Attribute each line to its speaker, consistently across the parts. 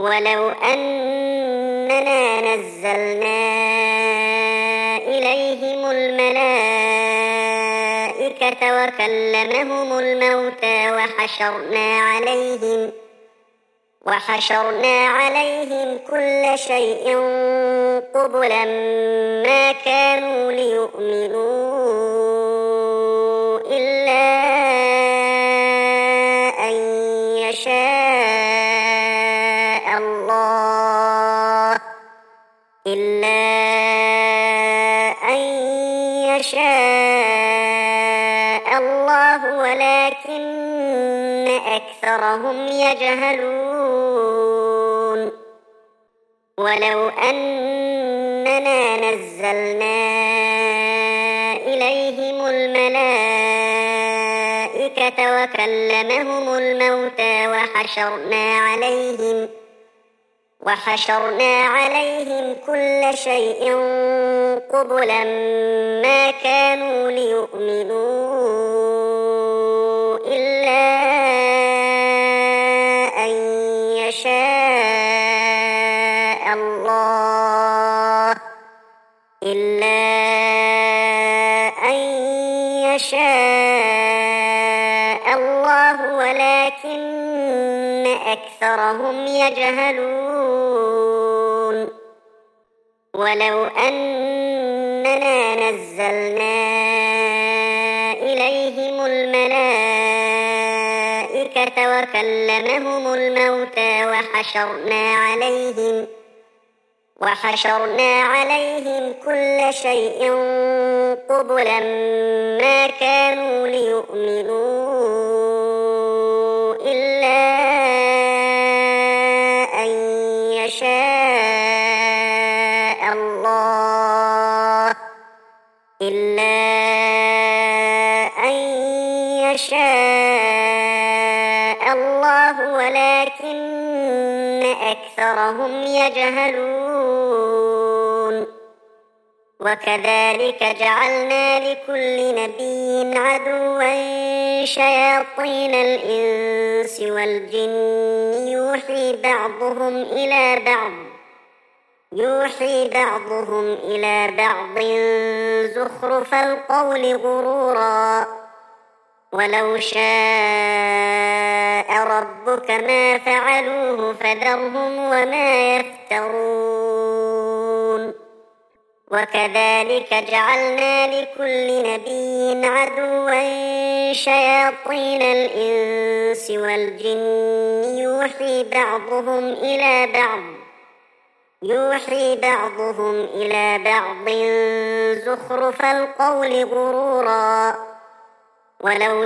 Speaker 1: ولو أننا نزلنا إليهم الملائكة وكلمهم الموتى وحشرنا عليهم كل شيء قبلا ما كانوا ليؤمنوا إلا أن يشاء الله ولكن أكثرهم يجهلون. ولو أننا نزلنا إليهم الملائكة وكلمهم الموتى وحشرنا عليهم كل شيء قبلا ما كانوا ليؤمنوا إلا أن يشاء الله ولكن أكثرهم يجهلون. ولو أننا نزلنا إليهم الملائكة وكلمهم الموتى وحشرنا عليهم كل شيء قبلا ما كانوا ليؤمنوا إلا أن يشاء الله ولكن أكثرهم يجهلون. وكذلك جعلنا لكل نبي عدوا شياطين الإنس والجن يوحي بعضهم إلى بعض زخرف القول غرورا. ولو شاء ربك ما فعلوه فذرهم وما يفترون. وكذلك جعلنا لكل نبي عدوا شياطين الإنس والجن يوحي بعضهم إلى بعض زخرف القول غرورا. ولو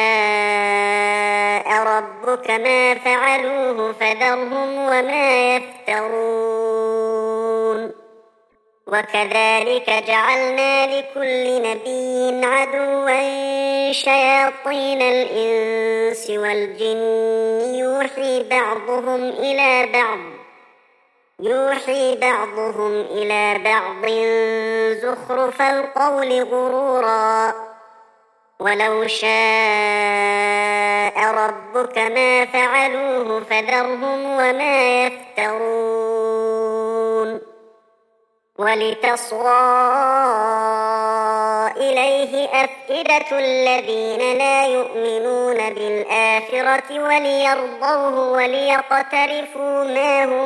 Speaker 1: شاء ربك ما فعلوه فذرهم وما يفترون. وكذلك جعلنا لكل نبي عدوا شياطين الإنس والجن يوحي بعضهم إلى بعض زخرف القول غرورا. ولو شاء ربك ما فعلوه فذرهم وما يفترون. ولتصغى إليه أفئدة الذين لا يؤمنون بالآخرة وليرضوه وليقترفوا ما هم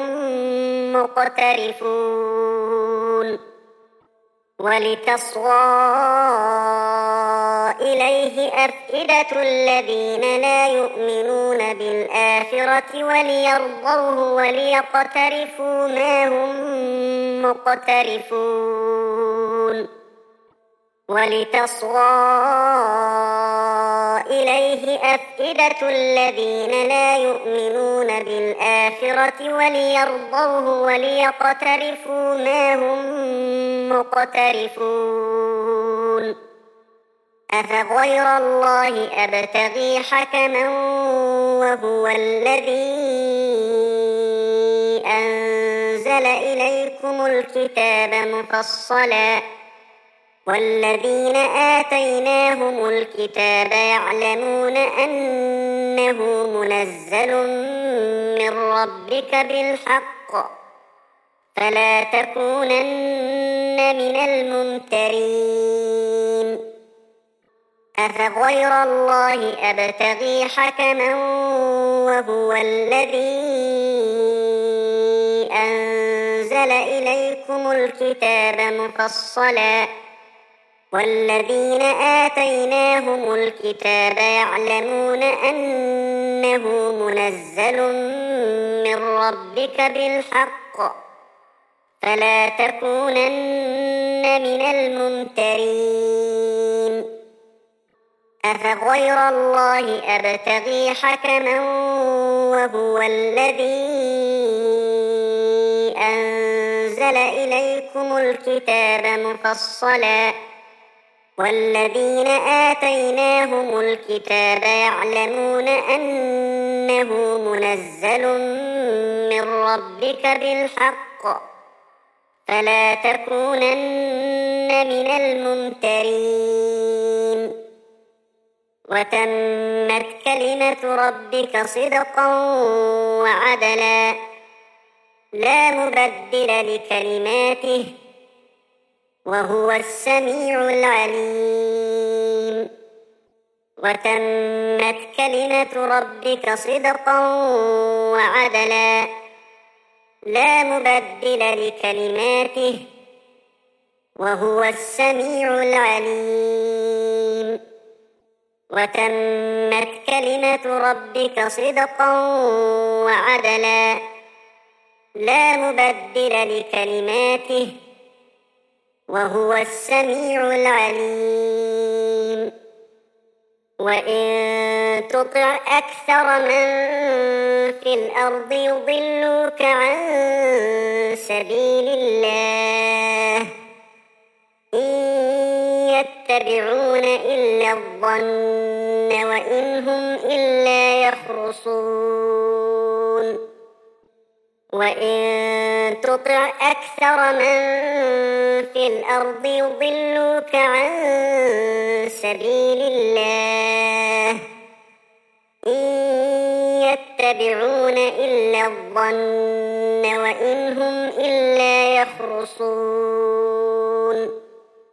Speaker 1: مقترفون. ولتصغى إليه أفئدة الذين لا يؤمنون بالآخرة وليرضوه وليقترفوا ما هم مقترفون. ولتصغى إليه أفئدة الذين لا يؤمنون بالآخرة وليرضوه وليقترفوا ما هم مقترفون. أفغير الله أبتغي حكما وهو الذي أنزل إليكم الكتاب مفصلا والذين آتيناهم الكتاب يعلمون أنه منزل من من ربك بالحق فلا تكونن من الممترين أفغير الله أبتغي حكما وهو الذي أنزل إليكم الكتاب مفصلا والذين آتيناهم الكتاب يعلمون أنه منزل من ربك بالحق فلا تكونن من الممترين أفغير الله أبتغي حكما وهو الذي أنزل إليكم الكتاب مفصلا والذين آتيناهم الكتاب يعلمون أنه منزل من ربك بالحق فلا تكونن من الممترين وتمت كلمة ربك صدقا وعدلا لا مبدل لكلماته وهو السميع العليم وتمت كلمة ربك صدقا وعدلا لا مبدل لكلماته وهو السميع العليم وتمت كلمة ربك صدقا وعدلا لا مبدل لكلماته وهو السميع العليم وإن تطع أكثر من في الأرض يضلوك عن سبيل الله إن يتبعون إلا الظن وإن هم إلا يخرصون وإن تطع أكثر من في الأرض يضلوك عن سبيل الله إن يتبعون إلا الظن وإن هم إلا يخرصون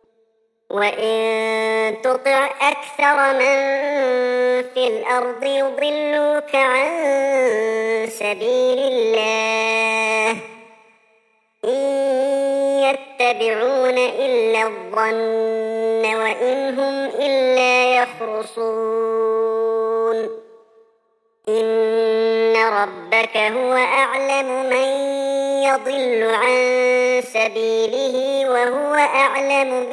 Speaker 1: وإن تطع أكثر من في الأرض يضلوك عن سبيل الله إن يتبعون إلا الظن وإن هم إلا يخرصون إن ربك هو أعلم من يضل عن سبيله وهو أعلم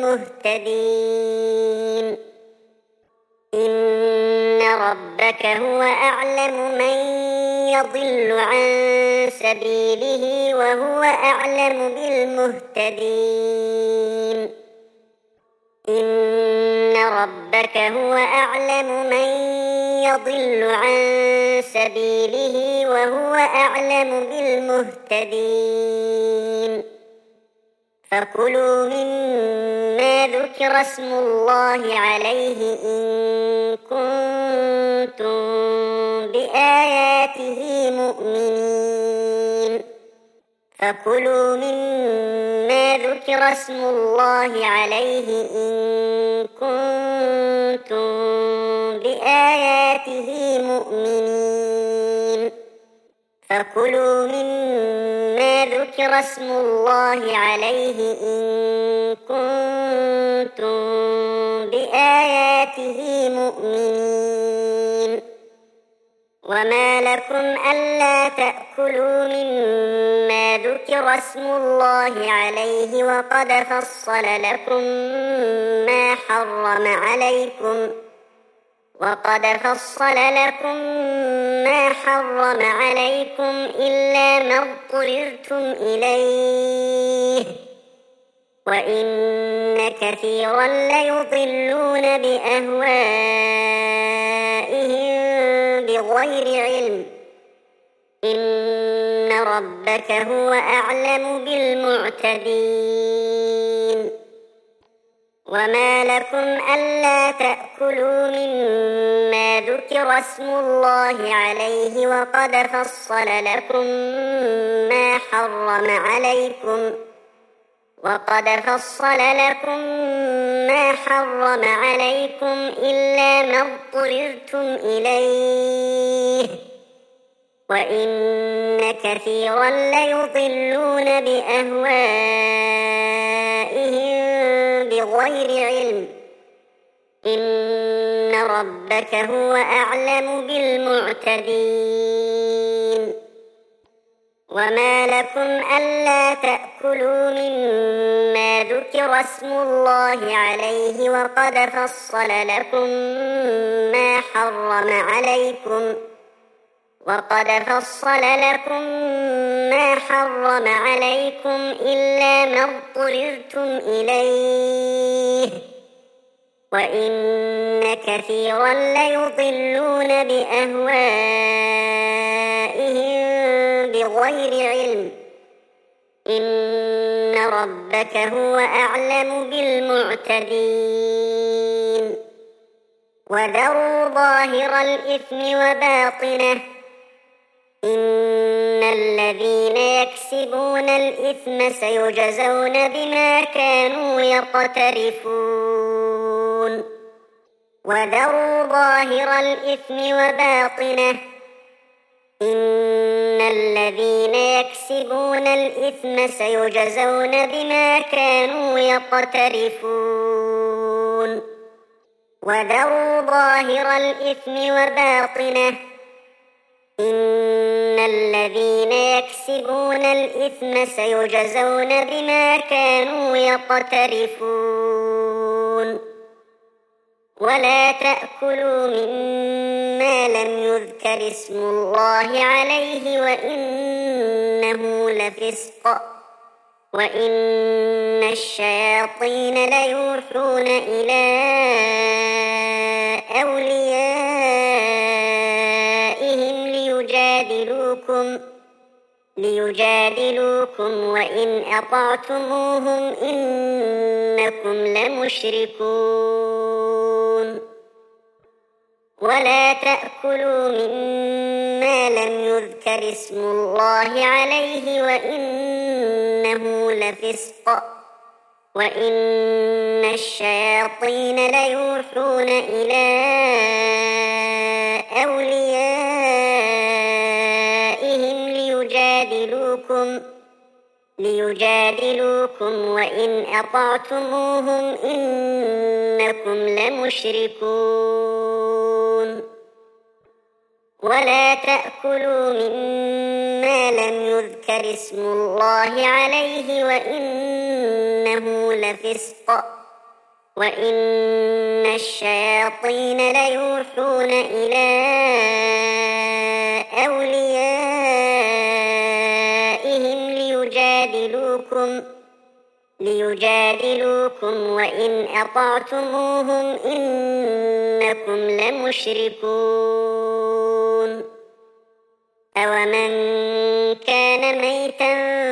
Speaker 1: بالمهتدين إن ربك هو أعلم من يضل عن سبيله وهو أعلم بالمهتدين إن ربك هو أعلم من يضل عن سبيله وهو أعلم بالمهتدين فكلوا مما ذكر اسم الله عليه إن كنتم بآياته مؤمنين فكلوا مما ذكر اسم الله عليه إن كنتم بآياته مؤمنين فكلوا مما ذكر اسم الله عليه إن كنتم بآياته مؤمنين وما لكم ألا تأكلوا مما ذكر اسم الله عليه وقد فصل لكم ما حرم عليكم إلا ما اضطررتم إليه وإن كثيرا ليضلون بأهوائهم بغير علم إن ربك هو أعلم بالمعتدين وما لكم ألا تأكلوا مما ذكر اسم الله عليه وقد فصل لكم ما حرم عليكم إلا ما اضطررتم إليه وإن كثيرا ليضلون بأهوائهم بغير علم إن ربك هو أعلم بالمعتدين وما لكم ألا تأكلوا مما ذكر اسم الله عليه وقد فصل لكم ما حرم عليكم إلا ما اضطررتم إليه وإن كثيرا ليضلون بأهوائهم بغير علم إن ربك هو أعلم بالمعتدين وذروا ظاهر الإثم وباطنه إن الذين يكسبون الإثم سيجزون بما كانوا يقترفون وذروا ظاهر الإثم وباطنه إن الذين يكسبون الإثم سيجزون بما كانوا يقترفون وذروا ظاهر الإثم وباطنه إن الذين يكسبون الإثم سيجزون بما كانوا يقترفون ولا تأكلوا مما لم يذكر اسم الله عليه وإنه لفسق وإن الشياطين ليوحون إلى أوليائهم ليجادلوكم وإن أطعتموهم إنكم لمشركون ولا تأكلوا مما لم يذكر اسم الله عليه وإنه لفسق وإن الشياطين ليوحون إلى أوليائهم ليجادلوكم وإن أطعتموهم إنكم لمشركون ولا تأكلوا مما لم يذكر اسم الله عليه وإنه لفسق وإن الشياطين ليوحون إلى أوليائهم ليجادلوكم وإن أطعتموهم إنكم لمشركون أومن كان ميتا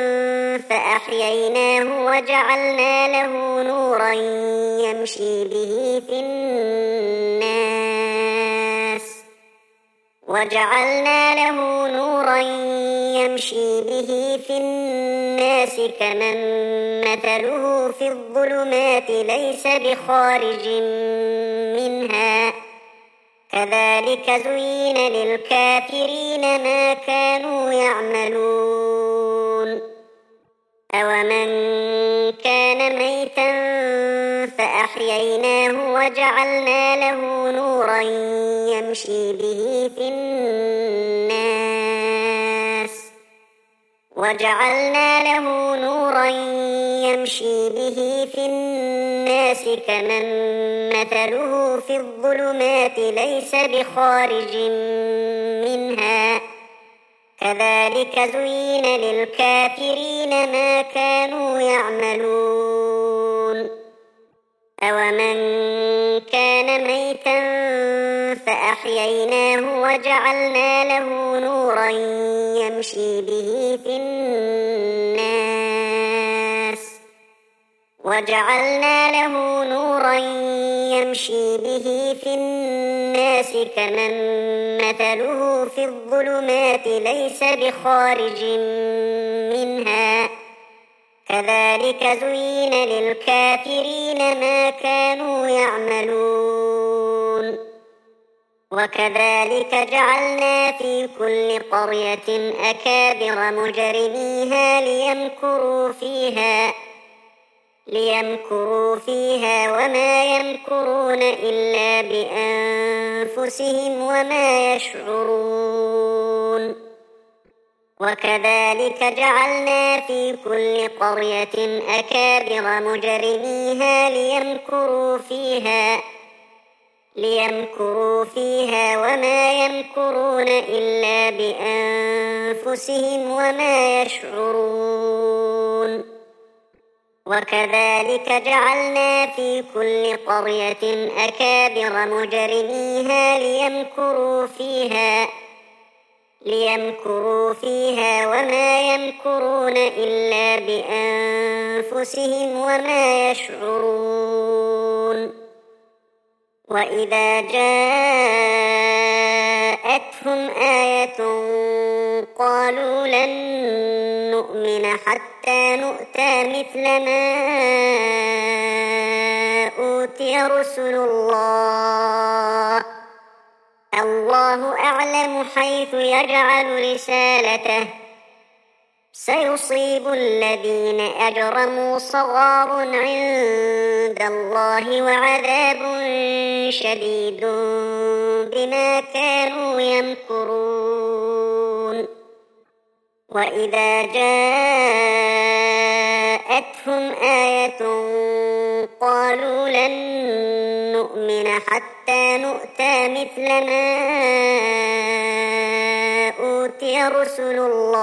Speaker 1: فأحييناه وجعلنا له نورا يمشي به في الناس كمن مثله في الظلمات ليس بخارج منها كذلك زين للكافرين ما كانوا يعملون أومن كان ميتا فأحييناه وجعلنا له نورا يمشي به في الناس كمن مثله في الظلمات ليس بخارج منها كذلك زين للكافرين ما كانوا يعملون أومن كان ميتا فأحييناه وجعلنا له نورا يمشي به في وجعلنا له نورا يمشي به في الناس كمن مثله في الظلمات ليس بخارج منها كذلك زين للكافرين ما كانوا يعملون وكذلك جعلنا في كل قرية أكابر مجرميها ليمكروا فيها وما يمكرون إلا بأنفسهم وما يشعرون وكذلك جعلنا في كل قرية أكابر مجرميها ليمكروا فيها وما يمكرون إلا بأنفسهم وما يشعرون وكذلك جعلنا في كل قرية أكابر مجرميها ليمكروا فيها وما يمكرون إلا بأنفسهم وما يشعرون وإذا جاءتهم آية قالوا لن نؤمن حتى نؤتى مثل ما أوتي رسل الله أعلم حيث يجعل رسالته سيصيب الذين أجرموا صغار عند الله وعذاب شديد بما كانوا يمكرون وإذا جاءتهم آية قالوا لن نؤمن حتى نؤتى مثل ما أوتي رسل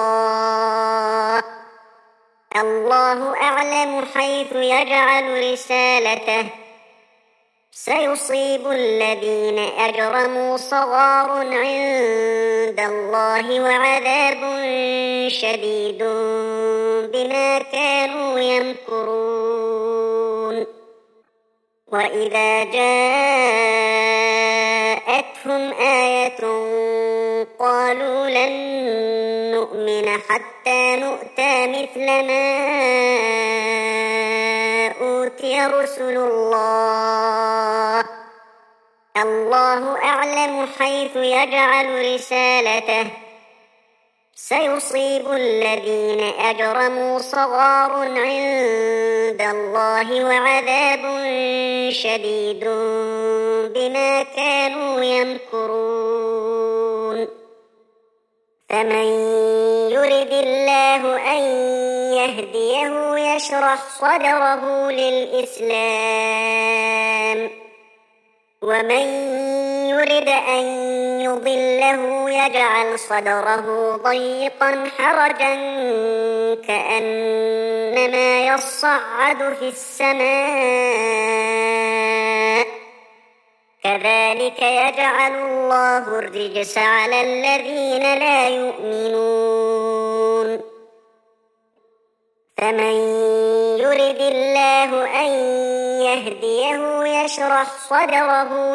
Speaker 1: الله أعلم حيث يجعل رسالته سيصيب الذين أجرموا صغار عند الله وعذاب شديد بما كانوا يمكرون وإذا جاءتهم آية قالوا لن نؤمن حتى نؤتى مثل ما أوتي رسل الله أعلم حيث يجعل رسالته سيصيب الذين أجرموا صغار عند الله وعذاب شديد بما كانوا يمكرون فمن يرد الله أن يهديه يشرح صدره للإسلام ومن يرد أن يضله يجعل صدره ضيقا حرجا كأنما يصعد في السماء كذلك يجعل الله الرجس على الذين لا يؤمنون فمن يرد الله أن يهديه يشرح صدره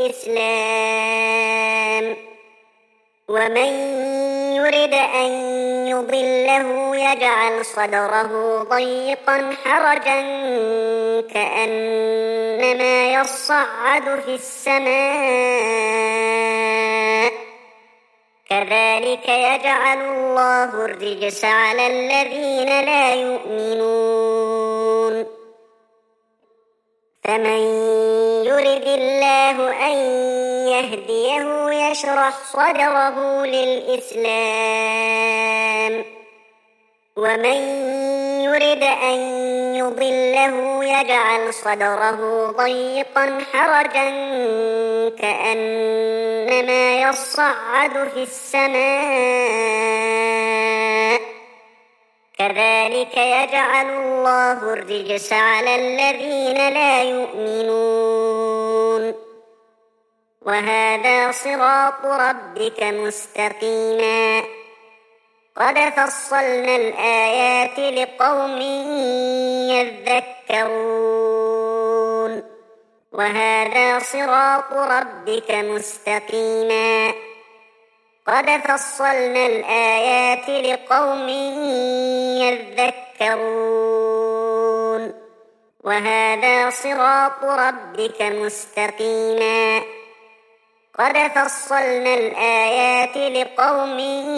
Speaker 1: للإسلام ومن يرد أن يضله يجعل صدره ضيقا حرجا كأنما يصعد في السماء كذلك يجعل الله الرجس على الذين لا يؤمنون فمن يرد الله أن يهديه يشرح صدره للإسلام ومن يرد أن يضله يجعل صدره ضيقا حرجا كأنما يصعد في السماء كذلك يجعل الله الرجس على الذين لا يؤمنون وهذا صراط ربك مستقيما قد فصلنا الآيات لقوم يذكرون وهذا صراط ربك مستقيما قد فصلنا الآيات لقوم يذكرون وهذا صراط ربك مستقيما قد فصلنا الآيات لقوم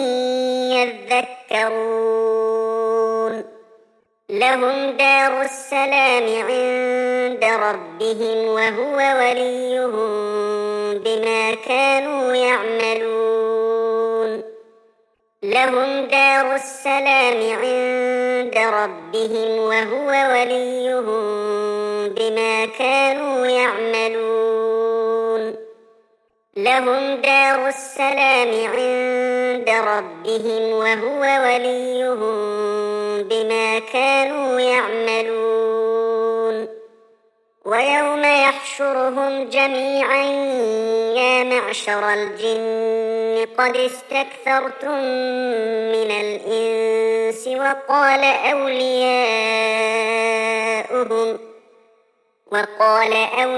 Speaker 1: يذكرون لهم دار السلام عند ربهم وهو وليهم بما كانوا يعملون لهم دار السلام عند ربهم وهو وليهم بما كانوا يعملون لهم دار السلام عند ربهم وهو وليهم بما كانوا يعملون ويوم يحشرهم جميعا يا معشر الجن قد استكثرتم من الإنس وقال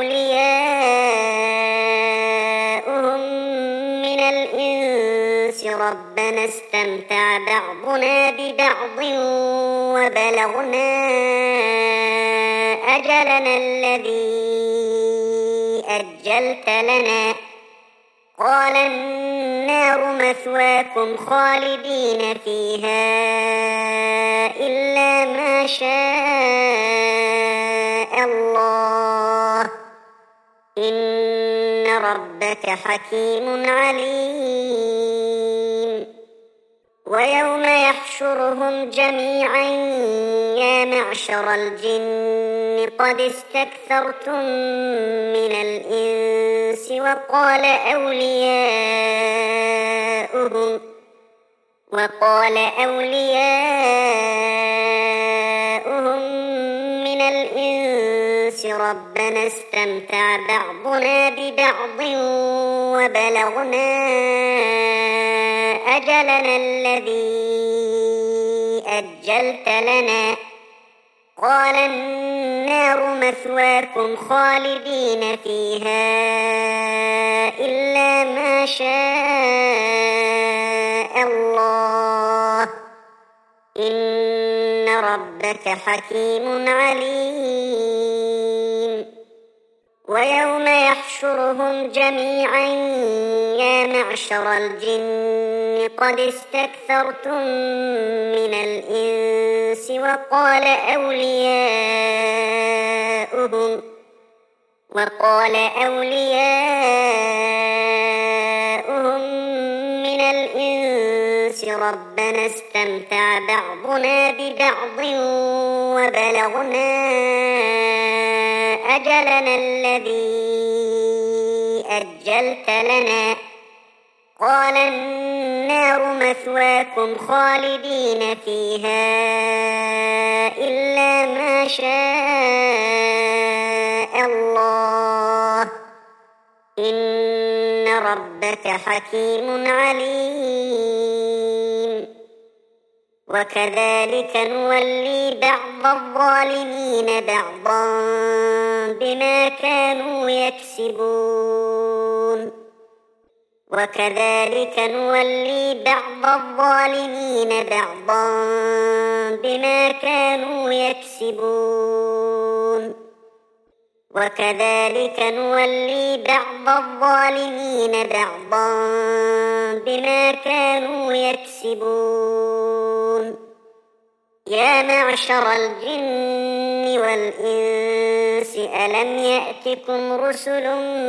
Speaker 1: أولياؤهم من الإنس ربنا استمتع بعضنا ببعض وبلغنا أجلنا الذي أجلت لنا قال النار مثواكم خالدين فيها إلا ما شاء الله إن ربك حكيم عليم ويوم يحشرهم جميعا يا معشر الجن قد استكثرتم من الإنس وقال أولياؤهم من الإنس ربنا استمتع بعضنا ببعض وبلغنا أجلنا الذي أجلت لنا قال النار مثواكم خالدين فيها إلا ما شاء الله إن ربك حكيم عليم ويوم يحشرهم جميعا يا معشر الجن قد استكثرتم من الإنس وقال أولياؤهم من الإنس ربنا استمتع بعضنا ببعض وبلغنا أجلنا الذي أجلت لنا قال النار مثواكم خالدين فيها إلا ما شاء الله إن ربك حكيم عليم وكذلك نولي بعض الظالمين بعضا بما كانوا يكسبون وكذلك نولي بعض الظالمين بعضا بما كانوا يكسبون وكذلك نولي بعض الظالمين بعضا بما كانوا يكسبون يا معشر الجن والإنس ألم يأتكم رسل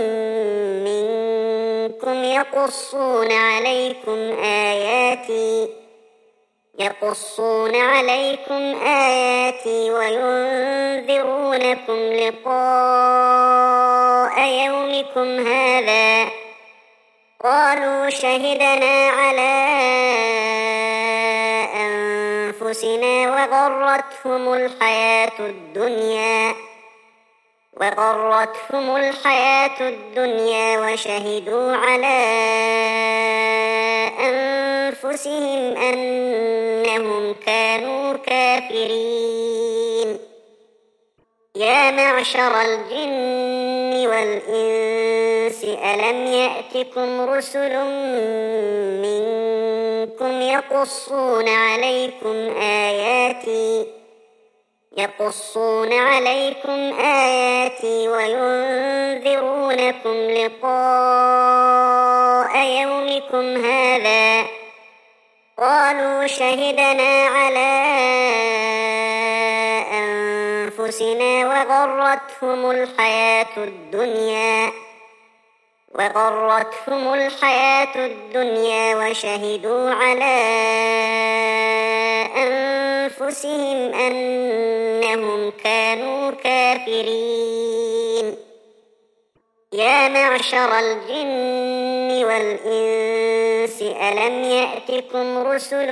Speaker 1: منكم يقصون عليكم آياتي وينذرونكم لقاء يومكم هذا قالوا شهدنا على أنفسنا وغرتهم الحياة الدنيا وشهدوا على أنفسهم أنهم كانوا كافرين يا معشر الجن والإنس ألم يأتكم رسل منكم يقصون عليكم آياتي وينذرونكم لقاء يومكم هذا قالوا شهدنا على أنفسنا وغرتهم الحياة الدنيا وشهدوا على أنفسهم أنهم كانوا كافرين. يا معشر الجن والإنس ألم يأتكم رسل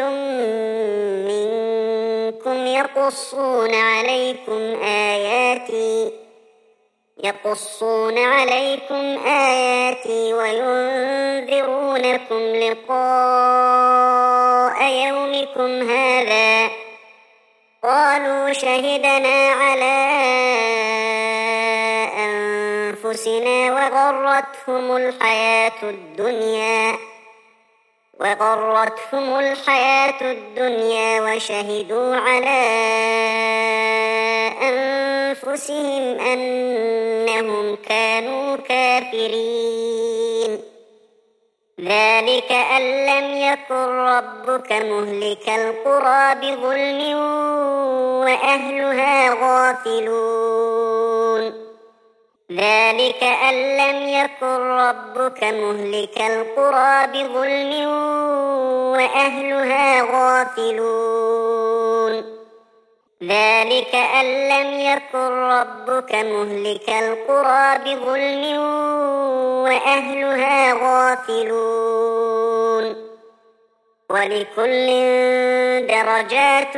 Speaker 1: منكم يقصون عليكم آياتي وينذرونكم لقاء يومكم هذا قالوا شهدنا على أنفسنا وغرتهم الحياة الدنيا وشهدوا على أنفسهم أنهم كانوا كافرين. ذلك أن لم يكن ربك مهلك القرى بظلم وأهلها غافلون. ذلك أن لم يكن ربك مهلك القرى بظلم وأهلها غافلون. ذلك أن لم يكن ربك مهلك القرى بظلم وأهلها غافلون. ولكل درجات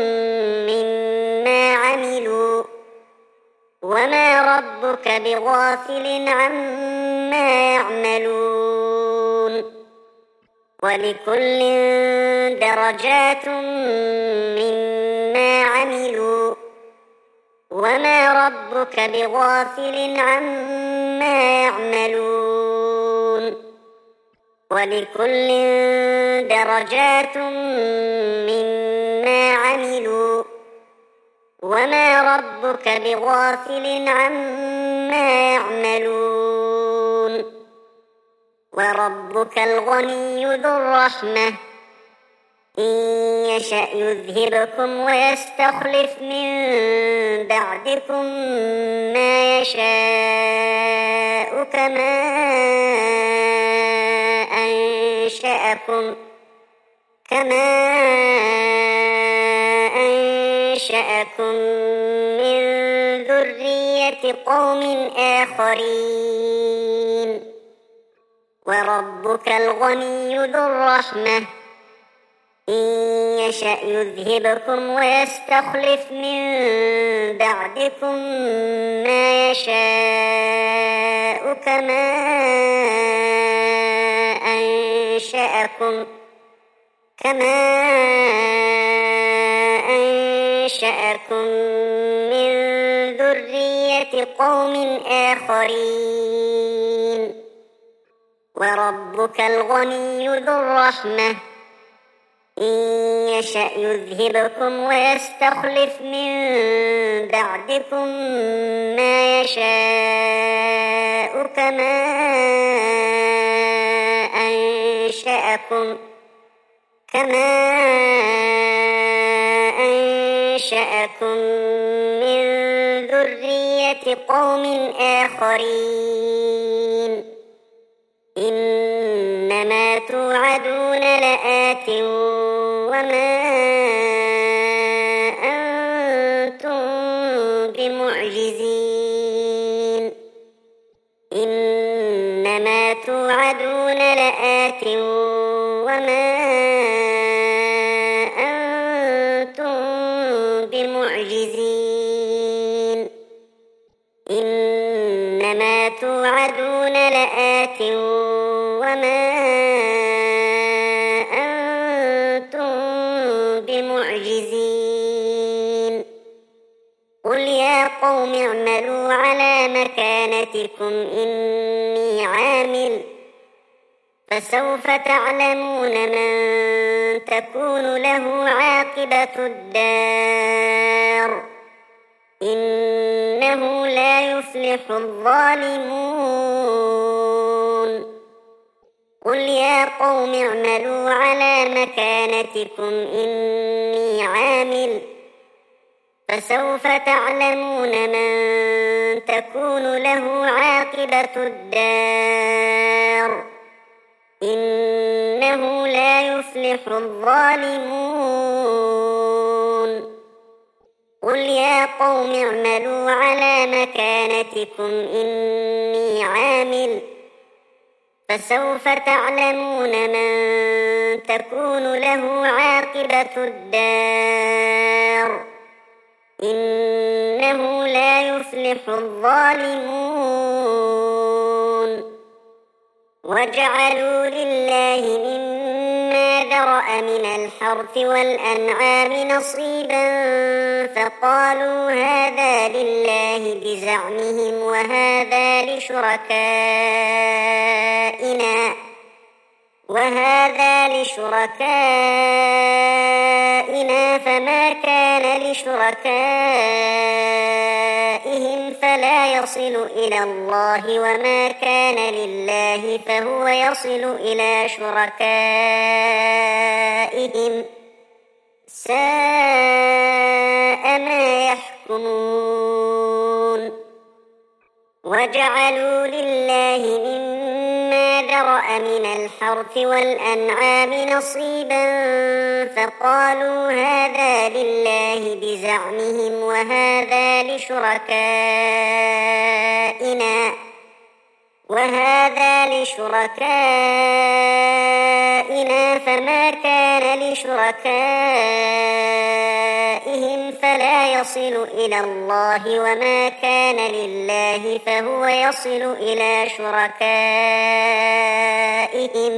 Speaker 1: مما عملوا وما ربك بغافل عما يعملون. ولكل درجات مما عملوا وما ربك بغافل عما يعملون. ولكل درجات مما عملوا وما ربك بغافل عما يعملون. وربك الغني ذو الرحمة إن يشأ يذهبكم ويستخلف من بعدكم ما يشاء كما أنشأكم من ذرية قوم آخرين. وربك الغني ذو الرحمة إن يشأ يذهبكم ويستخلف من بعدكم ما يشاء كما أنشأكم من ذرية قوم آخرين. وربك الغني ذو الرحمة إن يشأ يذهبكم ويستخلف من بعدكم ما يشاء كما أنشأكم من ذرية قوم آخرين. إنما توعدون لآت وما أنتم بمعجزين. إنما توعدون لآت وما أنتم بمعجزين. إنما توعدون لآت وما أنتم بمعجزين. قل يا يا قوم اعملوا على مكانتكم إني عامل فسوف تعلمون من تكون له عاقبة الدار إنه لا يفلح الظالمون قل يا قوم اعملوا على مكانتكم إني عامل فسوف تعلمون من تكون له عاقبة الدار إنه لا يفلح الظالمون قل يا قوم اعملوا على مكانتكم إني عامل فسوف تعلمون من تكون له عاقبة الدار إنه لا يفلح الظالمون وجعلوا لله مما ذرأ من الحرث والأنعام نصيبا فقالوا هذا لله بزعمهم وهذا لشركائنا فما كان لشركائهم فلا يصل إلى الله وما كان لله فهو يصل إلى شركائهم ساء ما يحكمون وجعلوا لله مما ذرأ من الحرث والأنعام نصيبا فقالوا هذا لله بزعمهم وهذا لشركائنا فما كان لشركائهم فلا يصل إلى الله وما كان لله فهو يصل إلى شركائهم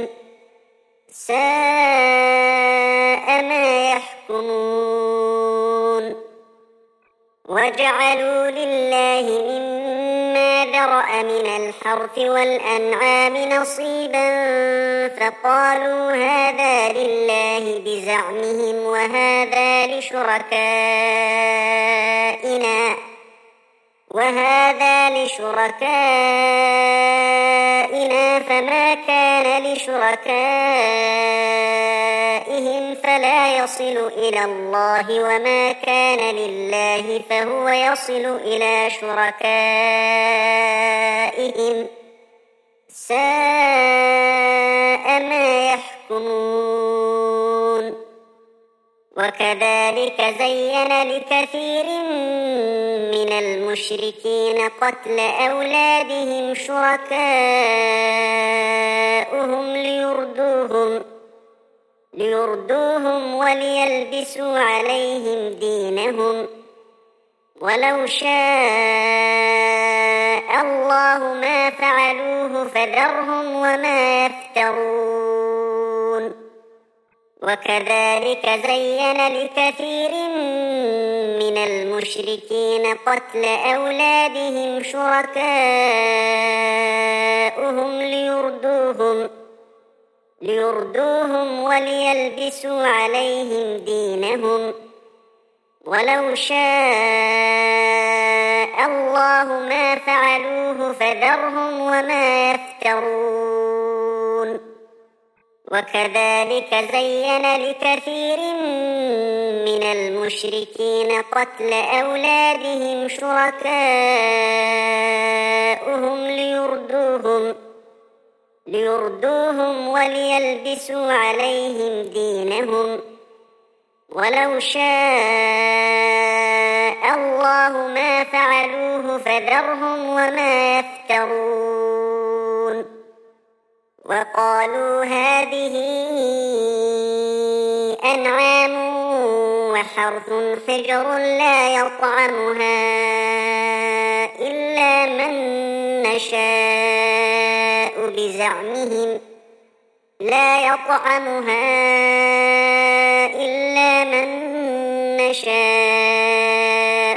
Speaker 1: ساء ما يحكمون وجعلوا لله مما ذرأ من الحرث والأنعام نصيبا فقالوا هذا لله بزعمهم وهذا لشركائنا فما كان لشركائهم فلا يصل إلى الله وما كان لله فهو يصل إلى شركائهم ساء ما يحكمون وكذلك زين لكثير من المشركين قتل أولادهم شركاؤهم ليردوهم وليلبسوا عليهم دينهم ولو شاء الله ما فعلوه فذرهم وما يفترون وكذلك زين لكثير من المشركين قتل أولادهم شركاؤهم ليردوهم وليلبسوا عليهم دينهم ولو شاء الله ما فعلوه فذرهم وما يفترون وكذلك زين لكثير من المشركين قتل أولادهم شركاؤهم ليردوهم وليلبسوا عليهم دينهم ولو شاء الله ما فعلوه فذرهم وما يفترون وقالوا هذه أنعام وحرث حجر لا يطعمها إلا من نشاء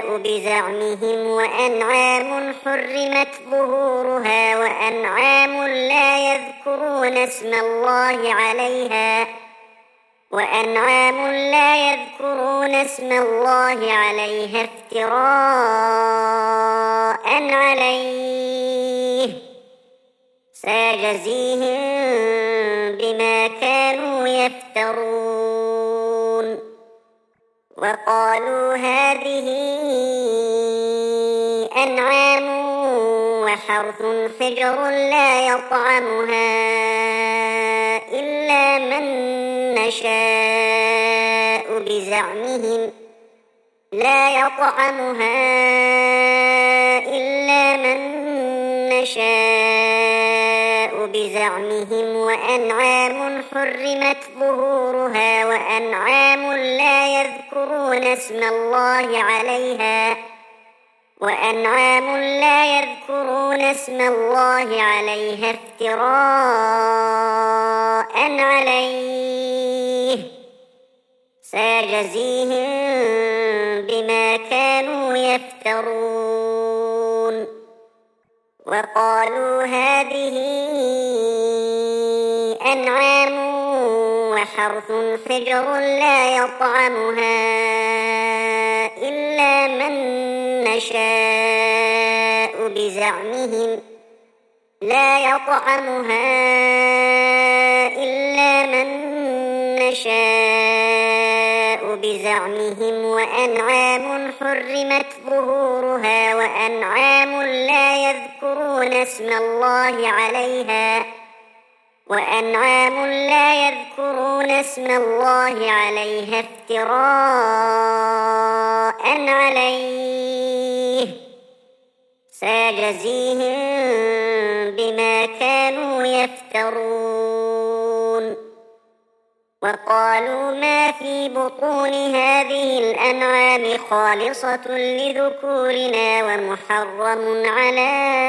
Speaker 1: بزعمهم وأنعام حرمت ظهورها وأنعام لا يذكرون اسم الله عليها افتراء عليه سيجزيهم بما كانوا يفترون وقالوا هذه أنعام وحرث حجر لا يطعمها إلا من نشاء بزعمهم وأنعام حرمت ظهورها وأنعام لا يذكرون اسم الله عليها افتراء عليه سيجزيهم بما كانوا يفترون وقالوا هذه أنعام وحرث حجر لا يطعمها إلا من نشاء بزعمهم وأنعام حرمت ظهورها وأنعام لا يذكرون اسم الله عليها افتراء عليه سيجزيهم بما كانوا يفترون وقالوا ما في بطون هذه الأنعام خالصة لذكورنا ومحرم على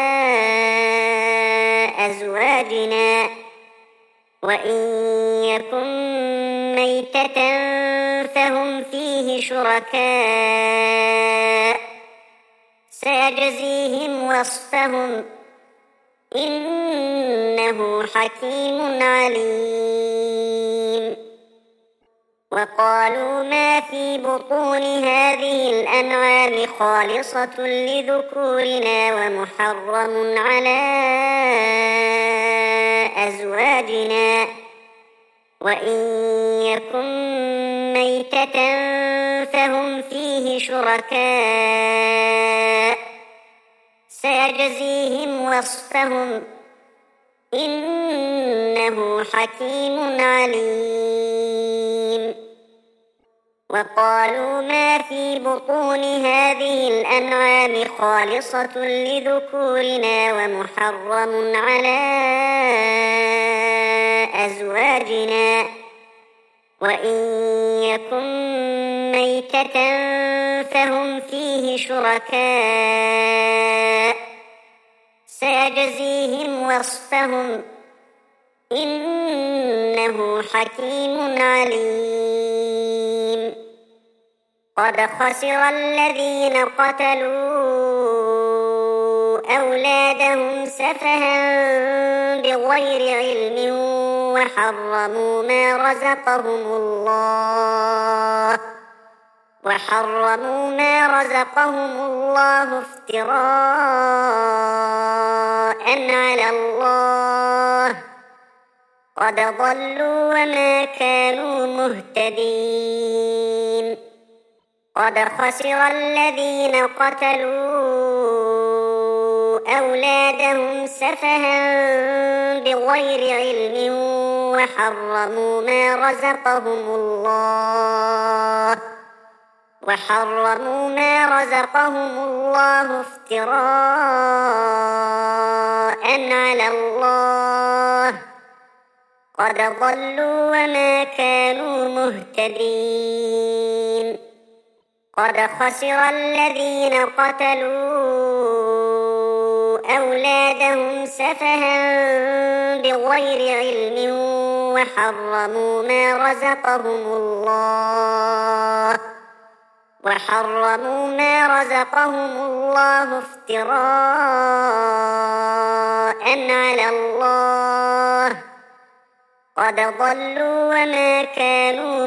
Speaker 1: أزواجنا وإن يكن ميتة فهم فيه شركاء سيجزيهم وصفهم إنه حكيم عليم وقالوا ما في بطون هذه الأنعام خالصة لذكورنا ومحرم على أزواجنا وإن يكن ميتة فهم فيه شركاء سيجزيهم وصفهم إنه حكيم عليم وقالوا ما في بطون هذه الأنعام خالصة لذكورنا ومحرم على أزواجنا وإن يكن ميتة فهم فيه شركاء سيجزيهم وصفهم إنه حكيم عليم قد خسر الذين قتلوا أولادهم سفها بغير علم وحرموا ما رزقهم الله افتراء على الله قد ضلوا وما كانوا مهتدين قد خسر الذين قتلوا أولادهم سفها بغير علم وحرموا ما رزقهم الله افتراء على الله قد ضلوا وما كانوا مهتدين قد خسر الذين قتلوا أولادهم سفها بغير علم وحرموا ما وحرموا ما رزقهم الله افتراء على الله قد ضلوا وما كانوا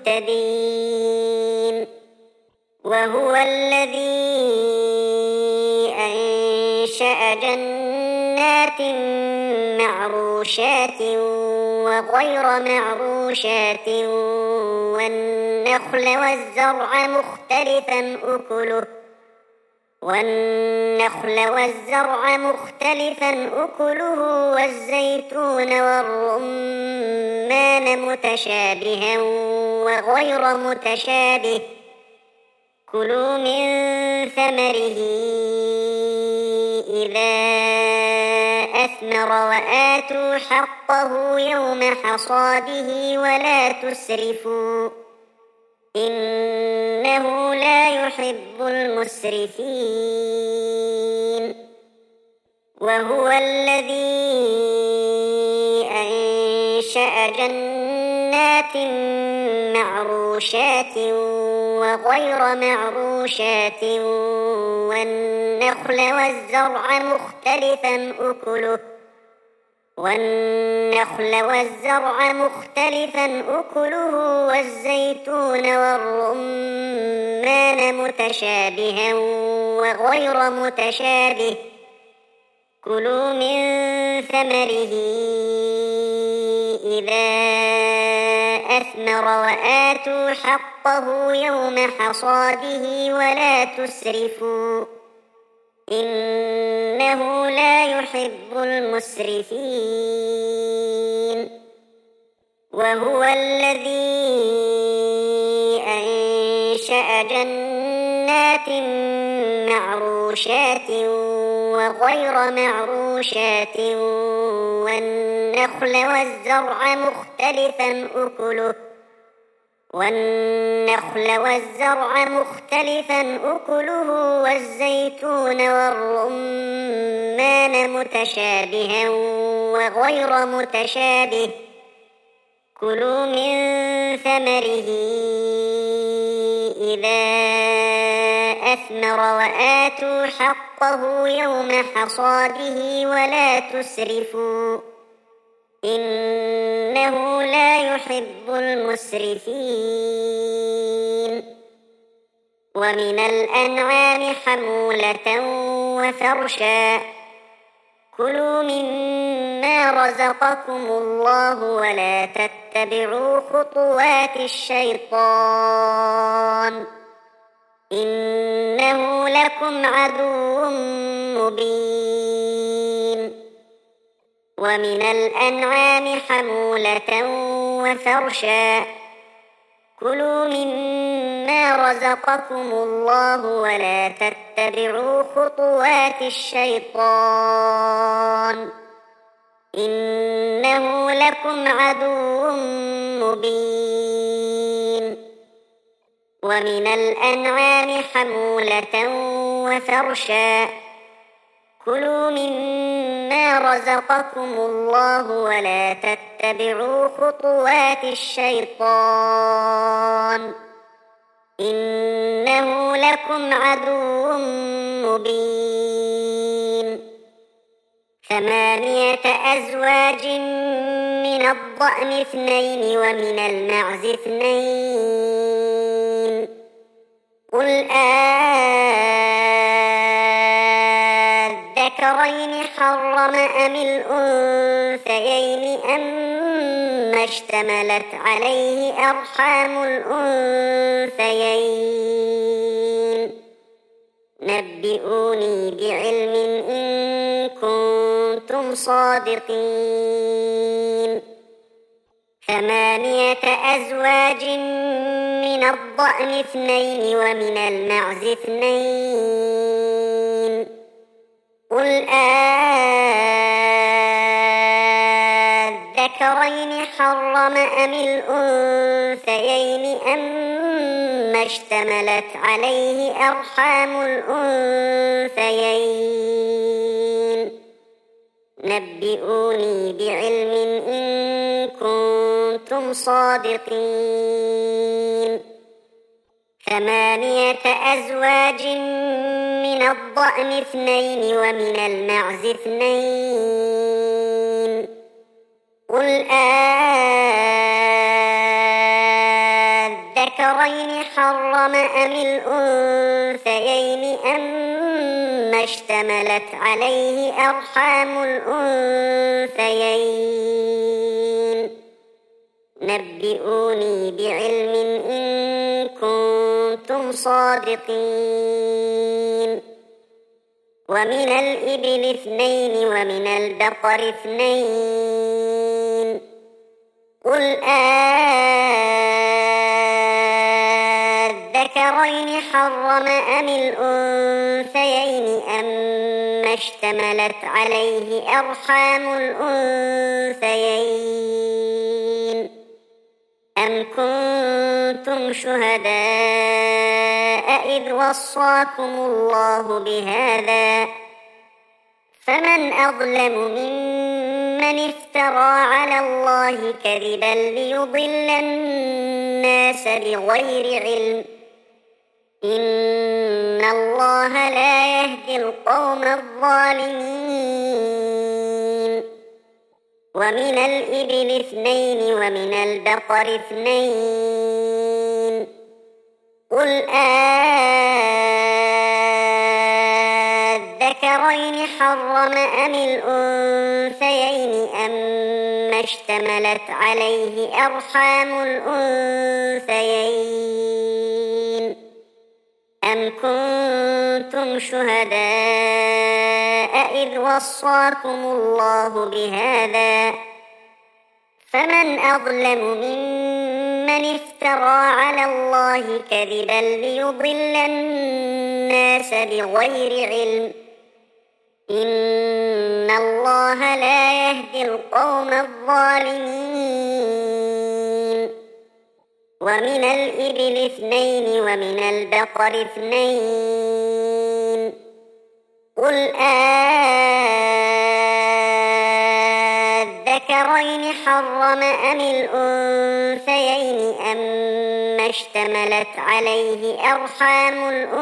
Speaker 1: مهتدين وهو الذي أنشأ جنات معروشات وغير معروشات والنخل والزرع مختلفا أكله والزيتون والرمان متشابها وغير متشابه كلوا من ثمره إذا أثمر وآتوا حقه يوم حصاده ولا تسرفوا إنه لا يحب المسرفين وهو الذي أنشأ جنات معروشات وغير معروشات والنخل والزرع مختلفا أكله والزيتون والرمان متشابها وغير متشابه كلوا من ثمره إذا أثمر وآتوا حقه يوم حصاده ولا تسرفوا إنه لا يحب المسرفين وهو الذي أنشأ جنات معروشات وغير معروشات والنخل والزرع مختلفا أكله والزيتون والرمان متشابها وغير متشابه كلوا من ثمره إذا أثمر وآتوا حقه يوم حصاده ولا تسرفوا إنه لا يحب المسرفين ومن الأنعام حمولة وفرشا كلوا مما رزقكم الله ولا تتبعوا خطوات الشيطان إنه لكم عدو مبين ومن الأنعام حمولة وفرشا كلوا مما رزقكم الله ولا تتبعوا خطوات الشيطان إنه لكم عدو مبين ومن الأنعام حمولة وفرشا كلوا مما رزقكم الله ولا تتبعوا خطوات الشيطان إنه لكم عدو مبين 8 أزواج من الضأن 2 ومن المعز 2 قل الذكرين حرم أم الأنثيين أما اشتملت عليه أرحام الأنثيين نبئوني بعلم إن كنتم صادقين 8 أزواج من الضأن 2 ومن المعز 2 قل الذكرين حرم أم الأنثيين أما اشتملت عليه أرحام الأنثيين نبئوني بعلم إن كنتم صادقين 8 أزواج من الضأن 2 ومن المعز 2 قل أذكرين حرم أم الأنثيين أما اشتملت عليه أرحام الأنثيين نبئوني بعلم إن كنتم صادقين ومن الإبل 2 ومن البقر 2 قل أذكرين حرم أم الأنثيين أما اشتملت عليه أرحام الأنثيين أم كنتم شهداء إذ وصاكم الله بهذا فمن أظلم ممن افترى على الله كذبا ليضل الناس بغير علم إن الله لا يهدي القوم الظالمين ومن الإبل 2 ومن البقر 2 قل أذكرين حرم أم الأنثيين أما اشتملت عليه أرحام الأنثيين أم كنتم شهداء إذ وصاكم الله بهذا فمن أظلم ممن افترى على الله كذبا ليضل الناس بغير علم إن الله لا يهدي القوم الظالمين ومن الإبل 2 ومن البقر 2 قل أذكرين حرم أم الأنثيين أما اشتملت عليه أرحام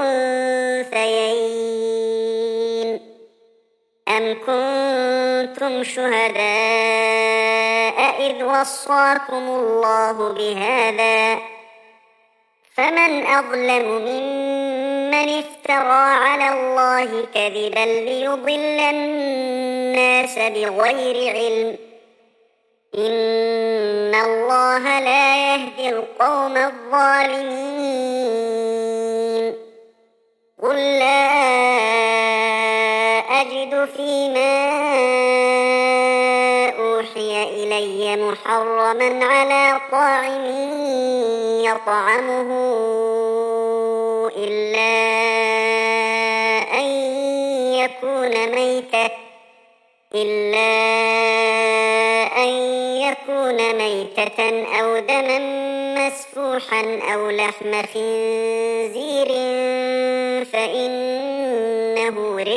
Speaker 1: الأنثيين أم كنتم شهداء إذ وصاكم الله بهذا فمن أظلم ممن افترى على الله كذبا ليضل الناس بغير علم إن الله لا يهدي القوم الظالمين قل لا أجد فيما أوحي إلي محرما على طاعم يطعمه إلا أن يكون ميتة أو دما مسفوحا أو لحم خنزير فإنه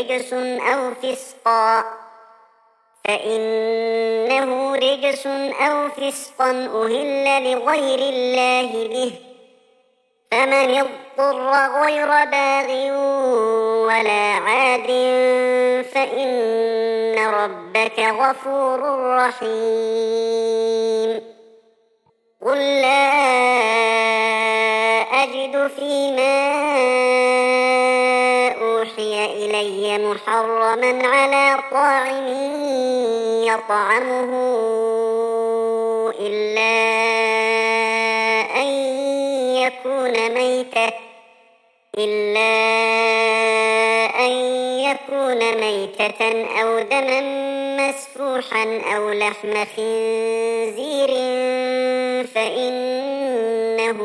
Speaker 1: رجس أو فسقا أهل لغير الله به فمن اضطر غير باغ ولا عاد فإن ربك غفور رحيم قل لا أجد فيما أوحي إلي محرما على طاعم يطعمه إلا أن يكون ميتة أو دما مسفوحا أو لحم خنزير فإنه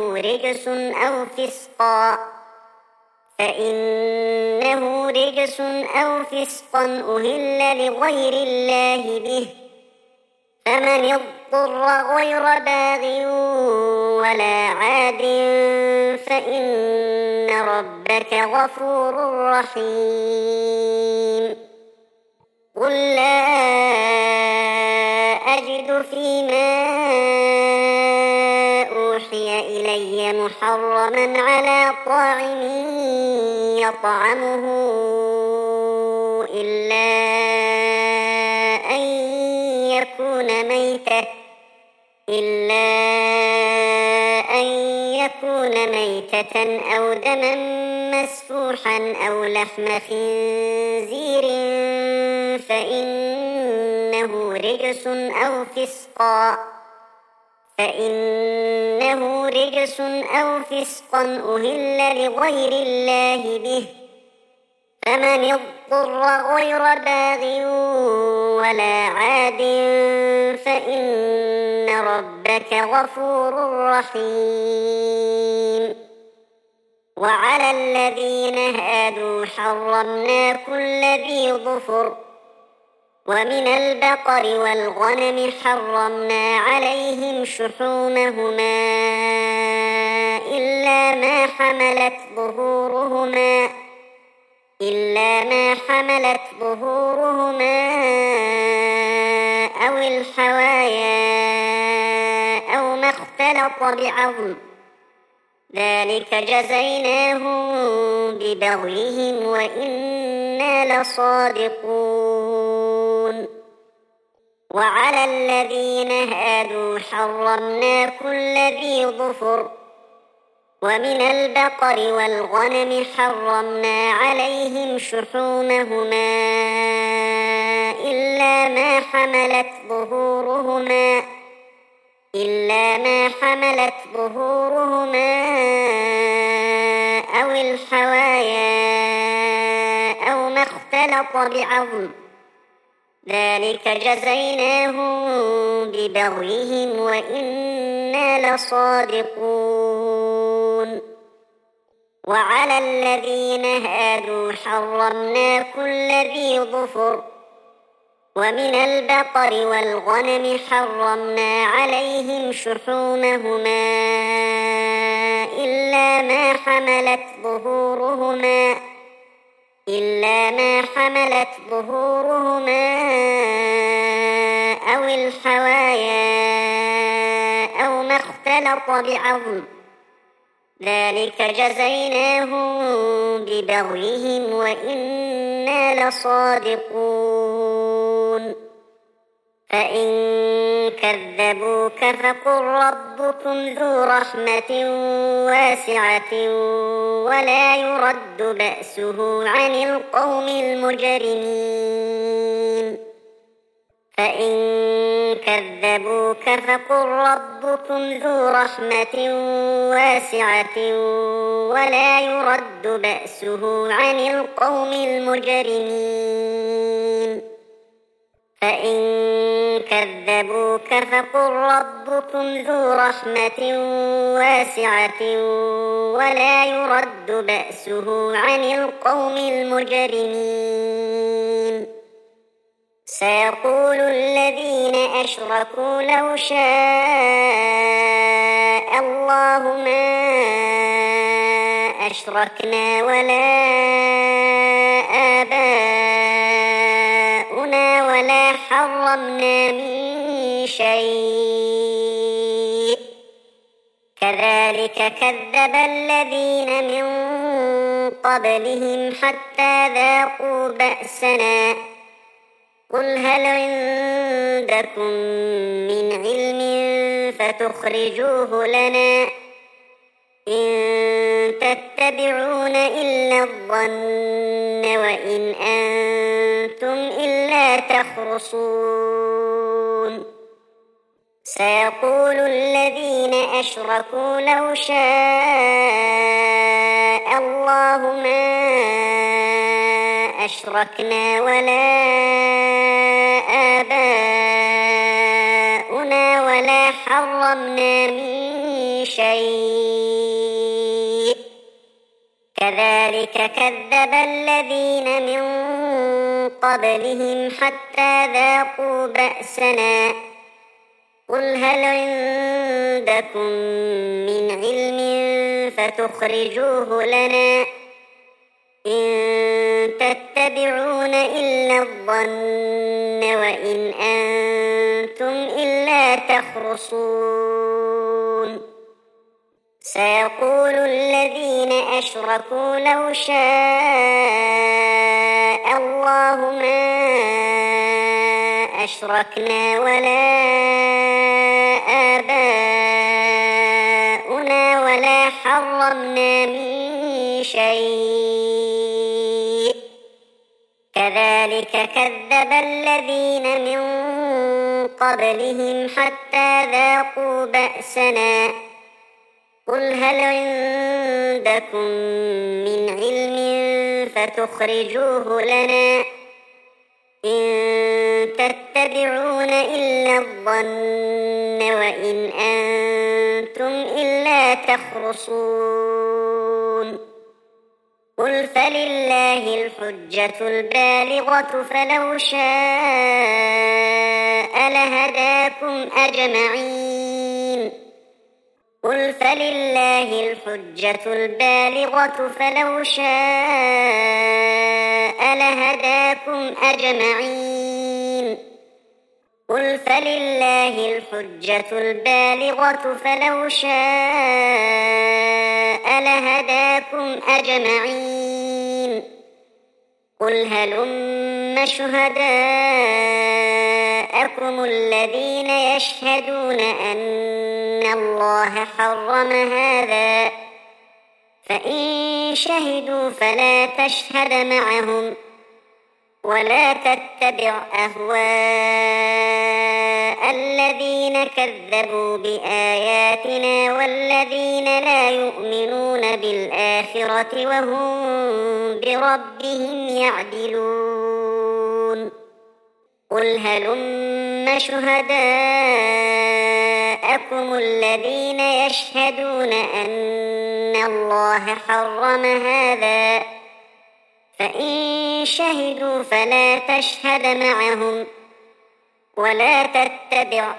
Speaker 1: رجس أو فسقا أهل لغير الله به فمن اضطر غير باغ ولا عاد فإن ربك غفور رحيم قل لا أجد فيما أوحي إلي الهدي محرما على طاعم يطعمه إلا أن يكون ميتة أو دما مسفوحا أو لحم خنزير فإنه رجس أو فسقا أهل لغير الله به فمن اضطر غير باغ ولا عاد فإن ربك غفور رحيم. وعلى الذين هادوا حرمنا كل ذي ظفر ومن البقر والغنم حرمنا عليهم شحومهما إلا ما حملت ظهورهما أو الحوايا أو ما اختلط بعظم ذلك جزيناهم ببغيهم وإنا لصادقون. وعلى الذين هادوا حرمنا كل ذي ظفر ومن البقر والغنم حرمنا عليهم شحومهما إلا ما حملت ظهورهما أو الحوايا أو ما اختلط بعظم ذلك جزيناهم ببغيهم وإنا لصادقون. وعلى الذين هادوا حرمنا كل ذي ظفر ومن البقر والغنم حرمنا عليهم شحومهما إلا ما حملت ظهورهما أو الحوايا أو ما اختلط بعظم ذلك جزيناهم ببغيهم وإنا لصادقون. فإن كذبوك فقل ربكم ذو رحمة واسعة ولا يرد بأسه عن القوم المجرمين. فإن كذبوك فقل ربكم ذو رحمة واسعة ولا يرد بأسه عن القوم المجرمين. سيقول الذين أشركوا لو شاء الله ما أشركنا ولا آباؤنا ولا حرمنا من شيء كذلك كذب الذين من قبلهم حتى ذاقوا بأسنا قل هل عندكم من علم فتخرجوه لنا إن تتبعون إلا الظن وإن أنتم إلا تخرصون. سيقول الذين أشركوا لو شاء الله ما أشركنا ولا آباؤنا ولا حرمنا من شيء كذلك كذب الذين من قبلهم حتى ذاقوا بأسنا قل هل عندكم من علم فتخرجوه لنا إن تتبعون إلا الظن وإن أنتم إلا تخرصون. سيقول الذين أشركوا لو شاء الله ما أشركنا ولا آباؤنا ولا حرمنا من شيء كذلك كذب الذين من قبلهم حتى ذاقوا بأسنا قل هل عندكم من علم فتخرجوه لنا إن تتبعون إلا الظن وإن أنتم إلا تخرصون قل فلله الحجة البالغة فلو شاء لهداكم أجمعين قل فلله الحجة البالغة فلو شاء لهداكم أجمعين قل فلله الحجة البالغة فلو شاء لهداكم أجمعين قل هلم شهداءكم الذين يشهدون أن الله حرم هذا فإن شهدوا فلا تشهد معهم ولا تتبع أهواء الذين كذبوا بآياتنا والذين لا يؤمنون بالآخرة وهم بربهم يعدلون قل هلم شهداءكم الذين يشهدون أن الله حرم هذا فإن شهدوا فلا تشهد معهم ولا تتبع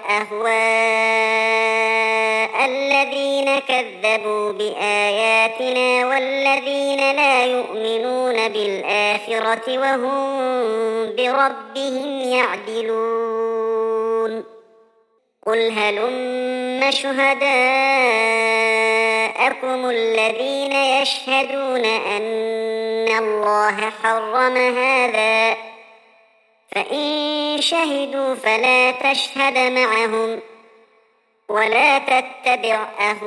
Speaker 1: أهواء الذين كذبوا بآياتنا والذين لا يؤمنون بالآخرة وهم بربهم يعدلون قل هلم شهداءكم الذين يشهدون أن الله حرم هذا فإن شهدوا فلا تشهد معهم ولا تتبع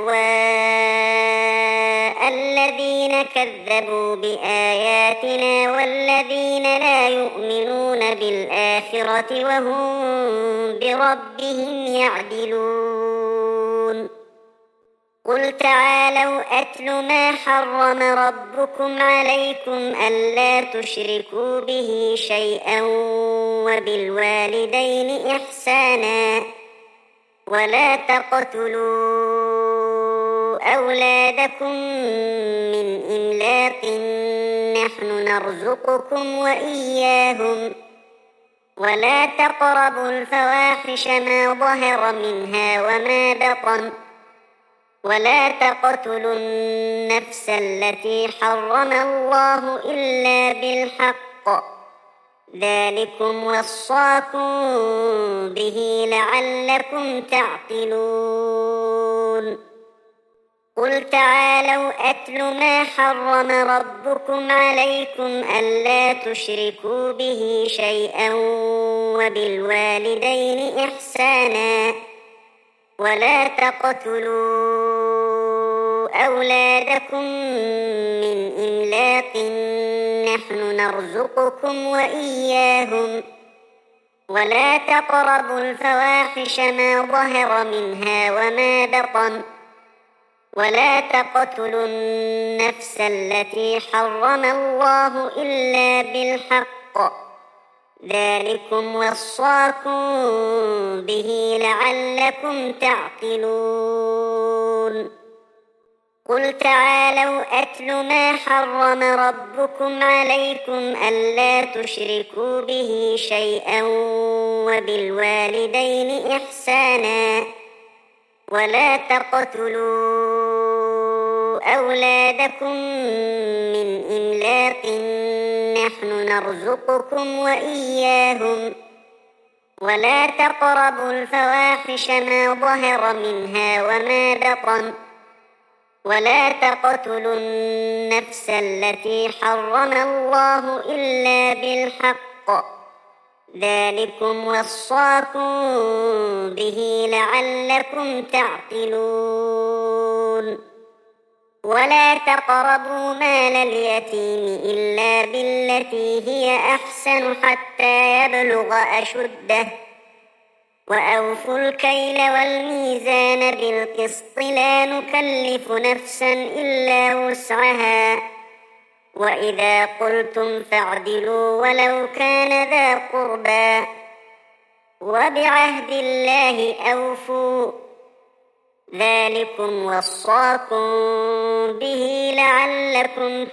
Speaker 1: أهواء الذين كذبوا بآياتنا والذين لا يؤمنون بالآخرة وهم بربهم يعدلون قل تعالوا أتل ما حرم ربكم عليكم ألا تشركوا به شيئا وبالوالدين إحسانا ولا تقتلوا أولادكم من إملاق نحن نرزقكم وإياهم ولا تقربوا الفواحش ما ظهر منها وما بطن ولا تقتلوا النفس التي حرم الله إلا بالحق ذلكم وصاكم به لعلكم تعقلون قل تعالوا أتل ما حرم ربكم عليكم ألا تشركوا به شيئا وبالوالدين إحسانا ولا تقتلوا أولادكم من إملاق نحن نرزقكم وإياهم ولا تقربوا الفواحش ما ظهر منها وما بطن ولا تقتلوا النفس التي حرم الله إلا بالحق ذلكم وصاكم به لعلكم تعقلون قل تعالوا أتل ما حرم ربكم عليكم ألا تشركوا به شيئا وبالوالدين إحسانا ولا تقتلوا أولادكم من إملاق نحن نرزقكم وإياهم ولا تقربوا الفواحش ما ظهر منها وما بطن ولا تقتلوا النفس التي حرم الله إلا بالحق ذلكم وصاكم به لعلكم تعقلون ولا تقربوا مال اليتيم إلا بالتي هي أحسن حتى يبلغ أشده وأوفوا الكيل والميزان بالقسط لا نكلف نفسا إلا وسعها وإذا قلتم فاعدلوا ولو كان ذا قربى وبعهد الله أوفوا ذلكم وصاكم به لعلكم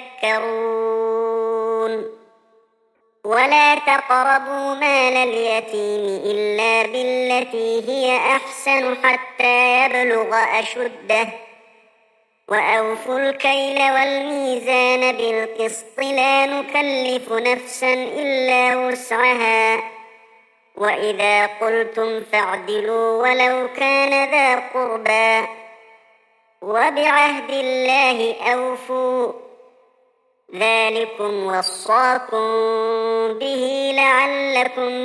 Speaker 1: تذكرون ولا تقربوا مال اليتيم إلا بالتي هي أحسن حتى يبلغ أشده وأوفوا الكيل والميزان بالقسط لا نكلف نفسا إلا وسعها وإذا قلتم فاعدلوا ولو كان ذا قربى وبعهد الله أوفوا ذلكم وصاكم به لعلكم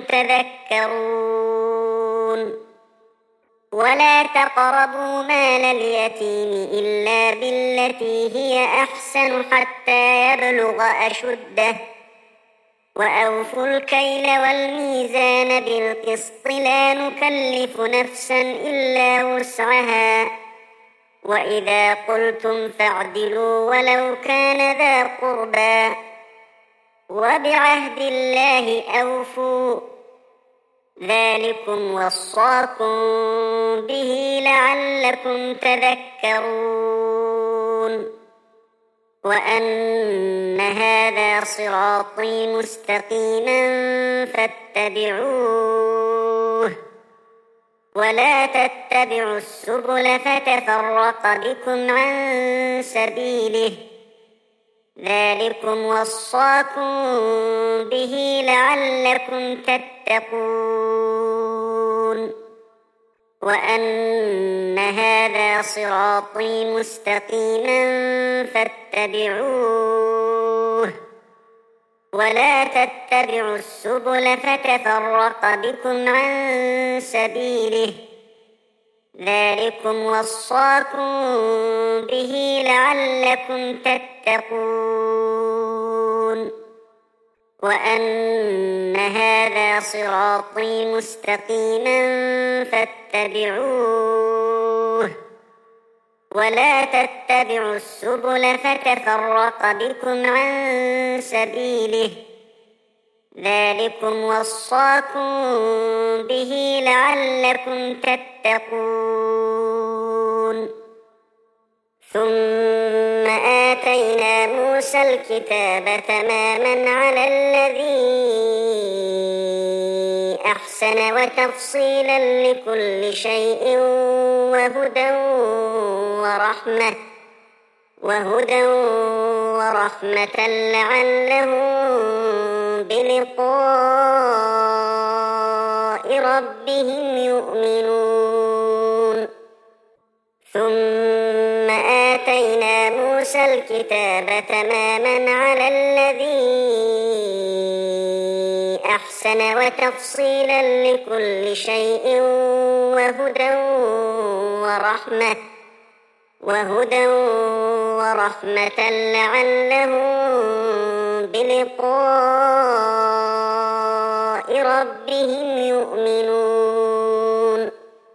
Speaker 1: تذكرون ولا تقربوا مال اليتيم إلا بالتي هي أحسن حتى يبلغ أشده وأوفوا الكيل والميزان بالقسط لا نكلف نفسا إلا وسعها وإذا قلتم فاعدلوا ولو كان ذا قربى وبعهد الله أوفوا ذلكم وصاكم به لعلكم تذكرون وأن هذا صراطي مستقيما فاتبعوه ولا تتبعوا السبل فتفرق بكم عن سبيله ذلكم وصاكم به لعلكم تتقون وأن هذا صراطي مستقيما فاتبعوه ولا تتبعوا السبل فتفرق بكم عن سبيله ذلكم وصاكم به لعلكم تتقون وأن هذا صراطي مستقيما فاتبعوه ولا تتبعوا السبل فتفرق بكم عن سبيله ذلكم وصاكم به لعلكم تتقون ثم آتينا موسى الكتاب تماما على الذي أحسن وتفصيلا لكل شيء وهدى ورحمة لعلهم بلقاء ربهم يؤمنون ثم آتينا موسى الكتاب تماما على الذي أحسن وتفصيلا لكل شيء وهدى ورحمة لعلهم بلقاء ربهم يؤمنون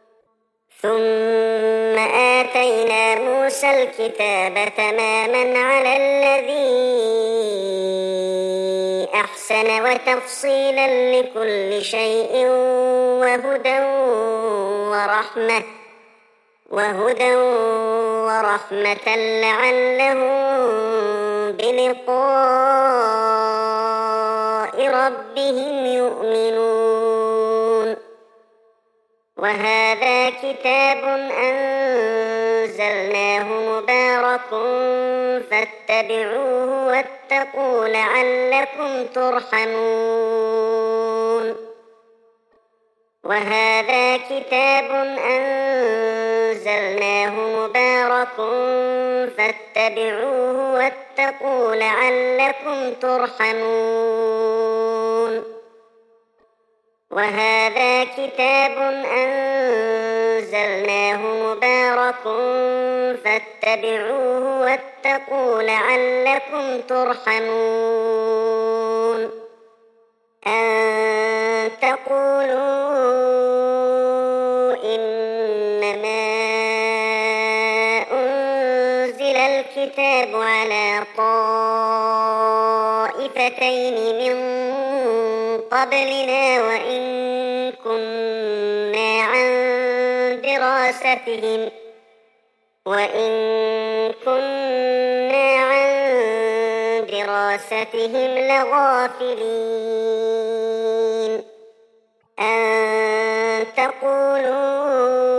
Speaker 1: ثم آتينا موسى الكتاب تماما على الذي أحسن وتفصيلا لكل شيء وهدى ورحمة لعلهم بلقاء ربهم يؤمنون وهذا كتاب أنزلناه مبارك فاتبعوه واتقوا لعلكم ترحمون وهذا كتاب أنزلناه مبارك فاتبعوه واتقوا لعلكم ترحمون وهذا كتاب أنزلناه مبارك فاتبعوه واتقوا لعلكم ترحمون أن تقولوا إنما أنزل الكتاب على طائفتين من قبلنا وإن كنا عن دراستهم لغافلين أن تقولوا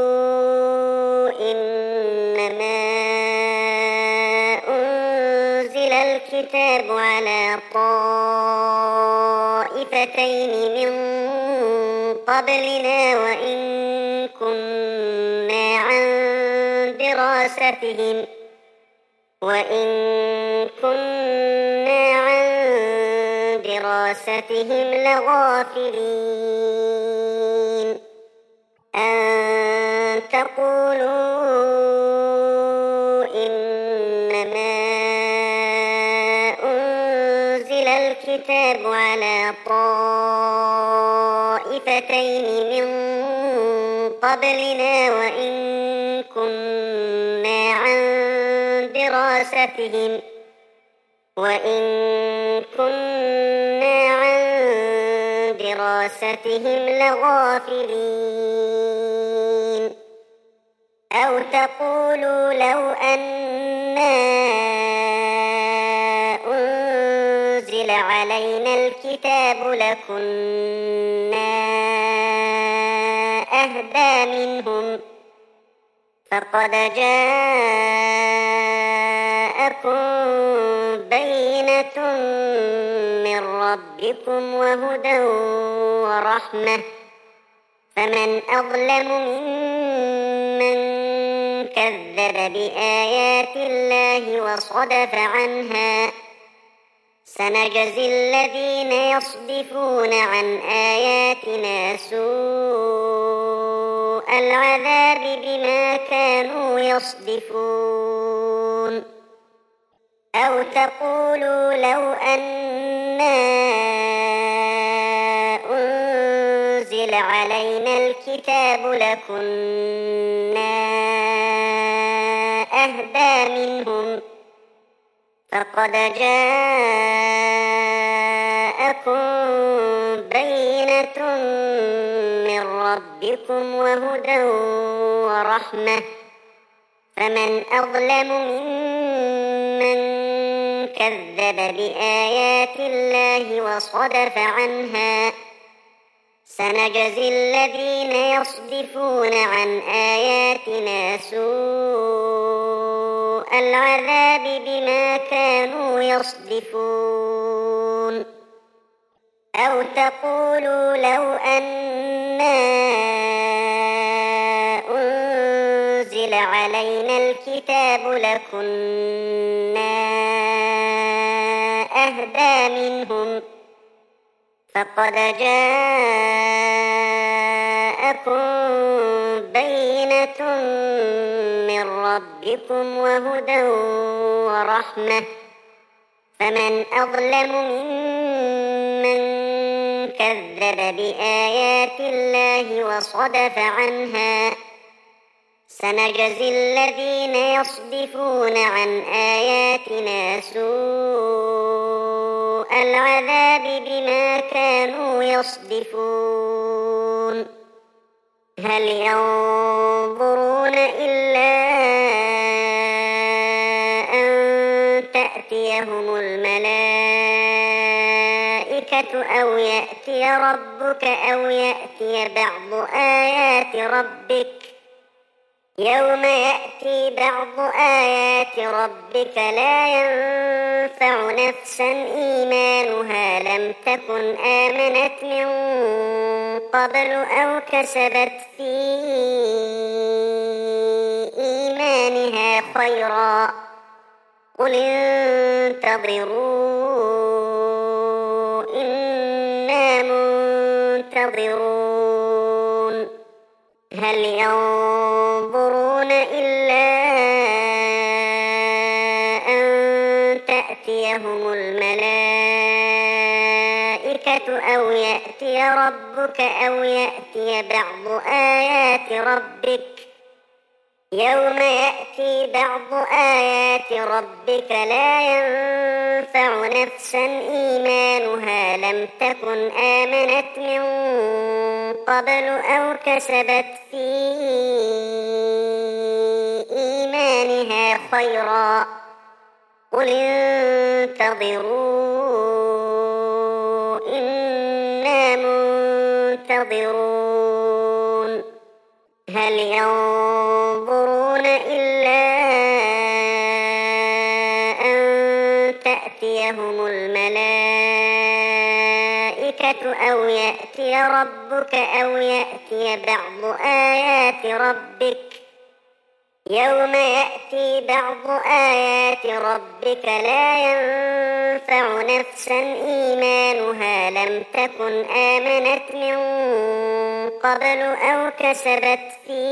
Speaker 1: إنما أنزل الكتاب على طائفتين من قبلنا وإن كنا عن دراستهم لغافلين أن تقولوا إنما أنزل الكتاب على طائفتين من قبلنا وإن كنا عن دراستهم لغافلين أو تقولوا لو أنا أنزل علينا الكتاب لكنا أهدى منهم فقد جاءكم بينة من ربكم وهدى ورحمة فمن أظلم ممن كذب بآيات الله وصدف عنها سنجزي الذين يصدفون عن آياتنا سوء العذاب بما كانوا يصدفون أو تقولوا لو أنا أنزل علينا الكتاب لكنا أهدى منهم فقد جاءكم بينة من ربكم وهدى ورحمة فمن أظلم ممن كذب بآيات الله وصدف عنها سنجزي الذين يصدفون عن آياتنا سوء العذاب بما كانوا يصدفون أو تقولوا لو أنا أنزل علينا الكتاب لكنا أهدى منهم فقد جاءكم بينة من ربكم وهدى ورحمة فمن أظلم ممن كذب بآيات الله وصدف عنها سنجزي الذين يصدفون عن آياتنا سوء العذاب بما كانوا يصدفون هل ينظرون إلا أن تأتيهم الملائكة أو يأتي ربك أو يأتي بعض آيات ربك يوم يأتي بعض آيات ربك لا ينفع نفسا إيمانها لم تكن آمنت من قبل أو كسبت في إيمانها خيرا قل انتظروا إنا منتظرون هل ينظرون إلا أن تأتيهم الملائكة أو يأتي ربك أو يأتي بعض آيات ربك يوم يأتي بعض آيات ربك لا ينفع نفسا إيمانها لم تكن آمنت من قبل أو كسبت في إيمانها خيرا قل انتظروا إنا منتظرون هل ينظرون إلا أن تأتيهم الملائكة أو يأتي ربك أو يأتي بعض آيات ربك يوم يأتي بعض آيات ربك لا ينفع نفسا إيمانها لم تكن آمنت من قبل أو كسبت في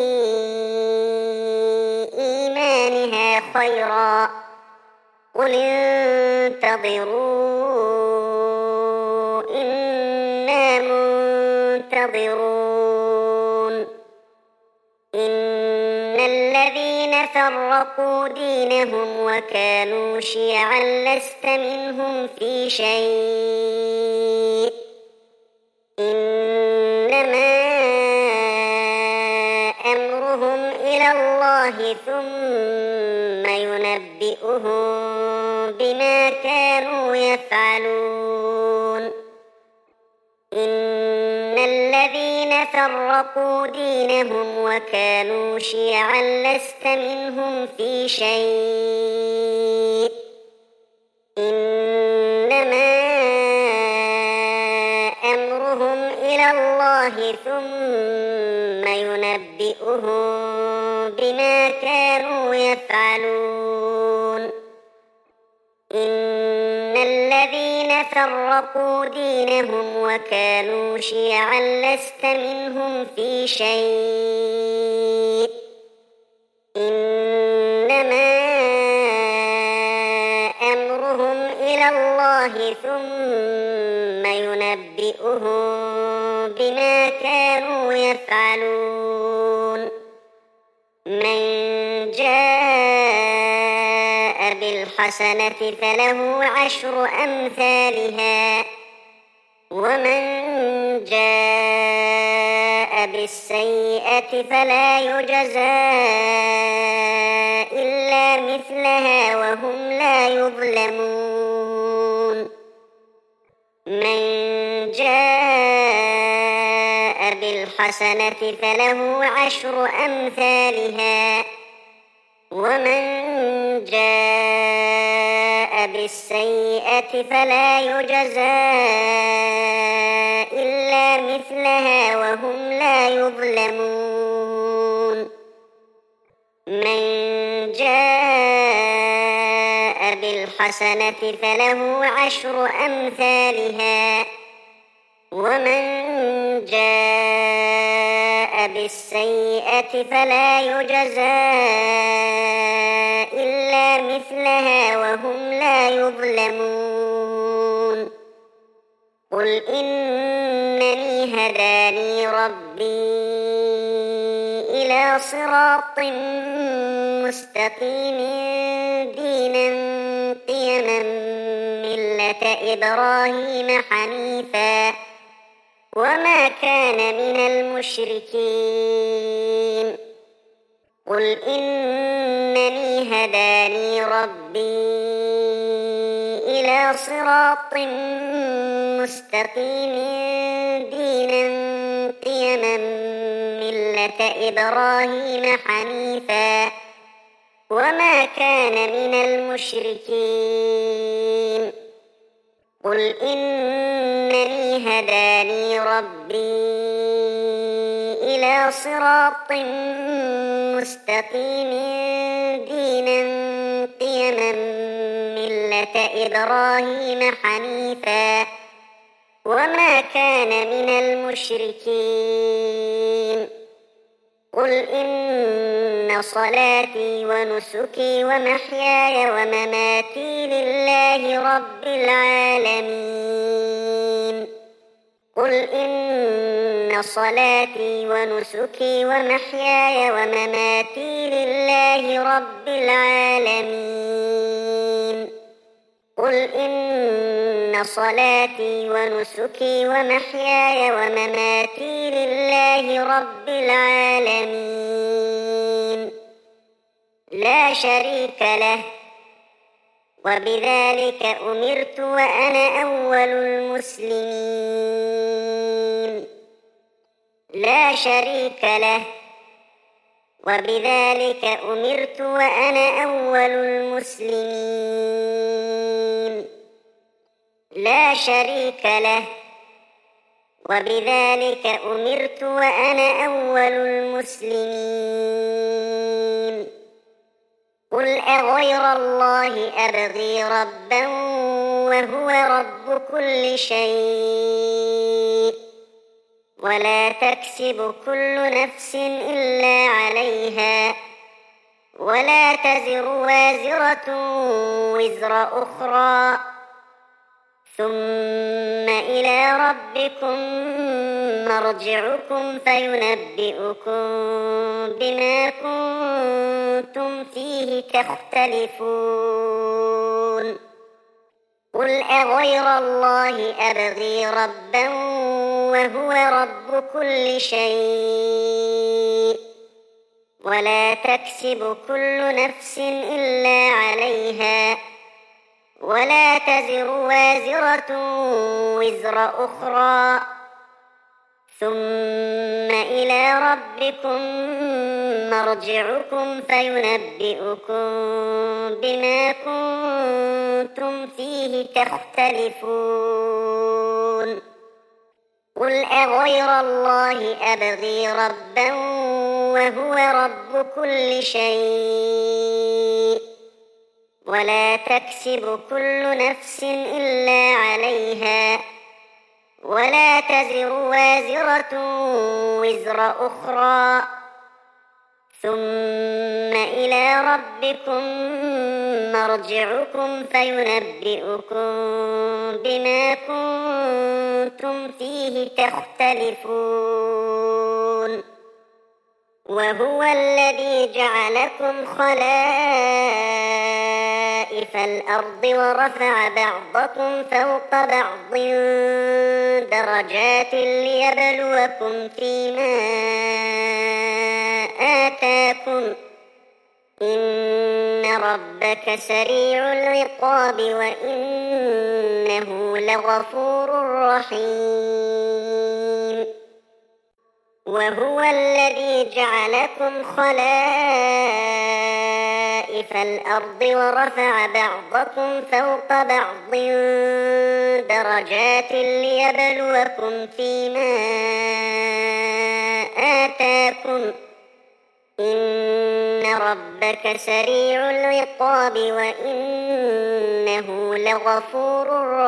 Speaker 1: إيمانها خيرا قل انتظروا إنا منتظرون إن الذين فرقوا دينهم وكانوا شيعا لست منهم في شيء إنما أمرهم إلى الله ثم ينبئهم بما كانوا يفعلون إن الذين فرقوا دينهم وكانوا شيعا لست منهم في شيء إنما أمرهم إلى الله ثم ينبئهم بما كانوا يفعلون إن الذين فرقوا دينهم وكانوا شيعا لست منهم في شيء إنما أمرهم إلى الله ثم ينبئهم بما كانوا يفعلون من جاء بالحسنة فله عشر أمثالها ومن جاء بالسيئة فلا يجزى إلا مثلها وهم لا يظلمون من جاء بالحسنة فله عشر أمثالها ومن جاء بالسيئة فلا يجزى إلا مثلها وهم لا يظلمون من جاء بالحسنة فله عشر أمثالها ومن جاء بالسيئة فلا يجزى إلا مثلها وهم لا يظلمون قل إنني هداني ربي إلى صراط مستقيم دينا قيما ملة إبراهيم حنيفا وما كان من المشركين قل إنني هداني ربي إلى صراط مستقيم دينا قيما ملة إبراهيم حنيفا وما كان من المشركين قل إنني هداني ربي إلى صراط مستقيم دينا قيما ملة إبراهيم حنيفا وما كان من المشركين قل إن صلاتي ونسكي ومحياي ومماتي لله رب العالمين قل إن صلاتي ونسكي ومحياي ومماتي لله رب العالمين قل إن صلاتي ونسكي ومحياي ومماتي لله رب العالمين لا شريك له وبذلك أمرت وأنا أول المسلمين لا شريك له وبذلك أمرت وأنا أول المسلمين لا شريك له وبذلك أمرت وأنا أول المسلمين قل أغير الله أبغي ربا وهو رب كل شيء ولا تكسب كل نفس إلا عليها ولا تزر وازرة وزر أخرى ثم إلى ربكم مرجعكم فينبئكم بما كنتم فيه تختلفون قل أغير الله أبغي ربا وهو رب كل شيء ولا تكسب كل نفس إلا عليها ولا تزر وازرة وزر أخرى ثم إلى ربكم مرجعكم فينبئكم بما كنتم فيه تختلفون قل أغير الله أبغي ربا وهو رب كل شيء ولا تكسب كل نفس إلا عليها ولا تزر وازرة وزر أخرى ثم إلى ربكم مرجعكم فينبئكم بما كنتم فيه تختلفون وهو الذي جعلكم خلائف الأرض ورفع بعضكم فوق بعض درجات ليبلوكم فيما آتاكم إن ربك سريع العقاب وإنه لغفور رحيم وهو الذي جعلكم خلائف الأرض ورفع بعضكم فوق بعض درجات ليبلوكم فيما آتاكم إن ربك سريع العقاب وإنه لغفور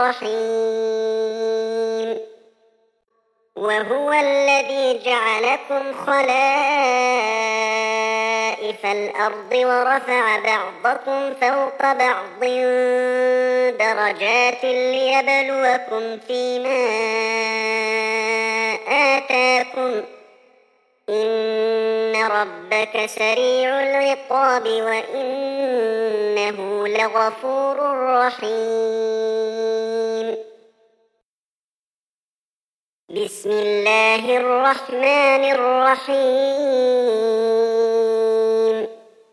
Speaker 1: رحيم وهو الذي جعلكم خلائف الأرض ورفع بعضكم فوق بعض درجات ليبلوكم فيما آتاكم إن ربك سريع العقاب وإنه لغفور رحيم بسم الله الرحمن الرحيم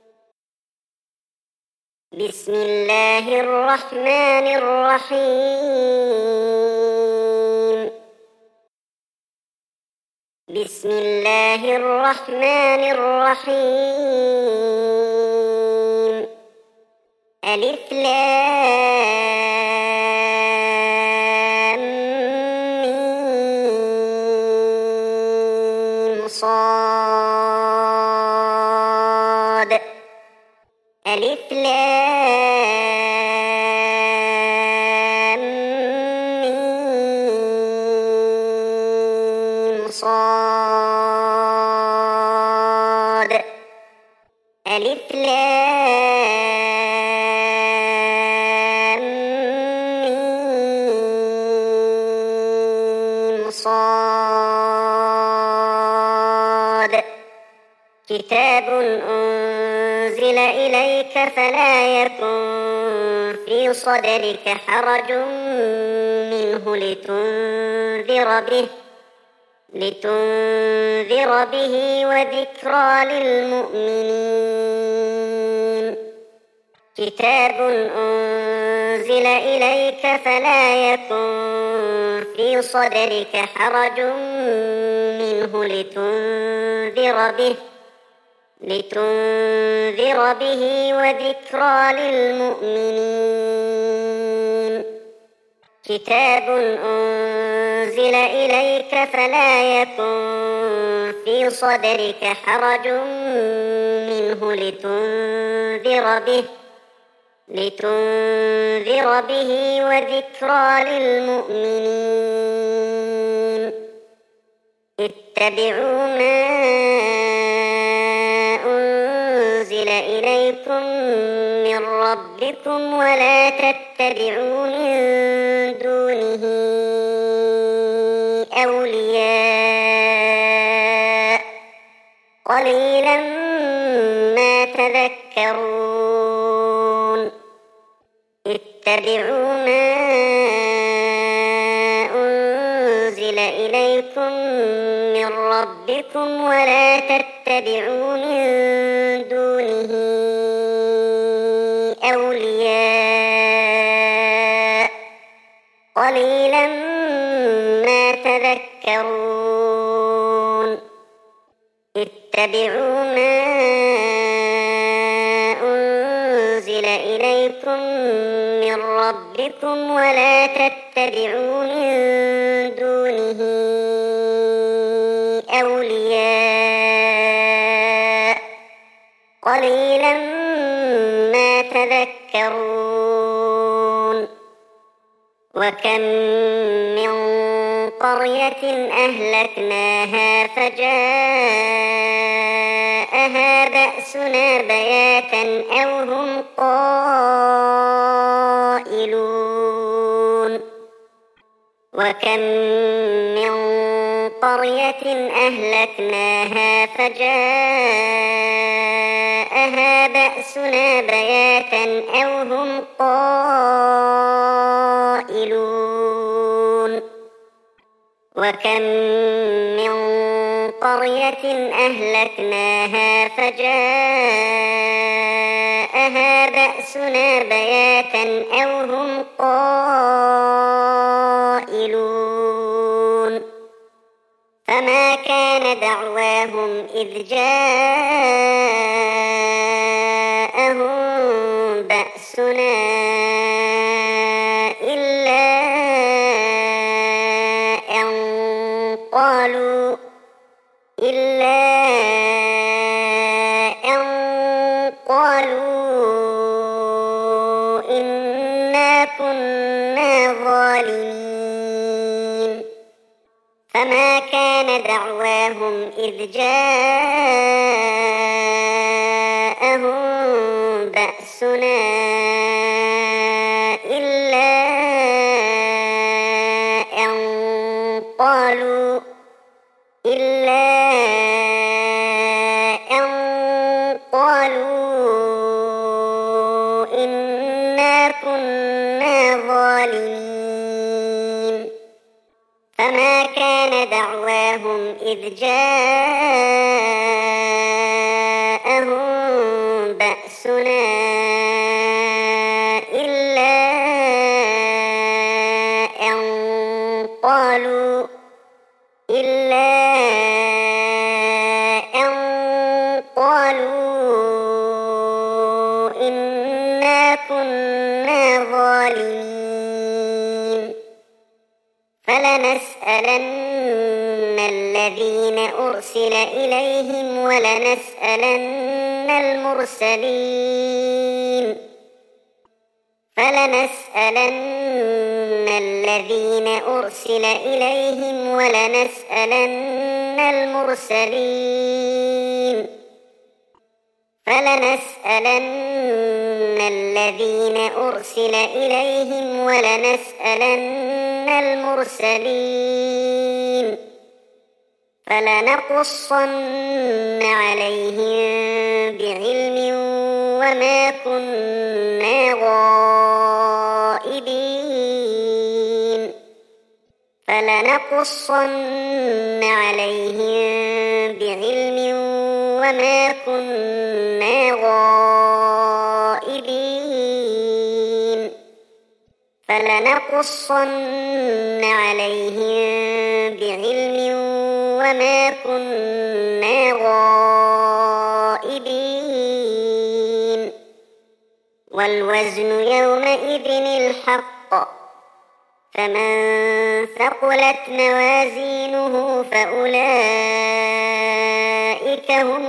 Speaker 1: بسم الله الرحمن الرحيم بسم الله الرحمن الرحيم ألف لام ألف لام ميم صاد ألف لام ميم صاد كتاب أنزل إليك فلا يكن في صدرك حرج منه لتنذر به وذكرى للمؤمنين كتاب أنزل إليك فلا يكن في صدرك حرج منه لتنذر به وذكرى للمؤمنين كتاب أنزل إليك فلا يكن في صدرك حرج منه لتنذر به وذكرى للمؤمنين اتبعوا ما أنزل إليكم من ربكم ولا تتبعوا من دونه أولياء قليلا ما تذكرون اتبعوا ما أنزل إليكم من ربكم ولا تتبعوا من دونه أولياء قليلا ما تذكرون اتبعوا ما أنزل إليكم من ربكم ولا تتبعوا من دونه أولياء قليلا ما تذكرون وكم من قرية أهلكناها فجاءها بأسنا بياتا أو هم قائلون وكم من قرية أهلكناها فجاءها بأسنا بياتا أو هم قائلون وكم من قرية أهلكناها فجاءها بأسنا بياتا أو هم قائلون فما كان دعواهم إذ جاءهم بأسنا إلا أن قالوا إنا كنا ظالمين فما كان دعواهم إذ جاءهم بأسنا إلا أن قالوا إنا كنا ظالمين فما كان دعواهم إذ جاءهم بأسنا إلا أن قالوا إنا كنا ظالمين فلنسألن الذين أرسل إليهم ولنسألن المرسلين فلنسألن الذين أرسل إليهم ولنسألن المرسلين فلنسألن الذين أرسل إليهم ولنسألن المرسلين فلنقصن عليهم بعلم وما كنا غائبين فلنقصن عليهم بعلم وما كنا غائبين فلنقصن عليهم بعلم وما كنا غائبين والوزن يومئذ الحق فمن ثقلت موازينه فأولئك هم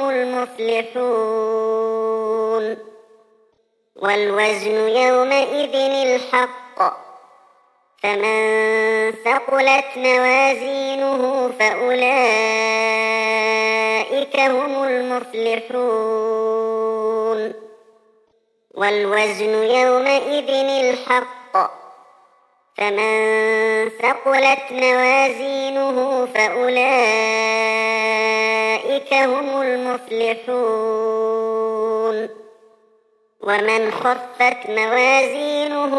Speaker 1: المفلحون والوزن يومئذ الحق فمن ثقلت موازينه فأولئك هم المفلحون والوزن يومئذ الحق فمن ثقلت موازينه فأولئك هم المفلحون ومن خفت موازينه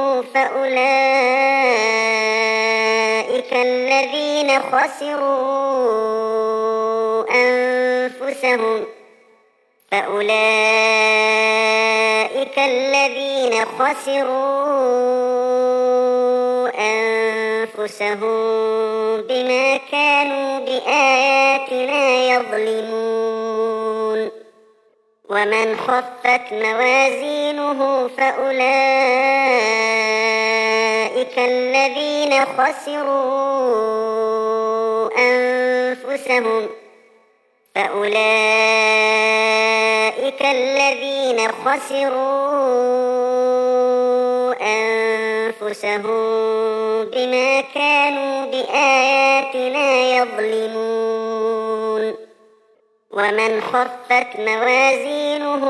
Speaker 1: فأولئك الذين خسروا أنفسهم بما كانوا بآياتنا يظلمون ومن خفت موازينه فأولئك الذين خسروا أنفسهم بما كانوا بآياتنا يظلمون ومن خفت موازينه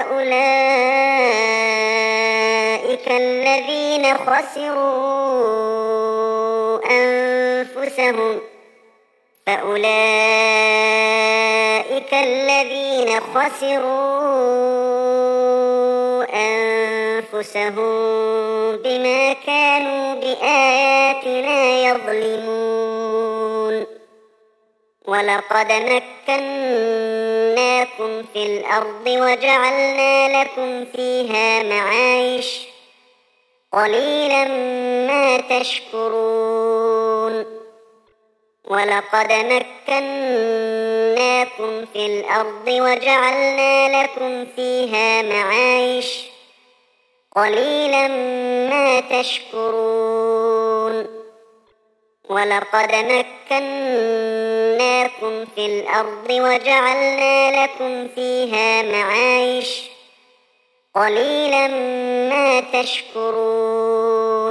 Speaker 1: فأولئك الذين خسروا أنفسهم بما كانوا بآياتنا يظلمون ولقد مكناكم في الأرض وجعلنا لكم فيها معايش قليلا ما تشكرون ولقد مكناكم في الأرض وجعلنا لكم فيها معايش قليلا ما تشكرون ولقد مكناكم في الأرض وجعلنا لكم فيها معايش قليلا ما تشكرون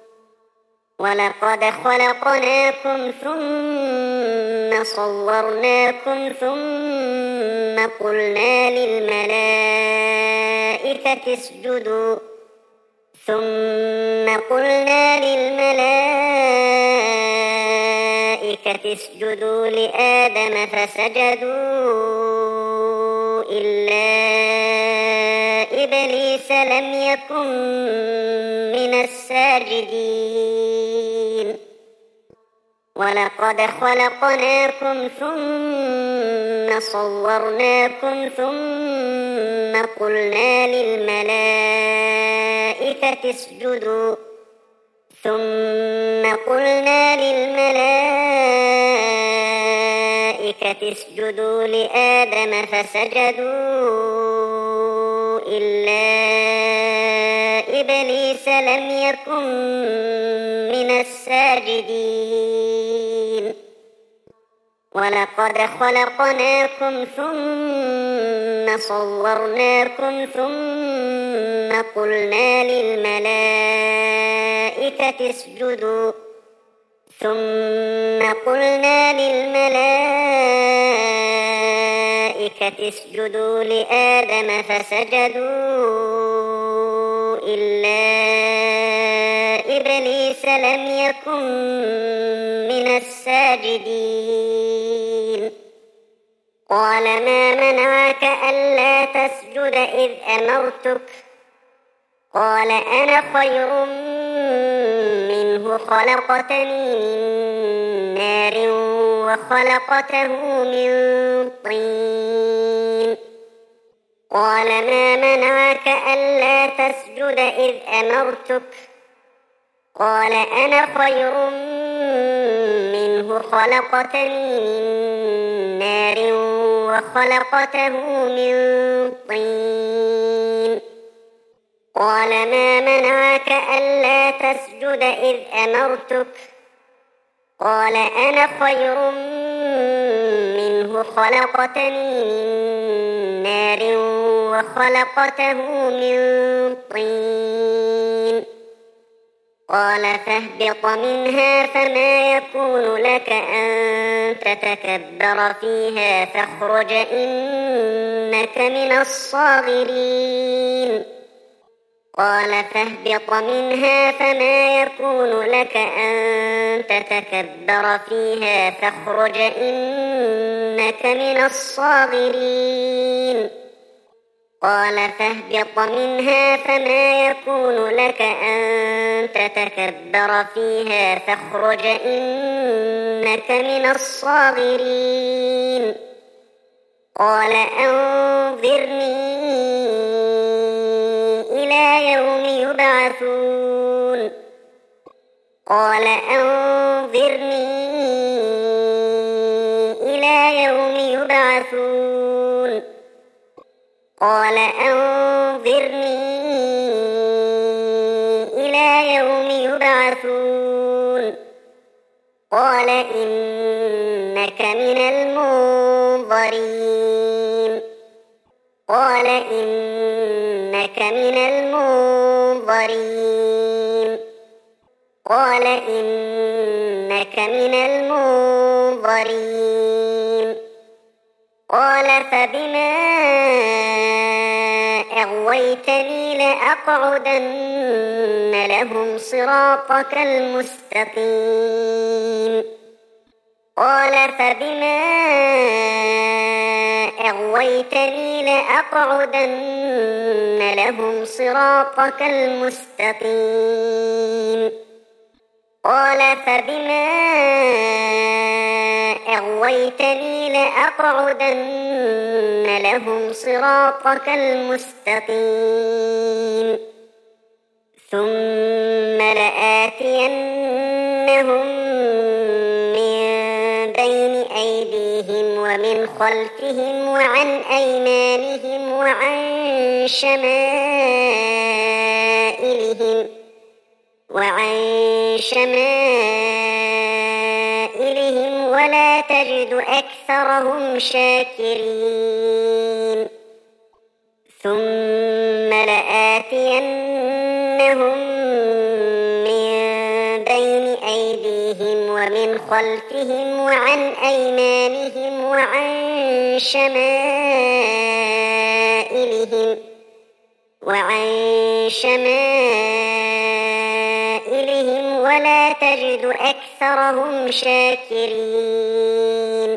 Speaker 1: ولقد خلقناكم ثم صورناكم ثم قلنا للملائكة اسجدوا لآدم فسجدوا إلا إبليس لم يكن من الساجدين ولقد خلقناكم ثم صورناكم ثم قلنا للملائكة اسجدوا لآدم فسجدوا إلا إبليس لم يكن من الساجدين ولقد خلقناكم ثم صورناكم ثم قلنا للملائكة اسجدوا لآدم فسجدوا إلا إبليس لم يكن من الساجدين. قال ما منعك ألا تسجد إذ أمرتك؟ قال أنا خير منه خلقتني من نار وخلقته من طين. قال ما منعك ألا تسجد إذ أمرتك؟ قال أنا خير منه خلقتني من نار وخلقته من طين. قال ما منعك ألا تسجد إذ أمرتك؟ قال أنا خير منه خلقتني من نار وخلقته من طين. قال فاهبط منها فما يكون لك أن تتكبر فيها فاخرج إنك من الصاغرين. قال فاهبط منها فما يكون لك أن تتكبر فيها فاخرج إنك من الصاغرين. قال فاهبط منها فما يكون لك أن تتكبر فيها فاخرج إنك من الصاغرين. قال أنظرني إلى يوم يبعثون. قال أنظرني إلى يوم يبعثون. قال أنظرني إلى يوم يبعثون. قال إنك من المنظرين. قال إنك من المنظرين. قال إنك من المنظرين. قال فبما أغويتني لأقعدن لهم صراطك المستقيم. قال فبما أغويتني لأقعدن لهم صراطك المستقيم. قال فبما أغويتني لأقعدن لهم صراطك المستقيم. ثم لآتينهم من بين أيديهم ومن خلفهم وعن أيمانهم وعن شمائلهم ولا تجد أكثرهم شاكرين. ثم لآتينهم من بين أيديهم ومن خلفهم وعن أيمانهم وعن شمائلهم ولا تجد أكثرهم شاكرين.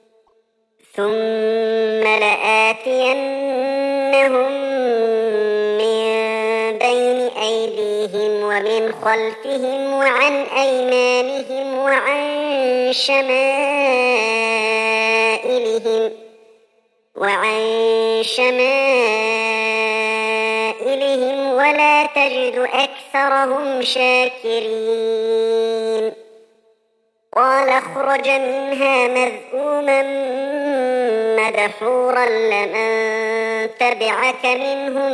Speaker 1: ثم لآتينهم من بين أيديهم ومن خلفهم وعن أيمانهم وعن شمائلهم ولا تجد أكثرهم شاكرين. قال اخرج منها مذءوما مدحورا لمن تبعك منهم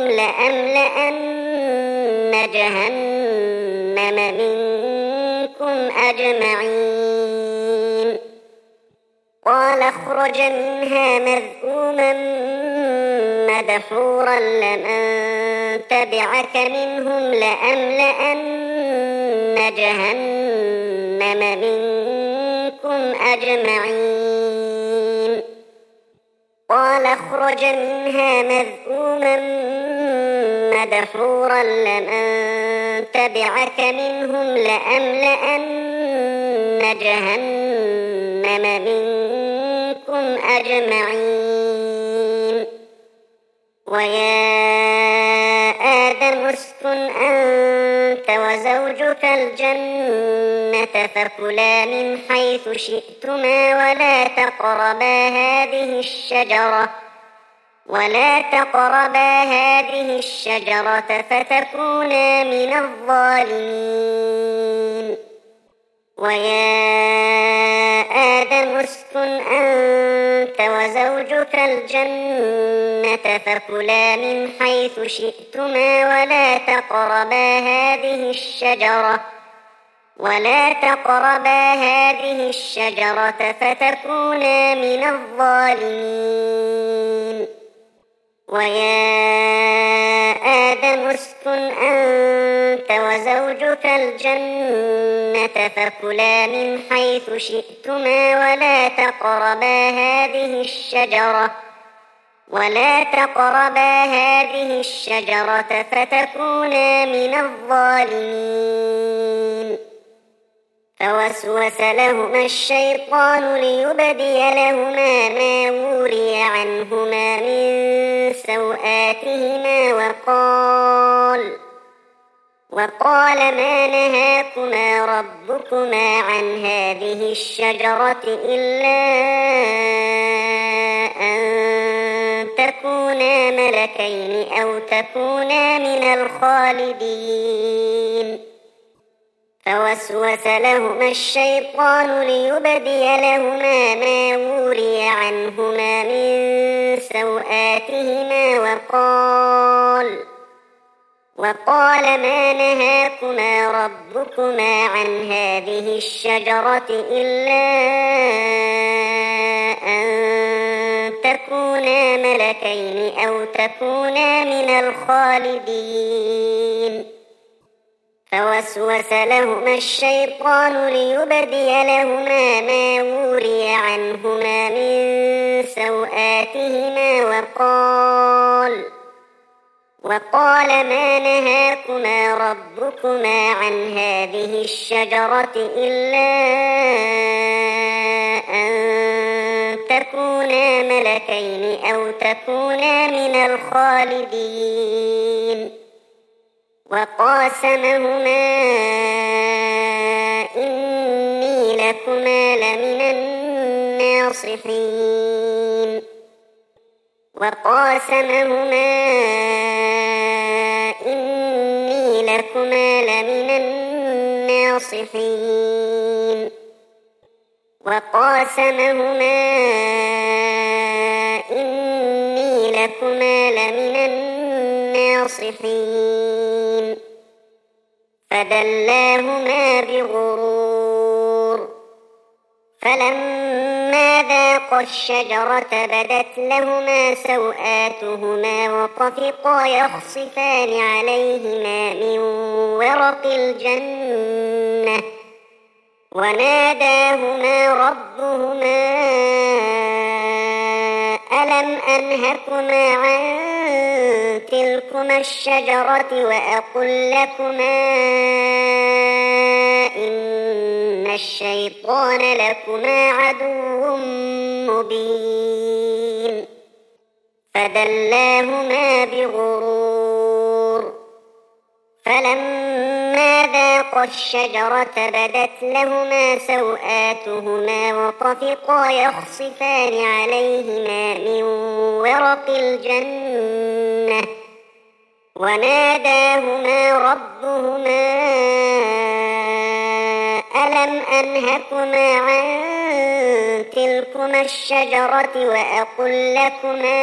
Speaker 1: لأملأن جهنم منكم أجمعين. قال اخرج منها مذءوما مدحورا لمن تبعك منهم لأملأن جهنم منكم أجمعين قال اخرج منها مذءوما مدحورا لمن تبعك منهم لأملأن جهنم منكم أجمعين ويا آدم اسكن أنت وزوجك الجنة فكلا من حيث شئتما ولا تقربا هذه الشجرة فتكونا من الظالمين ويا آدم اسكن أنت وزوجك الجنة فكلا من حيث شئتما ولا تقربا هذه الشجرة فتكونا من الظالمين ويا آدم اسكن أنت وزوجك الجنة فكلا من حيث شئتما ولا تقربا هذه الشجرة فتكونا من الظالمين فوسوس لهما الشيطان ليبدي لهما ما وري عنهما من سوآتهما وقال ما نهاكما ربكما عن هذه الشجرة إلا أن تكونا ملكين أو تكونا من الخالدين فوسوس لهما الشيطان ليبدي لهما ما وري عنهما من سوآتهما وقال ما نهاكما ربكما عن هذه الشجرة إلا أن تكونا ملكين أو تكونا من الخالدين فوسوس لهما الشيطان ليبدي لهما ما وري عنهما من سوآتهما وقال ما نهاكما ربكما عن هذه الشجرة إلا أن تكونا ملكين أو تكونا من الخالدين وقاسمهما إني لكما لمن الناصحين وقاسمهما إني لكما لمن الناصحين وقاسمهما إني لكما لمن الناصحين فدلاهما بغرور فلما ذاقا الشجرة بدت لهما سوآتهما وطفقا يخصفان عليهما من ورق الجنة وناداهما ربهما ألم أنهكما عن تلكما الشجرة وأقل لكما إن الشيطان لكما عدو مبين فدلاهما بغرور فلما ذاقا الشجرة بدت لهما سوآتهما وطفقا يخصفان عليهما من ورق الجنة وناداهما ربهما ألم أنهكما عن تلكما الشجرة وأقل لكما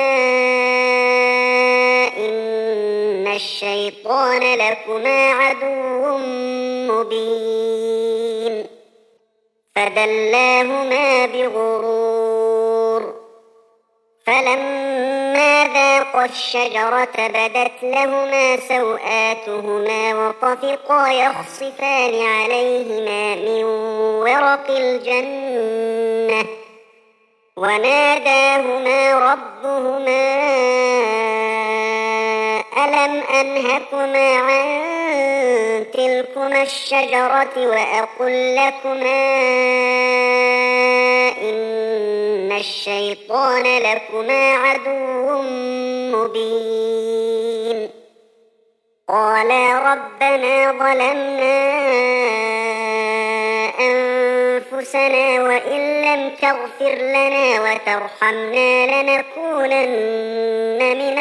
Speaker 1: إن الشيطان لكما عدو مبين فدلاهما بغرور فلما ذاقا الشجرة بدت لهما سوآتهما وطفقا يخصفان عليهما من ورق الجنة وناداهما ربهما ألم أنهكما عن تلكما الشجرة وأقل لكما إن الشيطان لكما عدو مبين قالا ربنا ظلمنا أنفسنا وإن لم تغفر لنا وترحمنا لنكونن من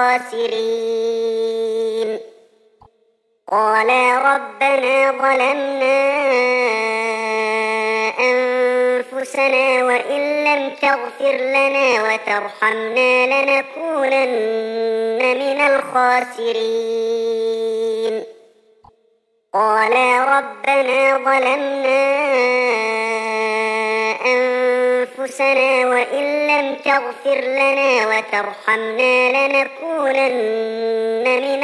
Speaker 1: الخاسرين قالا ربنا ظلمنا أنفسنا وإن لم تغفر لنا وترحمنا لنكونن من الخاسرين قالا ربنا ظلمنا أنفسنا وإن لم تغفر لنا وترحمنا لنكونن من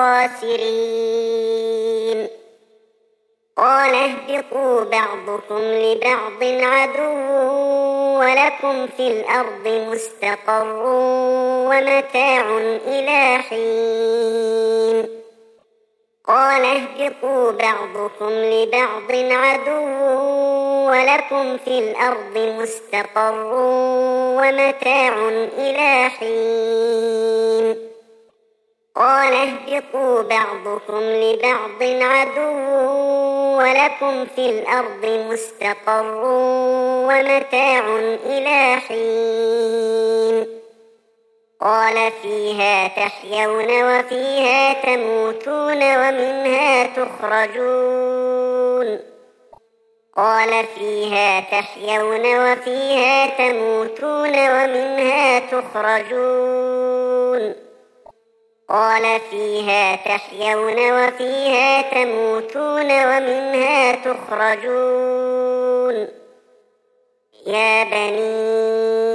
Speaker 1: الخاسرين قال اهبطوا بعضكم لبعض عدو ولكم في الأرض مستقر ومتاع إلى حين قال اهبطوا بعضكم لبعض عدو ولكم في الأرض مستقر ومتاع إلى حين قال اهبطوا بعضكم لبعض عدو ولكم في الأرض مستقر ومتاع إلى حين قال فيها تحيون وفيها تموتون ومنها تخرجون قال فيها تحيون وفيها تموتون ومنها تخرجون قال فيها تحيون وفيها تموتون ومنها تخرجون يا بني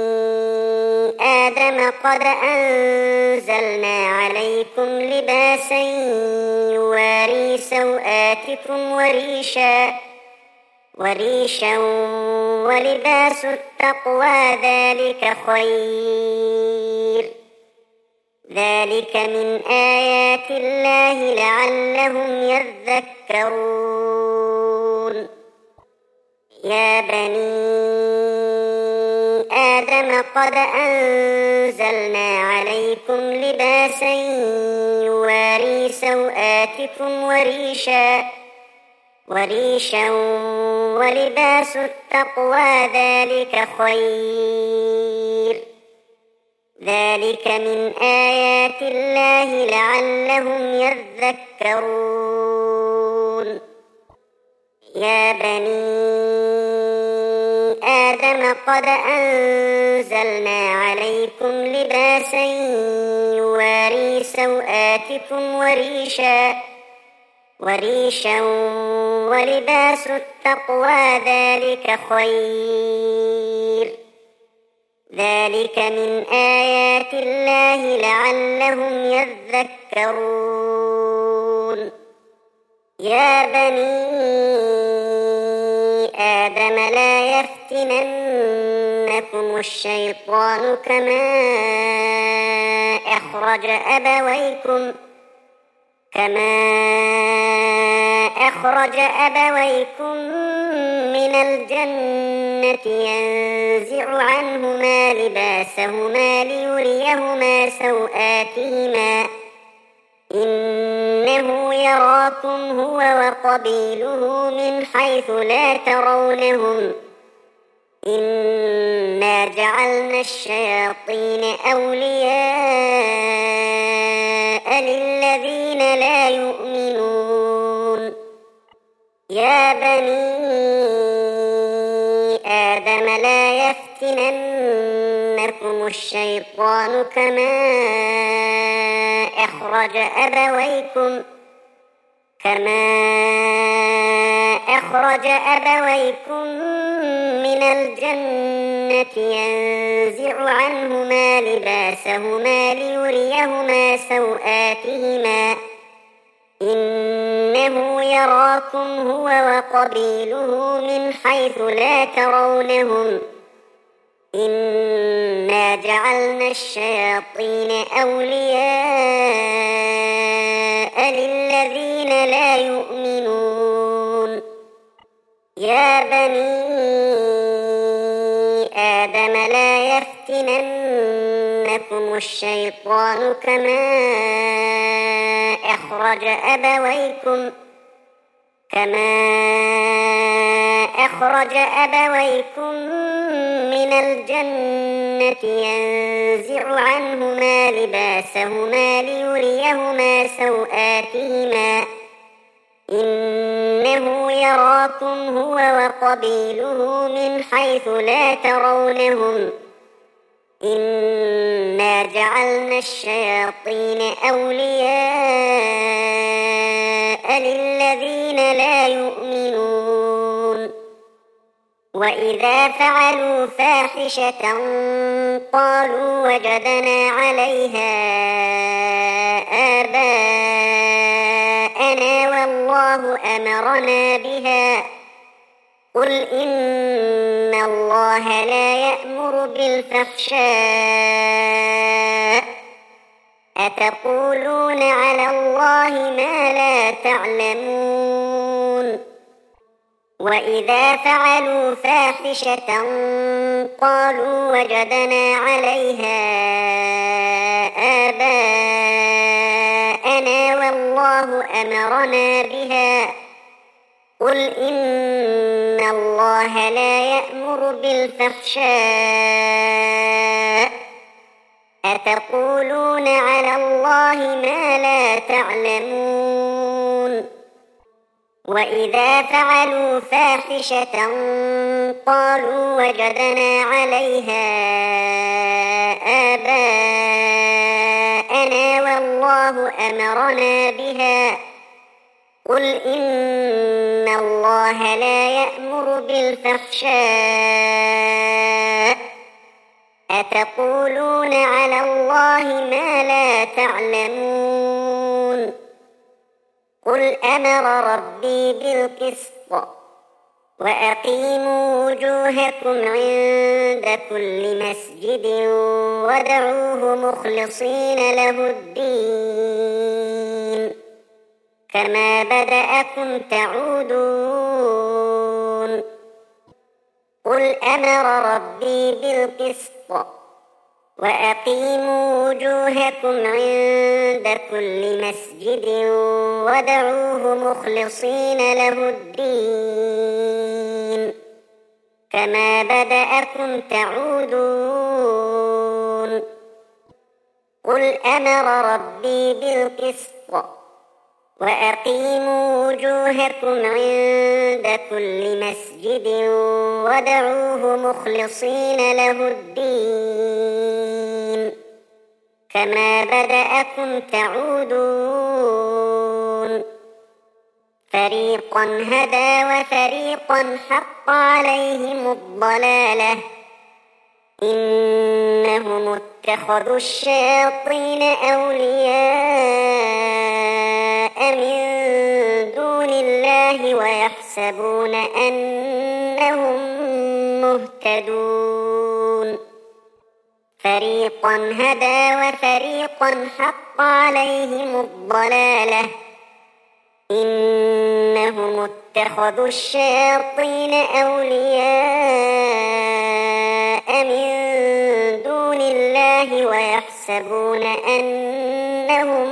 Speaker 1: آدم قد أنزلنا عليكم لباسا يواري سوآتكم وريشا ولباس التقوى ذلك خير ذلك من آيات الله لعلهم يذكرون يا بني آدم قد أنزلنا عليكم لباسا يواري سوآتكم وريشا ولباس التقوى ذلك خير ذلك من آيات الله لعلهم يذكرون يا بني آدم قد أنزلنا عليكم لباسا يواري سوآتكم وريشا ولباس التقوى ذلك خير ذلك من آيات الله لعلهم يذكرون يا بني آدم لا يفتننكم الشيطان كما أخرج أبويكم من الجنة ينزع عنهما لباسهما ليريهما سوآتهما إنه يراكم هو وقبيله من حيث لا ترونهم إنا جعلنا الشياطين أولياء للذين لا يؤمنون يا بني آدم لا يفتننكم الشيطان كما أخرج أبويكم من الجنة ينزع عنهما لباسهما ليريهما سوآتهما إنه يراكم هو وقبيله من حيث لا ترونهم إنا جعلنا الشياطين أولياء للذين لا يؤمنون يا بني آدم لا يفتننكم الشيطان كما أخرج أبويكم من الجنة ينزع عنهما لباسهما ليريهما سوآتهما إنه يراكم هو وقبيله من حيث لا ترونهم إنا جعلنا الشياطين أولياء للذين لا يؤمنون وإذا فعلوا فاحشة قالوا وجدنا عليها آباءنا والله أمرنا بها قل إن الله لا يأمر بالفحشاء أتقولون على الله ما لا تعلمون وإذا فعلوا فاحشة قالوا وجدنا عليها آباءنا والله أمرنا بها قل إن الله لا يأمر بالفحشاء أتقولون على الله ما لا تعلمون وإذا فعلوا فاحشة قالوا وجدنا عليها آباءنا والله أمرنا بها قل إن الله لا يأمر بالفحشاء أتقولون على الله ما لا تعلمون قل أمر ربي بالقسط وأقيموا وجوهكم عند كل مسجد وادعوه مخلصين له الدين كما بدأكم تعودون قل أمر ربي بالقسط وأقيموا وجوهكم عند كل مسجد وادعوه مخلصين له الدين كما بدأكم تعودون قل أمر ربي بالقسط وأقيموا وجوهكم عند كل مسجد وادعوه مخلصين له الدين كما بدأكم تعودون فريقا هدى وفريقا حق عليهم الضلالة إنهم اتخذوا الشياطين أولياء من دون الله ويحسبون أنهم مهتدون فريقا هدى وفريقا حق عليهم الضلالة إنهم اتخذوا الشياطين أولياء من دون الله ويحسبون أنهم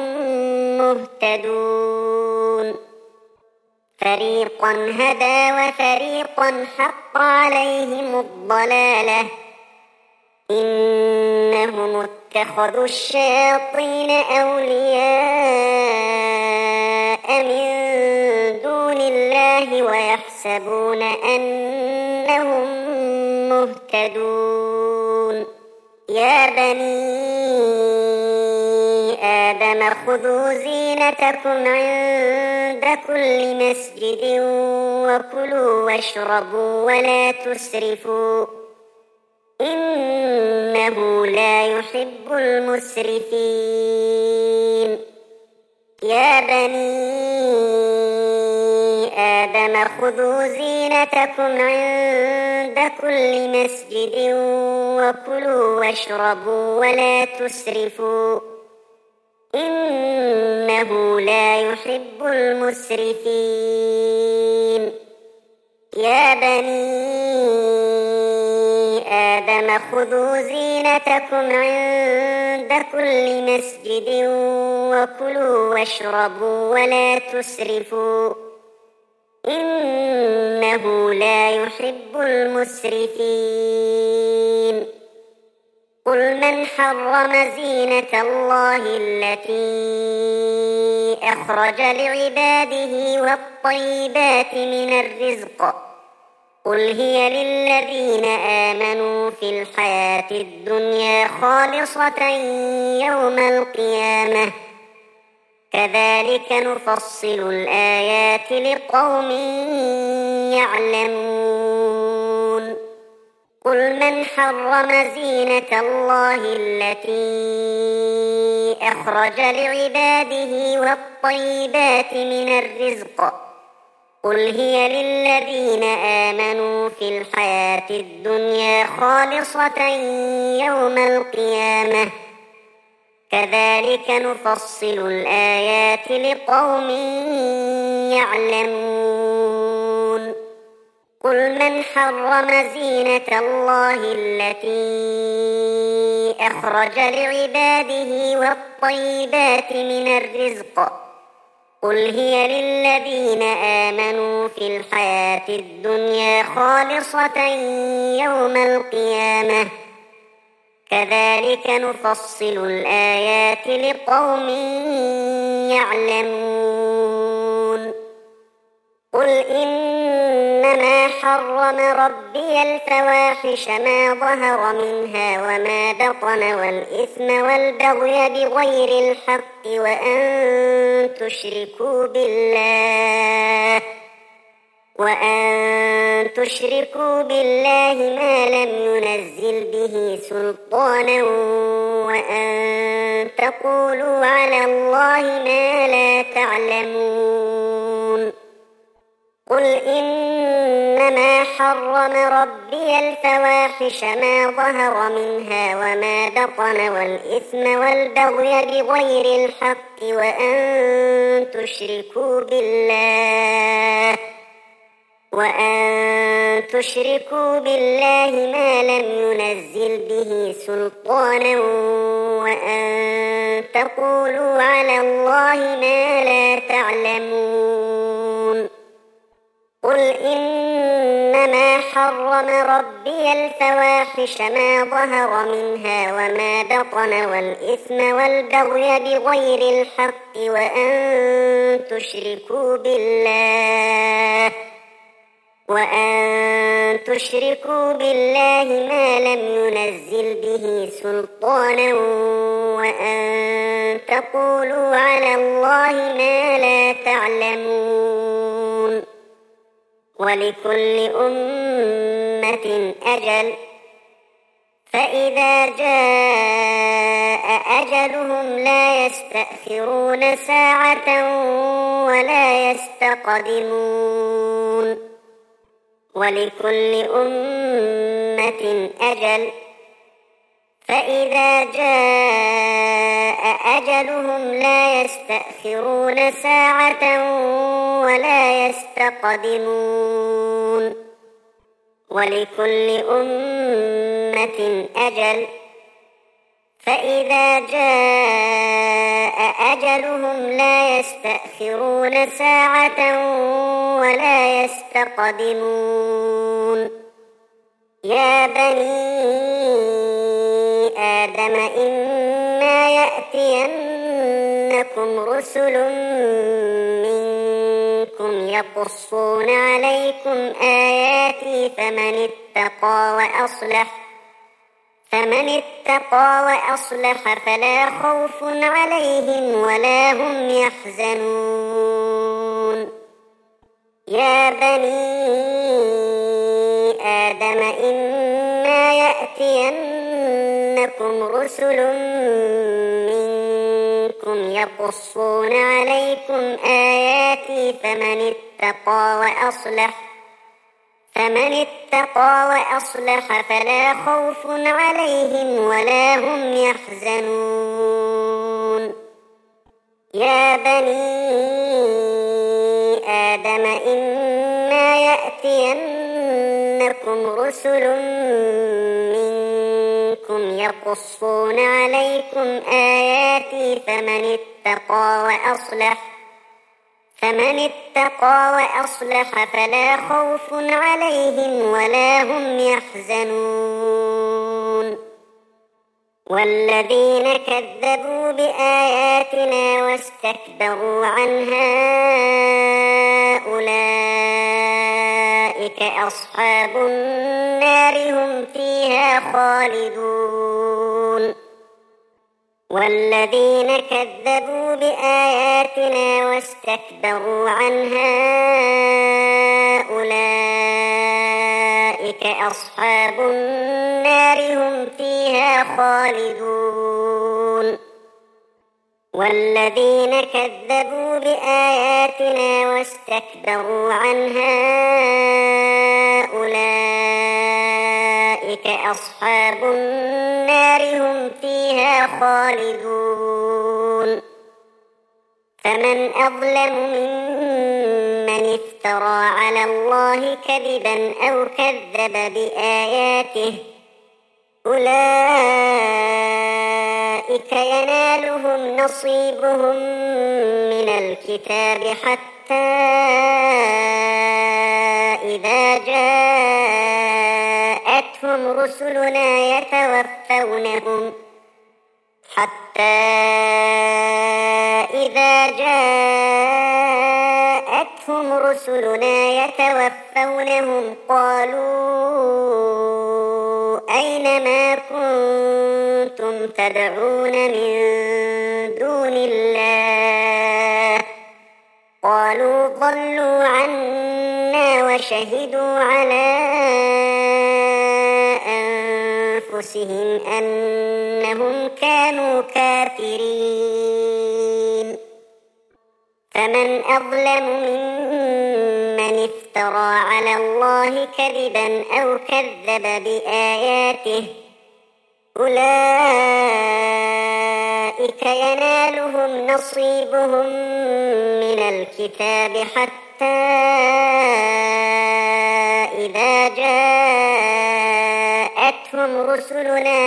Speaker 1: مهتدون فريقا هدى وفريقا حق عليهم الضلالة إنهم اتخذوا الشياطين أولياء من دون الله ويحسبون أنهم مهتدون يا بني آدم خذوا زينتكم عند كل مسجد وكلوا واشربوا ولا تسرفوا إنه لا يحب المسرفين يا بني آدم خذوا زينتكم عند كل مسجد وكلوا واشربوا ولا تسرفوا إنه لا يحب المسرفين يا بني آدم خذوا زينتكم عند كل مسجد وكلوا واشربوا ولا تسرفوا إنه لا يحب المسرفين قل من حرم زينة الله التي أخرج لعباده والطيبات من الرزق قل هي للذين آمنوا في الحياة الدنيا خالصة يوم القيامة كذلك نفصل الآيات لقوم يعلمون قل من حرم زينة الله التي أخرج لعباده والطيبات من الرزق قل هي للذين آمنوا في الحياة الدنيا خالصة يوم القيامة كذلك نفصل الآيات لقوم يعلمون قل من حرم زينة الله التي أخرج لعباده والطيبات من الرزق قل هي للذين آمنوا في الحياة الدنيا خالصة يوم القيامة كذلك نفصل الآيات لقوم يعلمون قل إنما حرم ربي الفواحش ما ظهر منها وما بطن والإثم والبغي بغير الحق وأن تشركوا بالله ما لم ينزل به سلطانا وأن تقولوا على الله ما لا تعلمون قل إنما حرم ربي الفواحش ما ظهر منها وما بطن والإثم والبغي بغير الحق وأن تشركوا بالله ما لم ينزل به سلطانا وأن تقولوا على الله ما لا تعلمون قل إنما حرم ربي الفواحش ما ظهر منها وما بطن والإثم والبغي بغير الحق وأن تشركوا بالله ما لم ينزل به سلطانا وأن تقولوا على الله ما لا تعلمون ولكل أمة أجل فإذا جاء أجلهم لا يستأخرون ساعة ولا يستقدمون ولكل أمة أجل فإذا جاء أجلهم لا يستأخرون ساعة ولا يستقدمون ولكل أمة أجل فإذا جاء أجلهم لا يستأخرون ساعة ولا يستقدمون يا بني آدم إما يأتينكم رسل منكم يقصون عليكم آياتي فمن اتقى وأصلح فلا خوف عليهم ولا هم يحزنون يا بني آدم إما يأتينكم رسل منكم يقصون عليكم آياتي فمن اتقى وأصلح فلا خوف عليهم ولا هم يحزنون يا بني آدم إما يأتينكم رسل منكم يقصون عليكم آياتي فمن اتقى وأصلح فلا خوف عليهم ولا هم يحزنون والذين كذبوا بآياتنا واستكبروا عنها أولئك أصحاب النار هم فيها خالدون والذين كذبوا بآياتنا واستكبروا عنها أولئك أصحاب النار هم فيها خالدون والذين كذبوا بآياتنا واستكبروا عنها أولئك أصحاب النار هم فيها خالدون فمن أظلم ممن افترى على الله كذبا أو كذب بآياته أولئك ينالهم نصيبهم من الكتاب حتى إذا جاءتهم رسلنا يتوفونهم قالوا أين ما كنتم تدعون من دون الله قالوا ضلوا عنا وشهدوا على أنفسهم أنهم كانوا كافرين فمن أظلم ممن افترى على الله كذبا أو كذب بآياته أولئك ينالهم نصيبهم من الكتاب حتى إذا جاءتهم رسلنا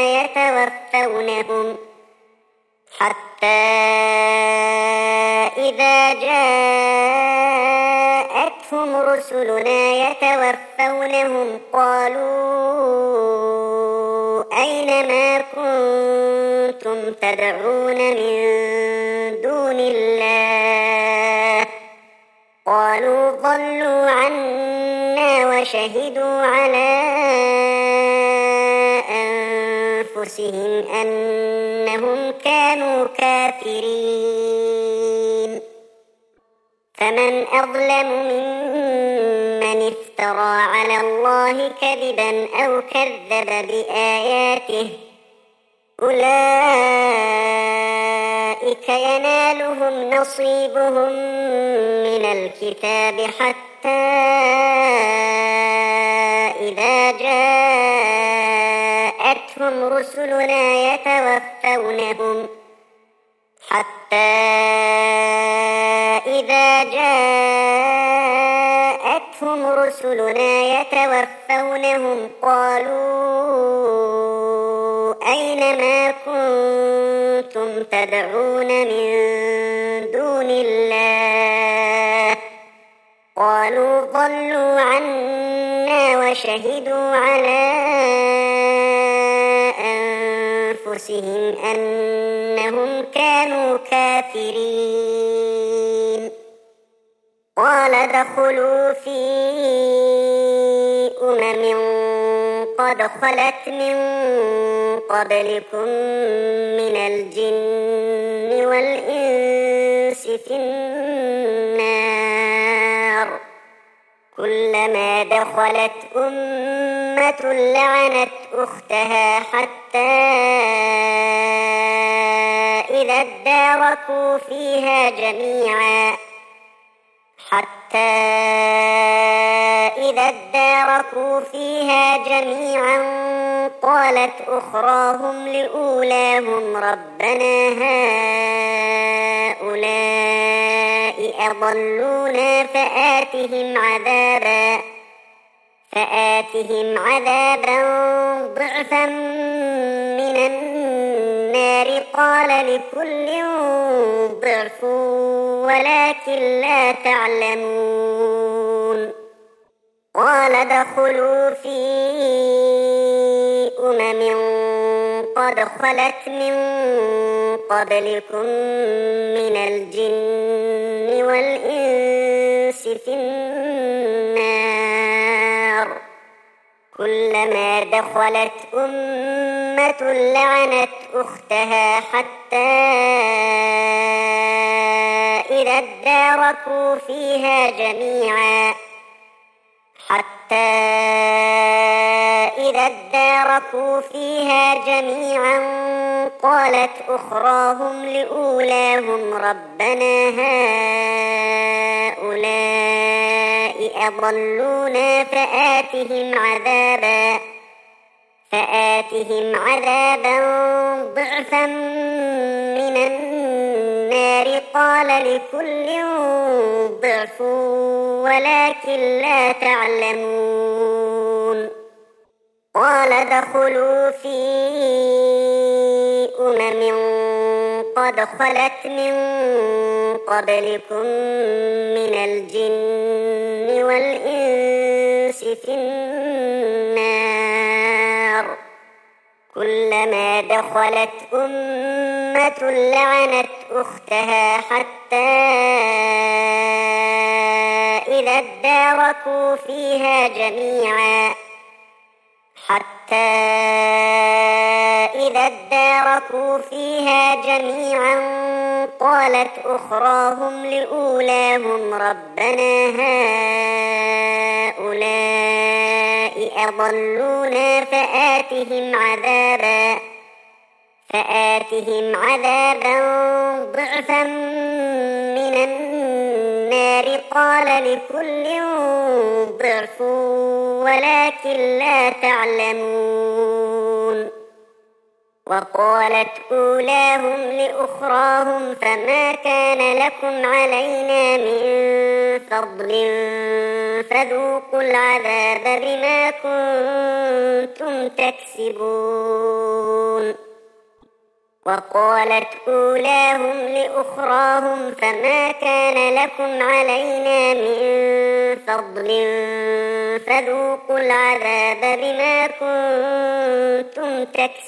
Speaker 1: يتوفونهم قالوا أين ما كنتم تدعون من دون الله قالوا ضلوا عنا وشهدوا على أنفسهم أنهم كانوا كافرين فمن أظلم ممن افترى على الله كذبا أو كذب بآياته أولئك ينالهم نصيبهم من الكتاب حتى إذا جاءتهم رسلنا يتوفونهم قالوا أين ما كنتم تدعون من دون الله قالوا ضلوا عنا وشهدوا على أنفسهم أنهم كانوا كافرين قال ادخلوا في أمم قد خلت من قبلكم من الجن والإنس في النار كلما دخلت أمة لعنت أختها حتى إذا اداركوا فيها جميعا قالت أخراهم لأولاهم ربنا هؤلاء أضلونا فآتهم عذابا ضعفا من النار قال لكل ضعف ولكن لا تعلمون قال ادخلوا في قد خلت من قبلكم من الجن والإنس في النار كلما دخلت أمة لعنت أختها حتى إذا اداركوا فيها جميعا قالت أخراهم لأولاهم ربنا هؤلاء أضلونا فآتهم عذابا ضعفا من النار قال لكل ضعف ولكن لا تعلمون قال ادخلوا في قد خلت من قبلكم من الجن والإنس في النار كلما دخلت أمة لعنت أختها حتى إذا اداركوا فيها جميعا قالت أخراهم لأولاهم ربنا هؤلاء أضلونا فآتهم عذابا ضعفا من النار قال لكل ضعف ولكن لا تعلمون وقالت أولاهم لأخراهم فما كان لكم علينا من فضل فذوقوا العذاب بما كنتم تكسبون وقالت أولاهم لأخراهم فما كان لكم علينا من فضل فذوقوا العذاب بما كنتم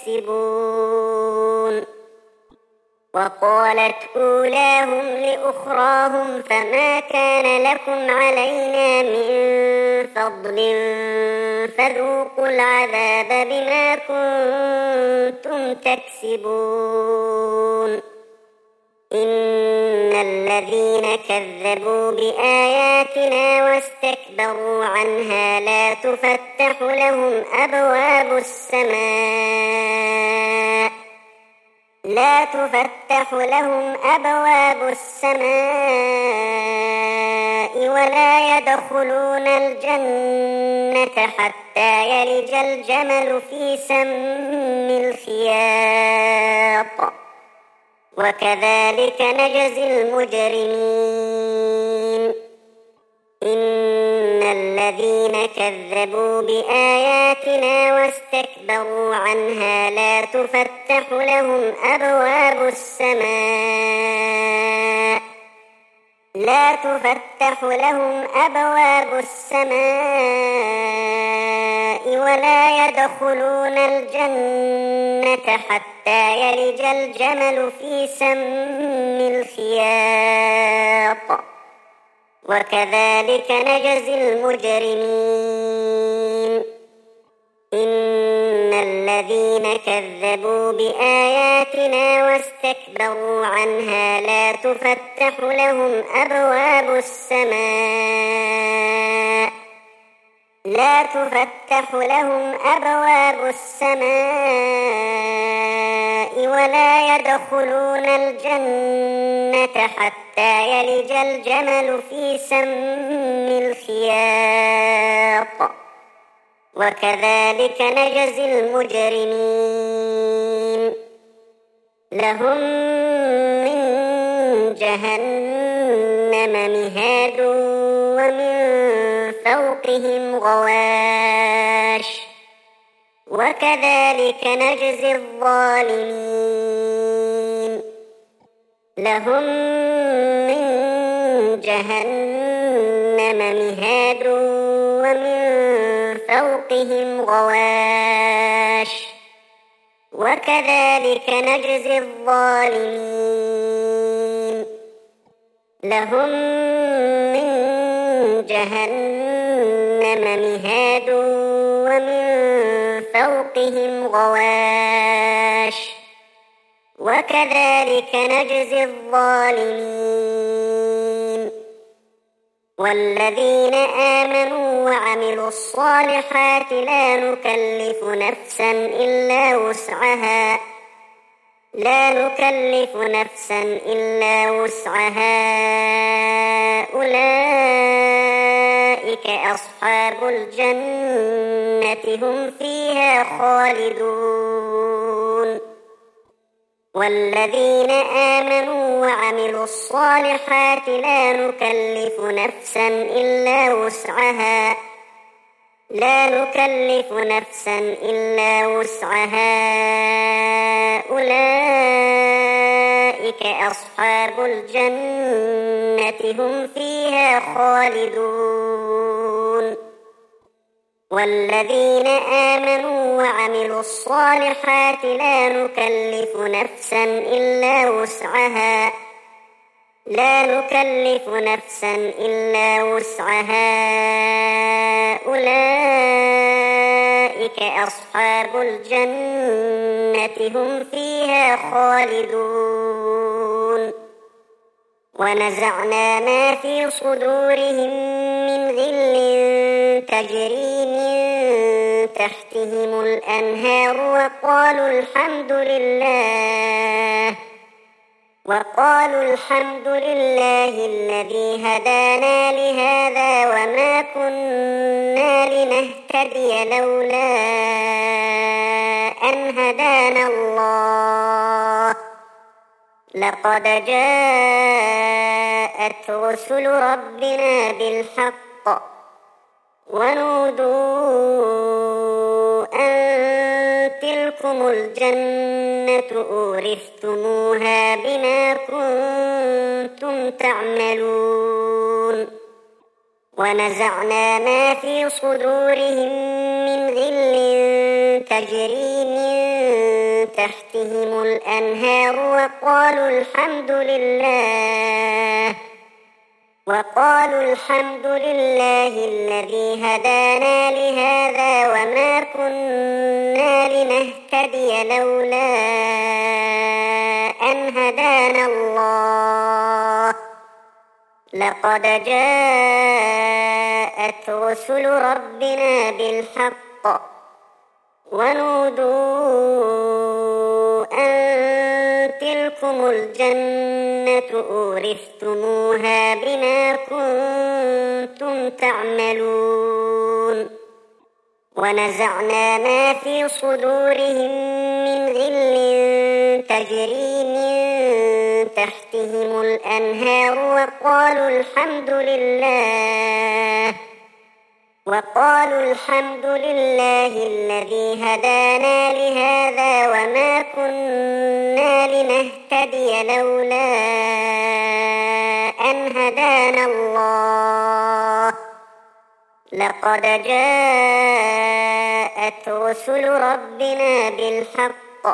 Speaker 1: تكسبون وقالت أولاهم لأخراهم فما كان لكم علينا من فضل فذوقوا العذاب بما كنتم تكسبون إن الذين كذبوا بآياتنا واستكبروا عنها لا تفتح لهم أبواب السماء ولا يدخلون الجنة حتى يلج الجمل في سم الخياط وكذلك نجزي المجرمين إن الذين كذبوا بآياتنا واستكبروا عنها لا تفتح لهم أبواب السماء ولا يدخلون الجنة حتى يلج الجمل في سم الخياط وكذلك نجزي المجرمين إن والذين كذبوا بآياتنا واستكبروا عنها لا تفتح لهم أبواب السماء ولا يدخلون الجنة حتى يلج الجمل في سم الخياط وكذلك نجزي المجرمين لهم من جهنم مهاد ومن فوقهم غواش وكذلك نجزي الظالمين لهم من جهنم مهاد ومن فوقهم غواش وكذلك نجزي الظالمين لهم من جهنم مهاد ومن فوقهم غواش وكذلك نجزي الظالمين والذين آمنوا وعملوا الصالحات لا نكلف نفسا إلا وسعها أولئك أصحاب الجنة هم فيها خالدون والذين آمنوا وعملوا الصالحات لا نكلف نفسا إلا وسعها أولئك أصحاب الجنة هم فيها خالدون والذين آمنوا وعملوا الصالحات لا نكلف نفسا إلا وسعها أولئك أصحاب الجنة هم فيها خالدون ونزعنا ما في صدورهم من غل تجري من تحتهم الأنهار وقالوا الحمد لله الذي هدانا لهذا وما كنا لنهتدي لولا أن هدانا الله لقد جاءت رسل ربنا بالحق ونودوا أن تلكم الجنة أورثتموها بما كنتم تعملون ونزعنا ما في صدورهم من غل تجري من تحتهم الأنهار وقالوا الحمد لله الذي هدانا لهذا وما كنا لنهتدي لولا أن هدانا الله لقد جاءت رسل ربنا بالحق ونودوا أن تلكم الجنة أورثتموها بما كنتم تعملون ونزعنا ما في صدورهم من غل تجري من تحتهم الأنهار وقالوا الحمد لله الذي هدانا لهذا وما كنا لنهتدي لولا أن هدانا الله لقد جاءت رسل ربنا بالحق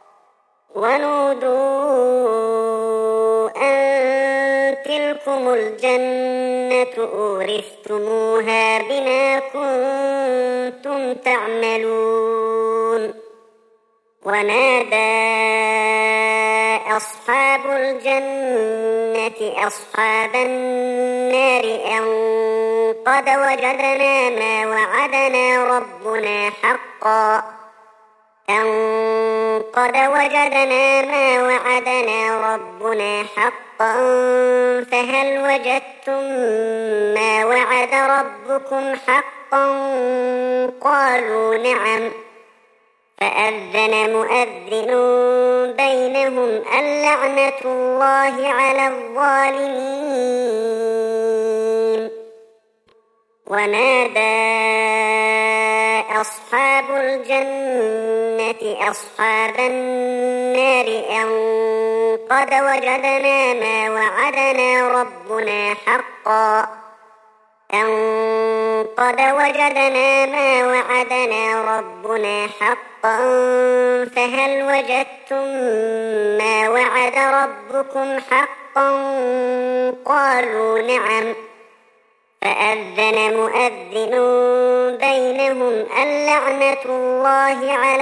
Speaker 1: ونودوا أن تلكم الجنة أورثتموها بما كنتم تعملون ونادى أصحاب الجنة أصحاب النار أن قد وجدنا ما وعدنا ربنا حقا فهل وجدتم ما وعد ربكم حقا قالوا نعم فأذن مؤذن بينهم اللعنة الله على الظالمين ونادى أصحاب الجنة أصحاب النار أن قد وجدنا ما وعدنا ربنا حقا فهل وجدتم ما وعد ربكم حقا قالوا نعم فأذن مؤذن بينهم اللعنة الله على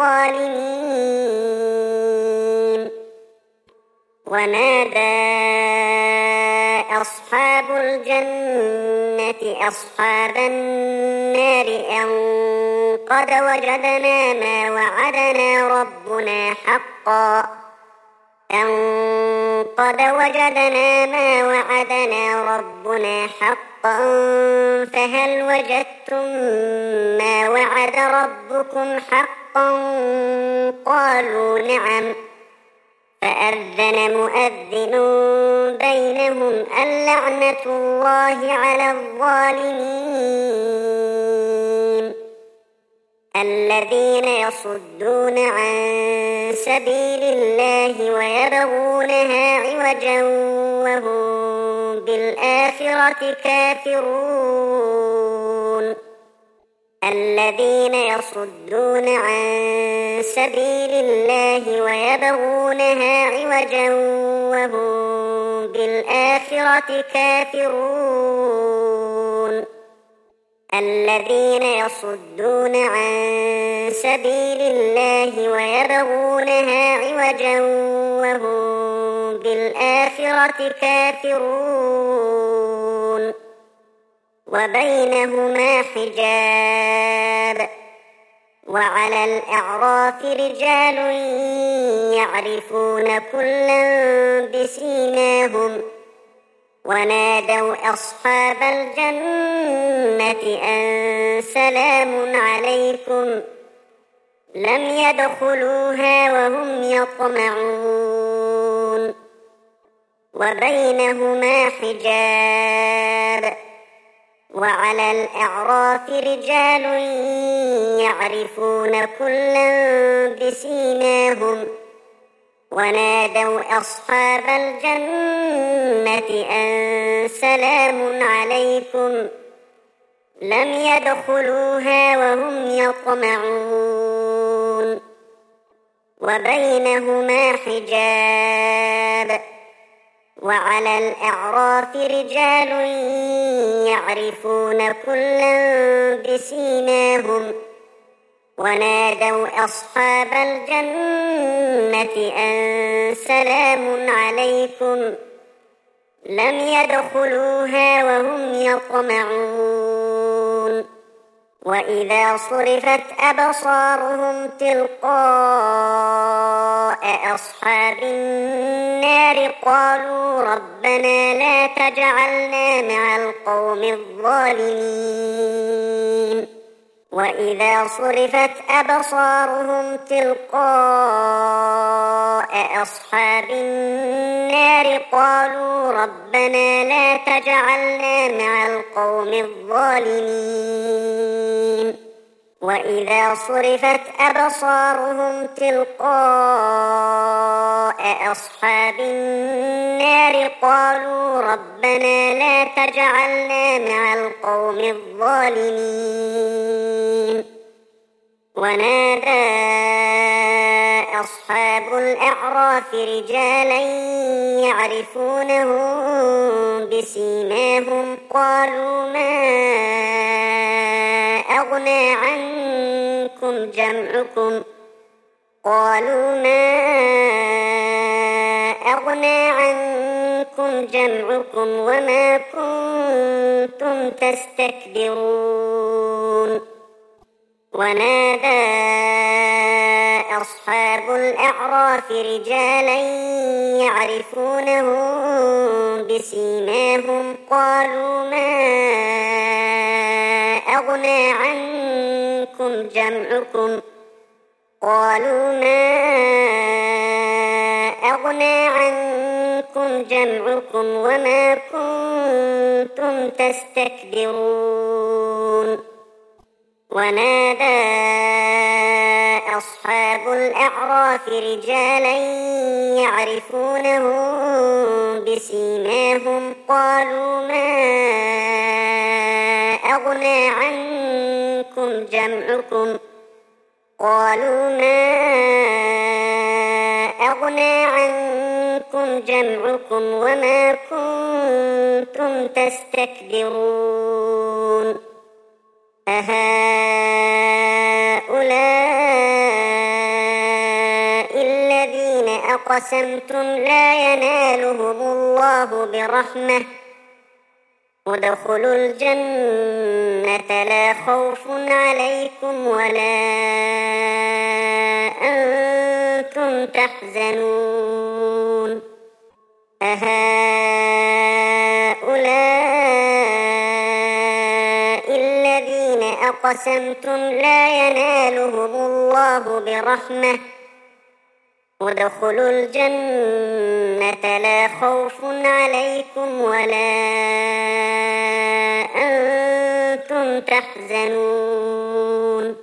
Speaker 1: الظالمين ونادى أصحاب الجنة أصحاب النار أن قد وجدنا ما وعدنا ربنا حقا فهل وجدتم ما وعد ربكم حقا قالوا نعم فأذن مؤذن بينهم اللعنة الله على الظالمين الذين يصدون عن سبيل الله ويبغونها عوجا وهم بالآخرة كافرون الذين يصدون عن سبيل الله ويبغونها عوجا وهم بالآخرة كافرون الذين يصدون عن سبيل الله ويبغونها عوجا وهم بالآخرة كافرون وبينهما حجاب وعلى الأعراف رجال يعرفون كلا بسيماهم ونادوا أصحاب الجنة أن سلام عليكم لم يدخلوها وهم يطمعون وبينهما حجاب وعلى الأعراف رجال يعرفون كلا بسيماهم ونادوا أصحاب الجنة أن سلام عليكم لم يدخلوها وهم يطمعون وبينهما حجاب وعلى الأعراف رجال يعرفون كلا بسيماهم ونادوا أصحاب الجنة أن سلام عليكم لم يدخلوها وهم يطمعون وإذا صرفت أبصارهم تلقاء أصحاب النار قالوا ربنا لا تجعلنا مع القوم الظالمين وإذا صرفت أبصارهم تلقاء أصحاب النار قالوا ربنا لا تجعلنا مع القوم الظالمين وإذا صرفت أبصارهم تلقاء أصحاب النار قالوا ربنا لا تجعلنا مع القوم الظالمين ونادى أصحاب الأعراف رجالا يعرفونهم بسيماهم قالوا ما أغنى عنكم جمعكم قالوا ما أغنى عنكم جمعكم وما كنتم تستكبرون ونادى أصحاب الأعراف رجالا يعرفونهم بسيماهم قالوا ما أغنى عنكم جمعكم وما كنتم تستكبرون ونادى أصحاب الأعراف رجالا يعرفونهم بسيماهم قالوا ما أغنى عنكم جمعكم وما كنتم تستكبرون أهؤلاء الذين أقسمتم لا ينالهم الله برحمة ادخلوا الجنة لا خوف عليكم ولا أنتم تحزنون أهؤلاء الذين أقسمتم لا ينالهم الله برحمة ادخلوا الجنة لا خوف عليكم ولا أنتم تحزنون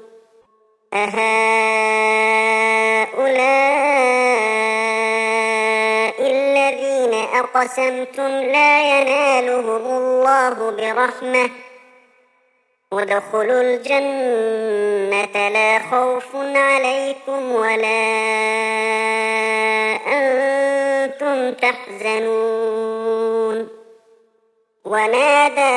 Speaker 1: أهؤلاء الذين أقسمتم لا ينالهم الله برحمة ادخلوا الجنة لا خوف عليكم ولا أنتم تحزنون ونادى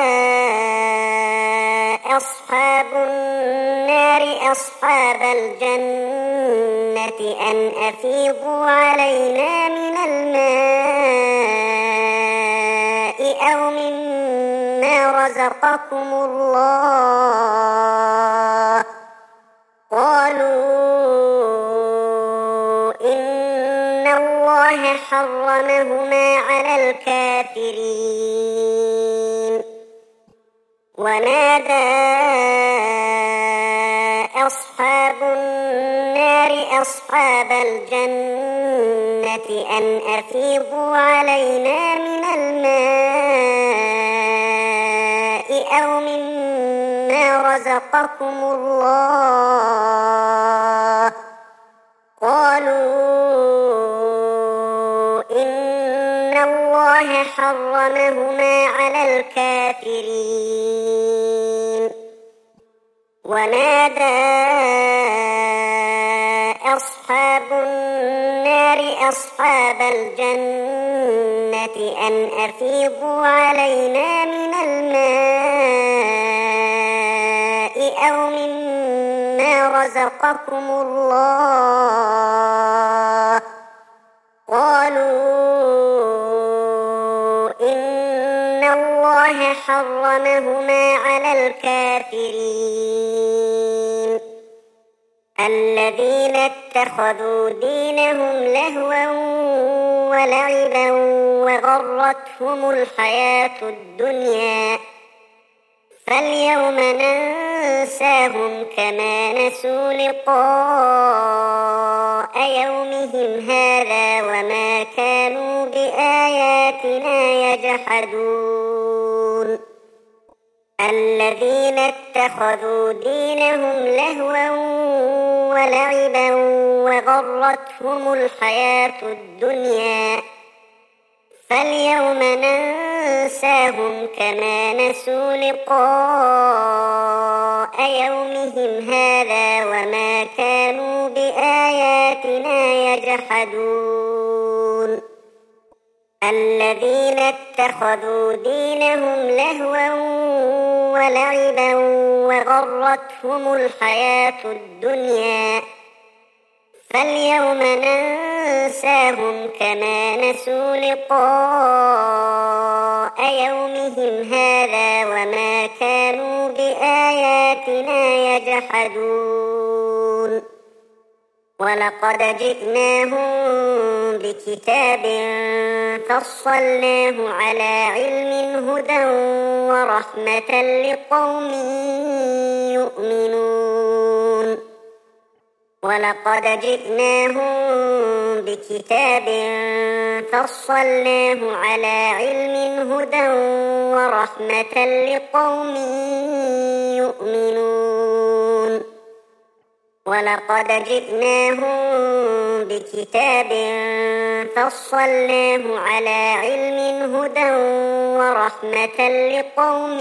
Speaker 1: أصحاب النار أصحاب الجنة أن أفيضوا علينا من الماء أو مما رزقكم الله قالوا إن الله حرمهما على الكافرين ونادى أصحاب النار أصحاب الجنة أن أفيضوا علينا من الماء أو مما رزقكم الله قالوا إن الله حرمهما على الكافرين ونادى أصحاب النار أصحاب الجنة أن أفيضوا علينا من الماء أو مما رزقكم الله قالوا إن الله حرمهما على الكافرين الذين اتخذوا دينهم لهوا ولعبا وغرتهم الحياة الدنيا فاليوم ننساهم كما نسوا لقاء يومهم هذا وما كانوا بآياتنا يجحدون الذين اتخذوا دينهم لهوا ولعبا وغرتهم الحياة الدنيا فاليوم ننساهم كما نسوا لقاء يومهم هذا وما كانوا بآياتنا يجحدون الذين اتخذوا دينهم لهوا ولعبا وغرتهم الحياة الدنيا فاليوم ننساهم كما نسوا لقاء يومهم هذا وما كانوا بآياتنا يجحدون ولقد جئناهم بكتاب فصلناه على علم هدى ورحمة لقوم يؤمنون ولقد جئناهم بكتاب فصلناه على علم هدى ورحمة لقوم يؤمنون ولقد جئناهم بكتاب فصلناه على علم هدى ورحمة لقوم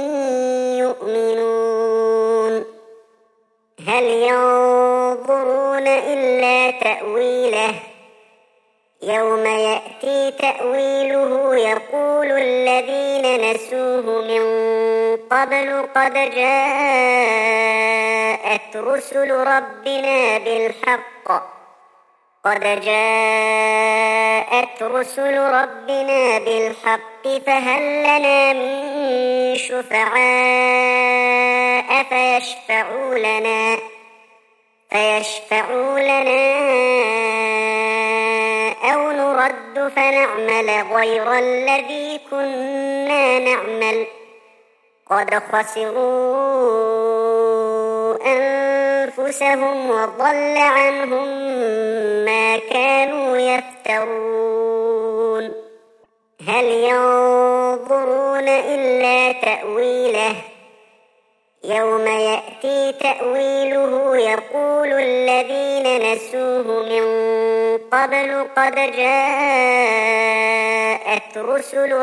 Speaker 1: يؤمنون هل ينظرون إلا تأويله يوم يأتي تأويله يقول الذين نسوه من قبل قد جاءت رسل ربنا بالحق فهل لنا من شفعاء فيشفعوا لنا أو نرد فنعمل غير الذي كنا نعمل قد خسروا أنفسهم وضل عنهم ما كانوا يفترون هل ينظرون إلا تأويله يوم يأتي تأويله يقول الذين نسوه من قبل قد جاءت رسل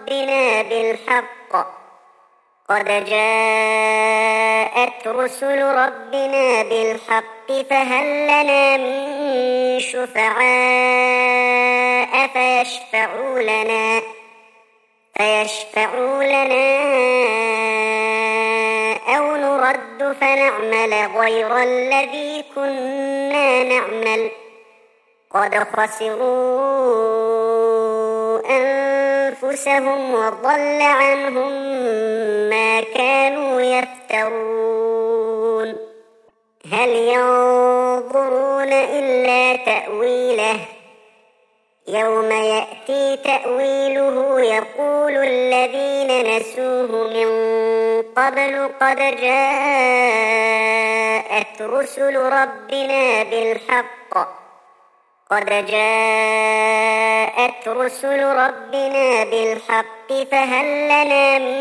Speaker 1: ربنا بالحق فهل لنا من شفعاء فيشفعوا لنا أو نرد فنعمل غير الذي كنا نعمل قد خسروا أنفسهم وضل عنهم ما كانوا يفترون هل ينظرون إلا تأويله يوم يأتي تأويله يقول الذين نسوه من قبل قد جاءت رسل ربنا بالحق فهل لنا من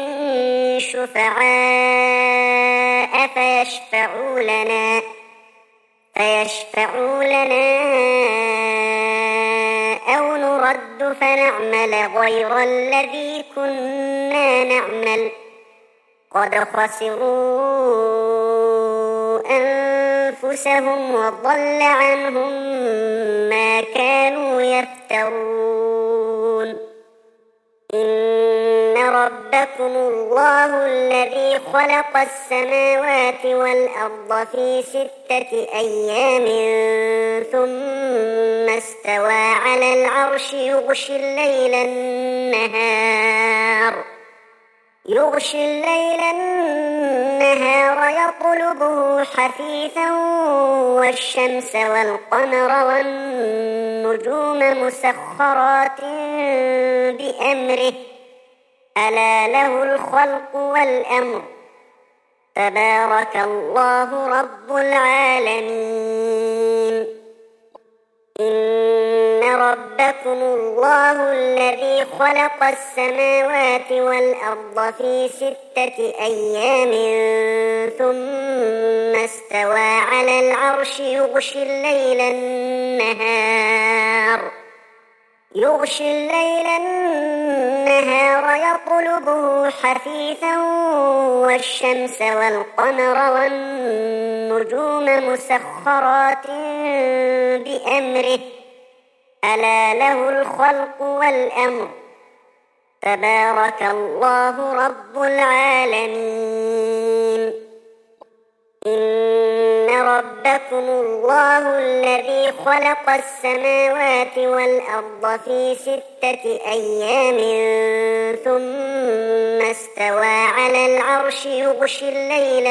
Speaker 1: شفعاء فيشفعوا لنا أو نرد فنعمل غير الذي كنا نعمل قد خسروا أنفسهم وضل عنهم ما كانوا يفترون إن ربكم الله الذي خلق السماوات والأرض في 6 أيام ثم استوى على العرش يغشي الليل النهار يطلبه حثيثا والشمس والقمر والنجوم مسخرات بأمره ألا له الخلق والأمر تبارك الله رب العالمين إن ربكم الله الذي خلق السماوات والأرض في 6 أيام ثم استوى على العرش يغشي الليل النهار يطلبه حثيثا والشمس والقمر والنجوم مسخرات بأمره ألا له الخلق والأمر تبارك الله رب العالمين إن ربكم الله الذي خلق السماوات والأرض في 6 أيام ثم استوى على العرش يغشي الليل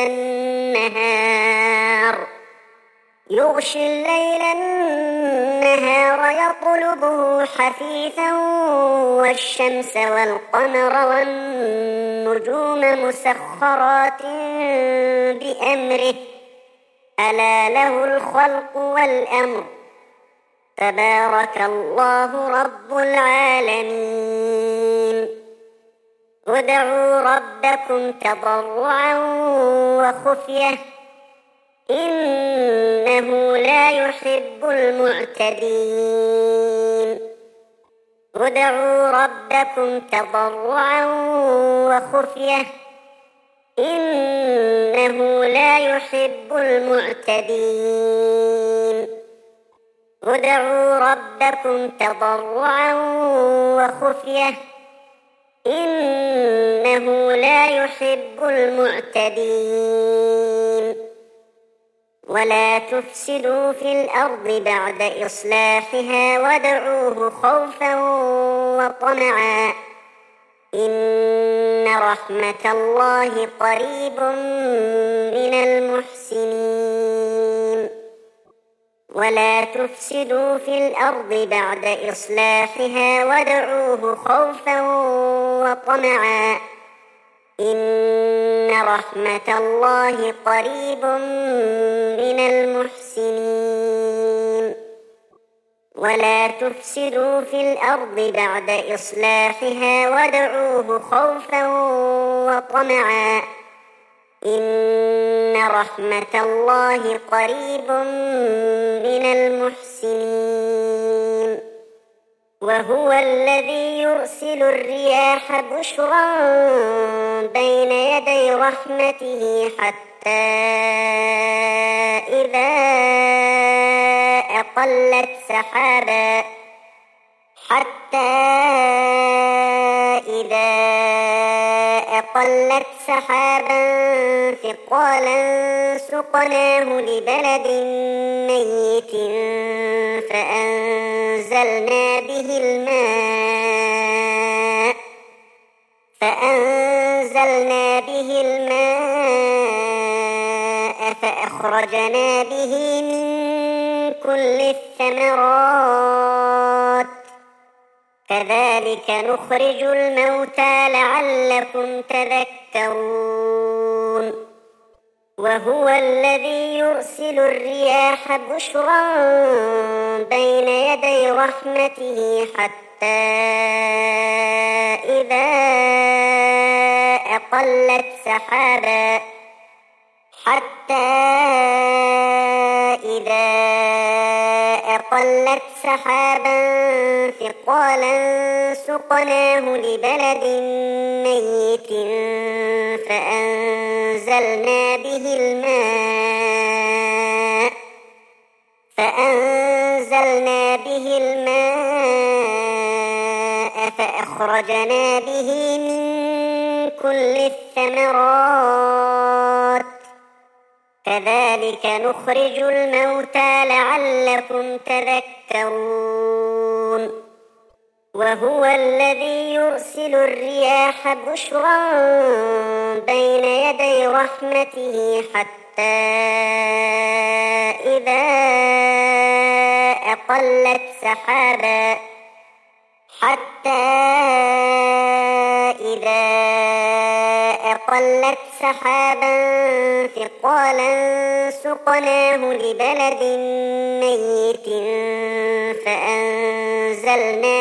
Speaker 1: النهار يطلبه حثيثا والشمس والقمر والنجوم مسخرات بأمره ألا له الخلق والأمر تبارك الله رب العالمين ادعوا ربكم تضرعا وخفية إنه لا يحب المعتدين ادعوا ربكم تضرعا وخفية إنه لا يحب المعتدين ادعوا ربكم تضرعا وخفية إنه لا يحب المعتدين ولا تفسدوا في الأرض بعد إصلاحها وادعوه خوفا وطمعا إن رحمة الله قريب من المحسنين ولا تفسدوا في الأرض بعد إصلاحها وادعوه خوفا وطمعا إن رحمة الله قريب من المحسنين ولا تفسدوا في الأرض بعد إصلاحها وادعوه خوفا وطمعا إن رحمة الله قريب من المحسنين وهو الذي يرسل الرياح بشرا بين يدي رحمته حتى إذا أقلت سحابا ثقالا سقناه لبلد ميت فأنزلنا به الماء فأخرجنا به من كل الثمرات كذلك نخرج الموتى لعلكم تذكرون وهو الذي يرسل الرياح بشرا بين يدي رحمته حتى إذا أقلت سحابا ثقالا سقناه لبلد ميت فأنزلنا به الماء فأخرجنا به من كل الثمرات كذلك نخرج الموتى لعلكم تذكرون وهو الذي يرسل الرياح بشرا بين يدي رحمته حتى إذا أقلت سحابا ثقالا سقناه لبلد ميت فأنزلنا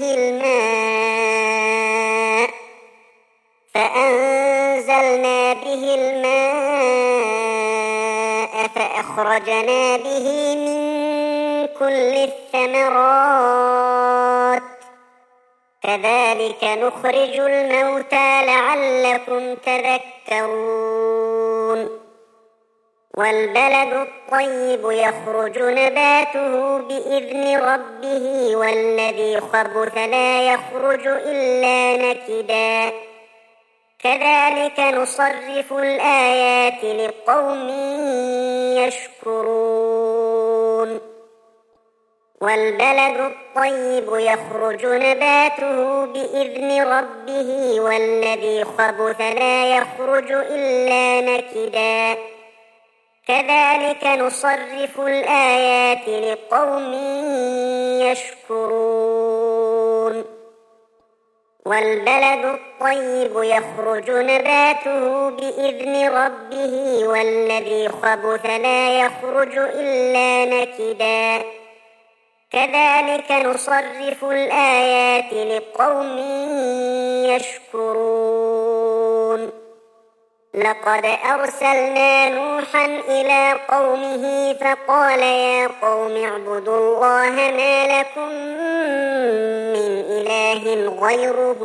Speaker 1: به الماء فأخرجنا به من كل الثمرات كذلك نخرج الموتى لعلكم تذكرون والبلد الطيب يخرج نباته بإذن ربه والذي خبث لا يخرج إلا نكدا كذلك نصرف الآيات لقوم يشكرون والبلد الطيب يخرج نباته بإذن ربه والذي خبث لا يخرج إلا نكدا كذلك نصرف الآيات لقوم يشكرون والبلد الطيب يخرج نباته بإذن ربه والذي خبث لا يخرج إلا نكدا كذلك نصرف الآيات لقوم يشكرون لقد أرسلنا نوحا إلى قومه فقال يا قوم اعبدوا الله ما لكم من إله غيره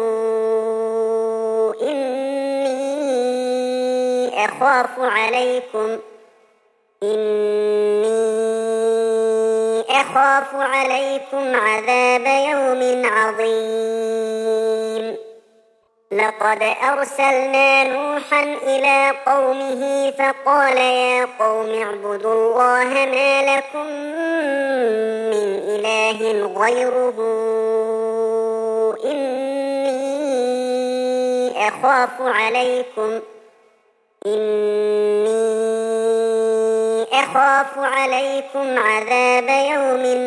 Speaker 1: إني أخاف عليكم عذاب يوم عظيم لقد أرسلنا نوحا إلى قومه فقال يا قوم اعبدوا الله ما لكم من إله غيره إني أخاف عليكم عذاب يوم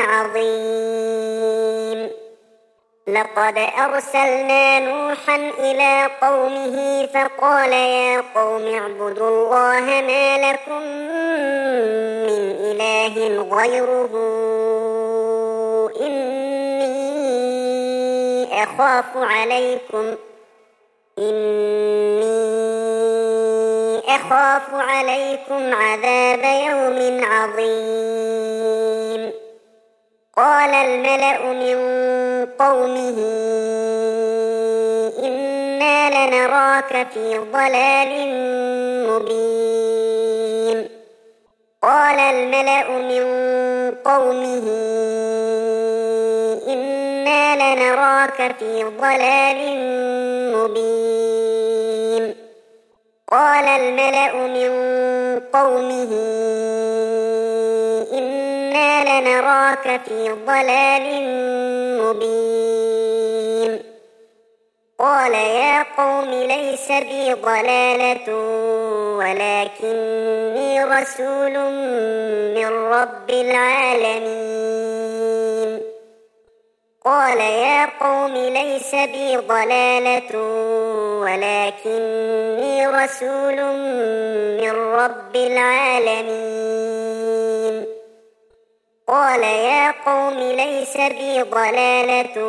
Speaker 1: عظيم لقد أرسلنا نوحا إلى قومه فقال يا قوم اعبدوا الله ما لكم من إله غيره إني أخاف عليكم عذاب يوم عظيم قال الملأ من قومه إنا لنراك في ضلال مبين قال الملأ من قومه إنا لنراك في ضلال مبين قال الملأ من قومه إنا لنراك في ضلال مبين قال يا قوم ليس بي ضلالة ولكني رسول من رب العالمين قال يا قوم ليس بي ضلالة ولكني رسول من رب العالمين قال يا قوم ليس بي ضلالة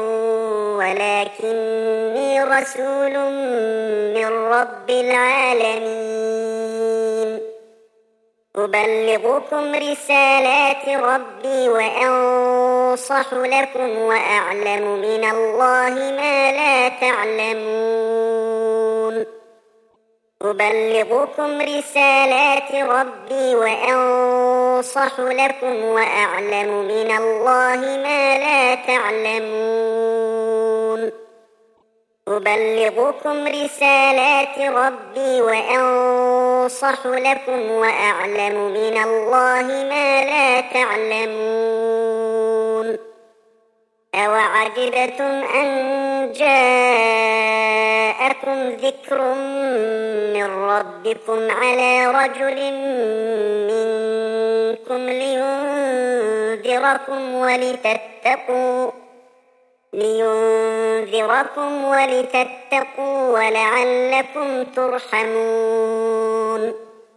Speaker 1: ولكني رسول من رب العالمين أبلغكم رسالات ربي وأنصح لكم وأعلم من الله ما لا تعلمون أبلغكم رسالات ربي وأنصح لكم وأعلم من الله ما لا تعلمون أبلغكم رسالات ربي وأنصح لكم وأعلم من الله ما لا تعلمون أوعجبتم أن جاءكم ذكر من ربكم على رجل منكم لينذركم ولتتقوا ولعلكم ترحمون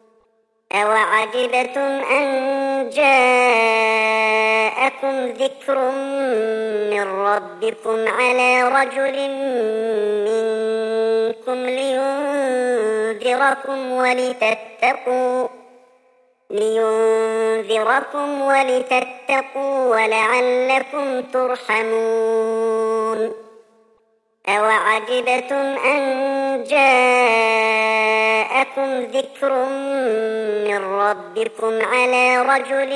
Speaker 1: أوعجبتم أن جاءكم ذكر من ربكم على رجل منكم لينذركم ولتتقوا ولعلكم ترحمون أوعجبتم أن جاءكم ذكر من ربكم على رجل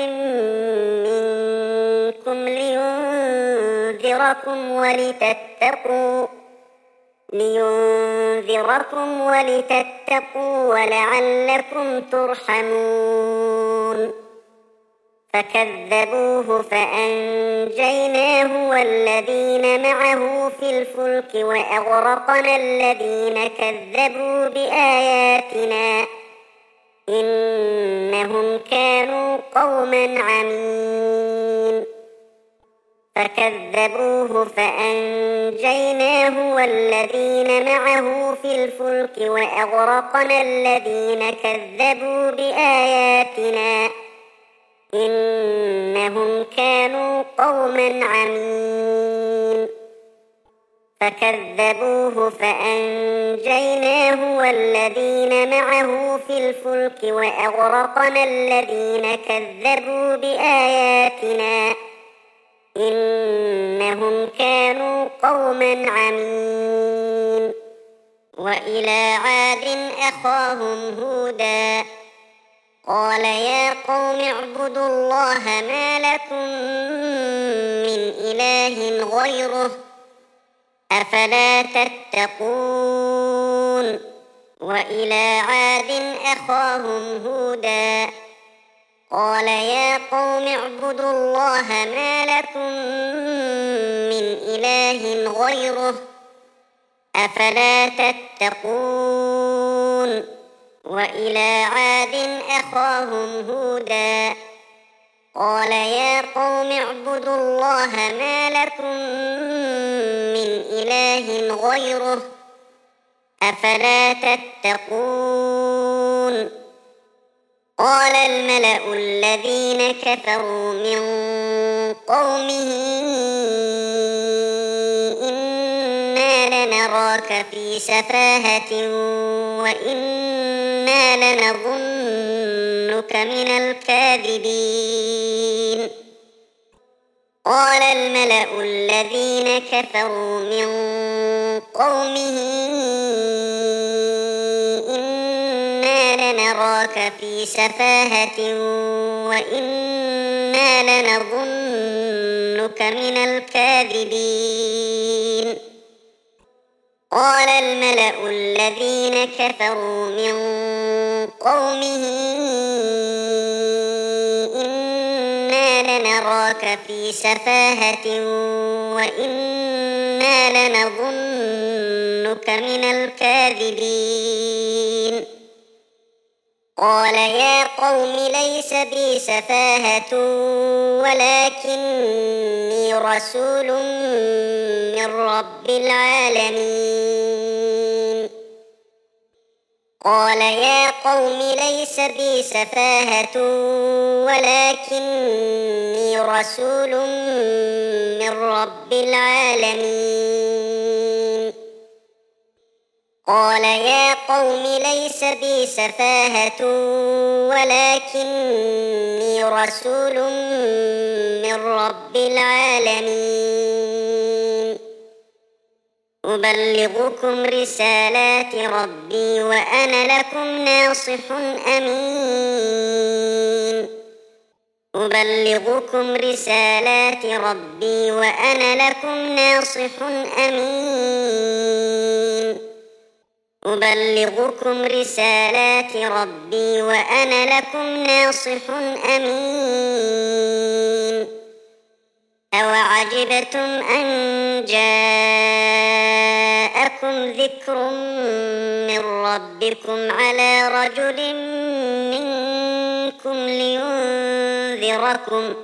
Speaker 1: منكم لينذركم لينذركم ولتتقوا ولعلكم ترحمون فكذبوه فأنجيناه والذين معه في الفلك وأغرقنا الذين كذبوا بآياتنا إنهم كانوا قوما عمين فكذبوه فأنجيناه والذين معه في الفلك وأغرقنا الذين كذبوا بآياتنا إنهم كانوا قوما عمين فكذبوه فأنجيناه والذين معه في الفلك وأغرقنا الذين كذبوا بآياتنا إنهم كانوا قوما عمين وإلى عاد أخاهم هودا قال يا قوم اعبدوا الله ما لكم من إله غيره أفلا تتقون وإلى عاد أخاهم هودا قال يا قوم اعبدوا الله ما لكم من إله غيره أفلا تتقون وإلى عاد أخاهم هودا قال يا قوم اعبدوا الله ما لكم من إله غيره أفلا تتقون قال الملأ الذين كفروا من قومه إنا لنراك في سفاهة وإنا لنظنك من الكاذبين قال الملأ الذين كفروا من قومه إنا لنراك في سفاهة وإنا لنظنك من الكاذبين قال الملأ الذين كفروا من قومه إنا لنراك في سفاهة وإنا لنظنك من الكاذبين قال يا قوم ليس بي سفاهة ولكني رسول من رب العالمين قال يا قوم ليس بي سفاهة ولكني رسول من رب العالمين قال يا قوم ليس بي سفاهة ولكني رسول من رب العالمين أبلغكم رسالات ربي وأنا لكم ناصح أمين أبلغكم رسالات ربي وأنا لكم ناصح أمين أبلغكم رسالات ربي وأنا لكم ناصح أمين أوعجبتم أن جاءكم ذكر من ربكم على رجل منكم لينذركم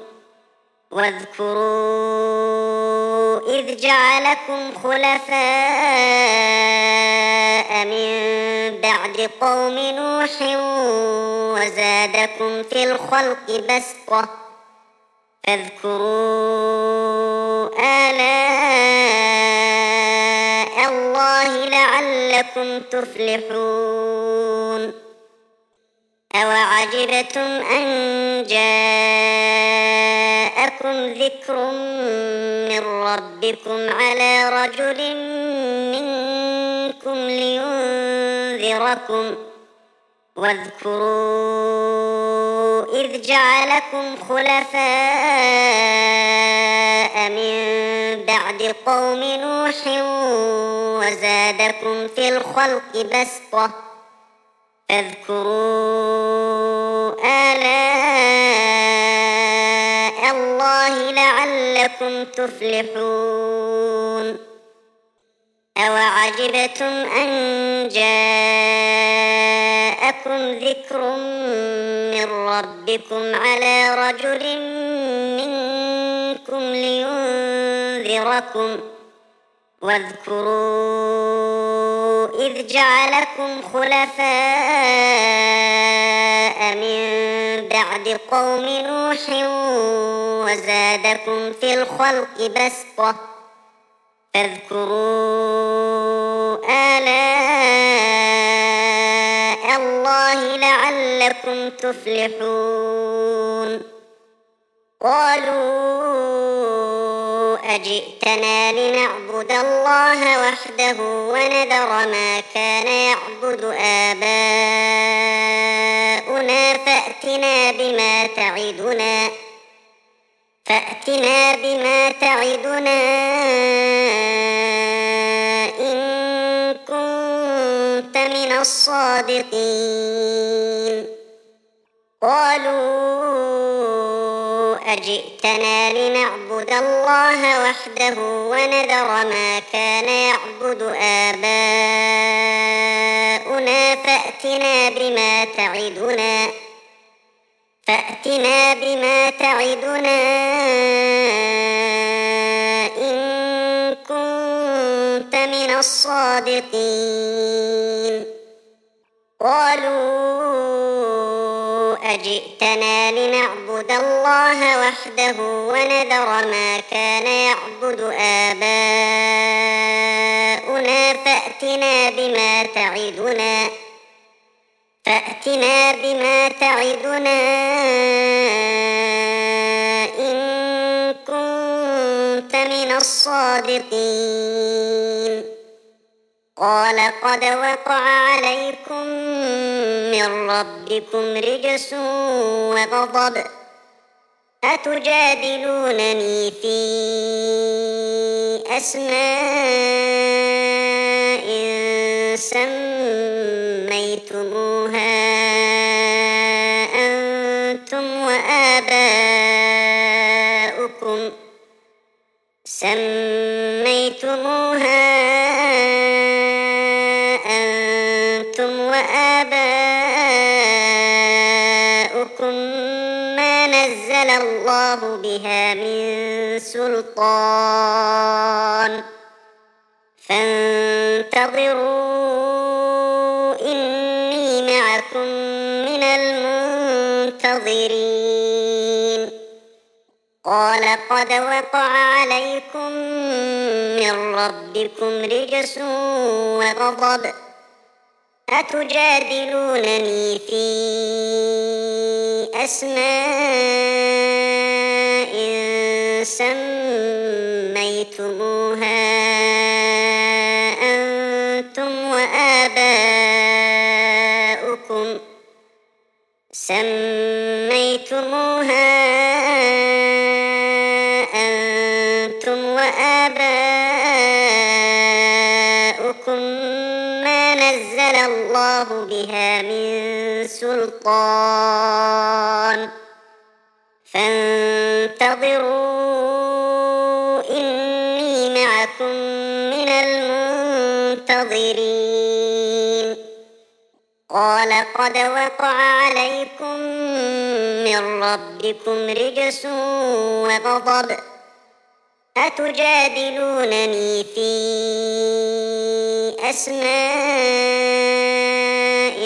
Speaker 1: واذكروا إذ جعلكم خلفاء من بعد قوم نوح وزادكم في الخلق بسطة فاذكروا آلاء الله لعلكم تفلحون أوعجبتم أن جاءكم ذكر من ربكم على رجل منكم لينذركم واذكروا إذ جعلكم خلفاء من بعد قوم نوح وزادكم في الخلق بسطة فاذكروا آلاء الله لعلكم تفلحون أوعجبتم أن جاءكم ذكر من ربكم على رجل منكم لينذركم واذكروا إذ جعلكم خلفاء من بعد قوم نوح وزادكم في الخلق بسطة فاذكروا آلاء الله لعلكم تفلحون قالوا أجئتنا لنعبد الله وحده ونذر ما كان يعبد آباؤنا فأتنا بما تعدنا إن كنت من الصادقين قالوا أجئتنا لنعبد الله وحده ونذر ما كان يعبد آباؤنا فأتنا بما تعدنا إن كنت من الصادقين قالوا أجئتنا لنعبد الله وحده ونذر ما كان يعبد آباؤنا فأتنا بما تعدنا إن كنت من الصادقين قال قد وقع عليكم من ربكم رجس وغضب أتجادلونني في أسماء سميتموها أنتم وآباؤكم ما نزل الله بها من سلطان فانتظروا إني معكم من المنتظرين قال قد وقع عليكم من ربكم رجس وغضب أتجادلونني في أسماء سميتموها أنتم وآباؤكم ما نزل الله بها من سلطان فانتظروا إني معكم من المنتظرين قال قد وقع عليكم من ربكم رجس وغضب أتجادلونني في أسماء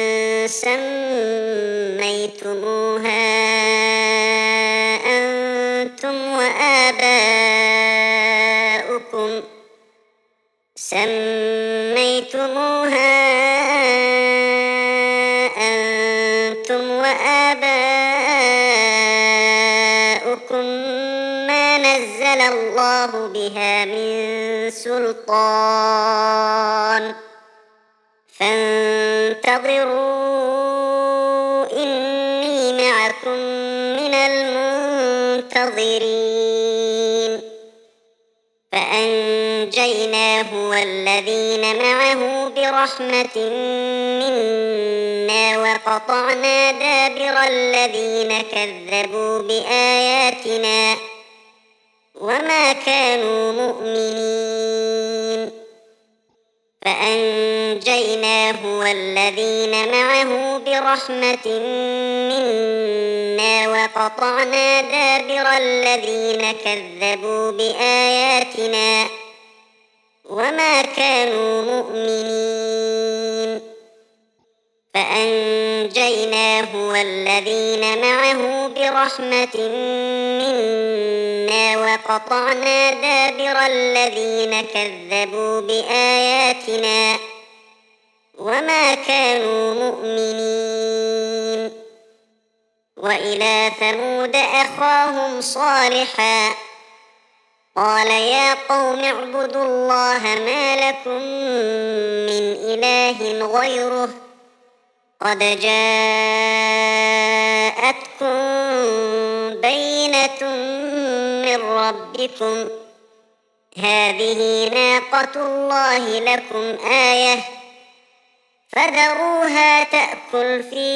Speaker 1: سميتموها أنتم وآباؤكم ما نزل الله بها من سلطان فانتظروا إني معكم نجعلكم من المنتظرين فأنجيناه والذين معه برحمة منا وقطعنا دابر الذين كذبوا بآياتنا وما كانوا مؤمنين فأنجيناه والذين معه برحمة منا وقطعنا دابر الذين كذبوا بآياتنا وما كانوا مؤمنين فأنجيناه والذين معه برحمة منا وقطعنا دابر الذين كذبوا بآياتنا وما كانوا مؤمنين وإلى ثمود أخاهم صالحا قال يا قوم اعبدوا الله ما لكم من إله غيره قد جاءتكم بينة من ربكم هذه ناقة الله لكم آية فذروها تأكل في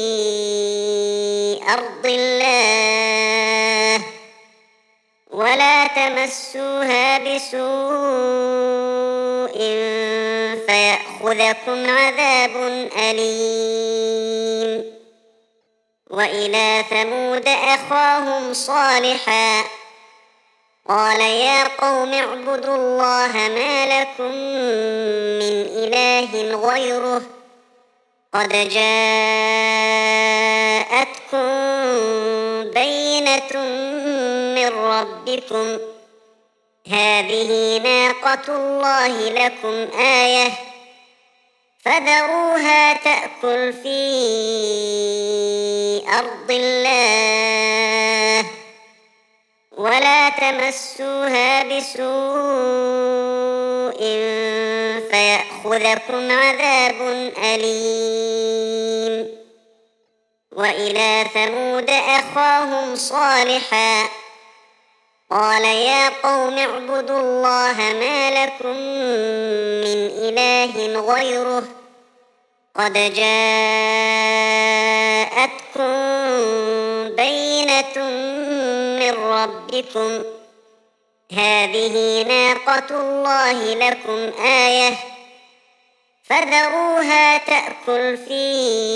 Speaker 1: أرض الله ولا تمسوها بسوء فيأخذكم عذاب أليم وإلى ثمود أخاهم صالحا قال يا قوم اعبدوا الله ما لكم من إله غيره قد جاءتكم بينة من ربكم هذه ناقة الله لكم آية فذروها تأكل في أرض الله ولا تمسوها بسوء فيأخذكم عذاب أليم وإلى ثمود أخاهم صالحا قال يا قوم اعبدوا الله ما لكم من إله غيره قد جاءتكم بينة من ربكم هذه ناقة الله لكم آية فذروها تأكل في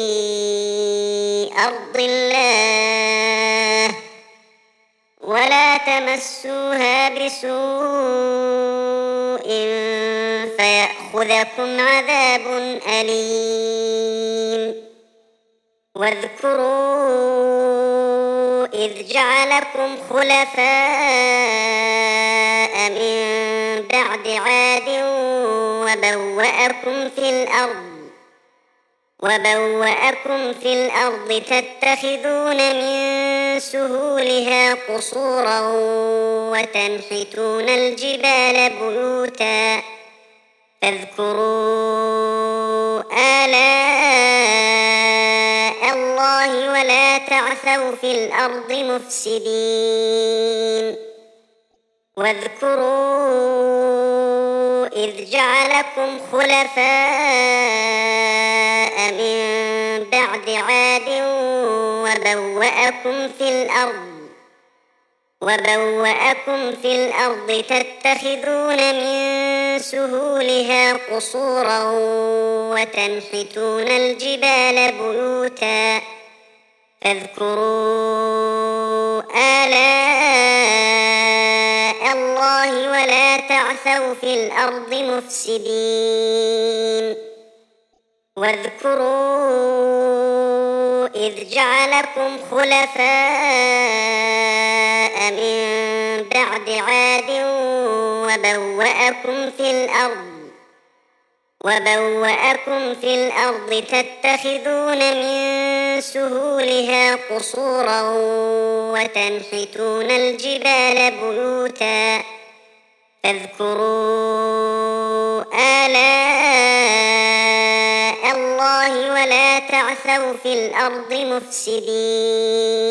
Speaker 1: أرض الله ولا تمسوها بسوء فيأخذكم عذاب أليم واذكروا إذ جعلكم خلفاء من بعد عاد وبوأكم في الأرض تتخذون من سهولها قصورا وتنحتون الجبال بيوتا فاذكروا آلاء الله ولا تعثوا في الأرض مفسدين واذكروا إذ جعلكم خلفاء من بعد عاد وبوأكم في الأرض تتخذون من سهولها قصورا وتنحتون الجبال بيوتا فاذكروا آلاء الله ولا تعثوا في الأرض مفسدين واذكروا إذ جعلكم خلفاء من بعد عاد وبوأكم في الأرض تتخذون من سهولها قصورا وتنحتون الجبال بيوتا فاذكروا آلاء الله ولا تعثوا في الأرض مفسدين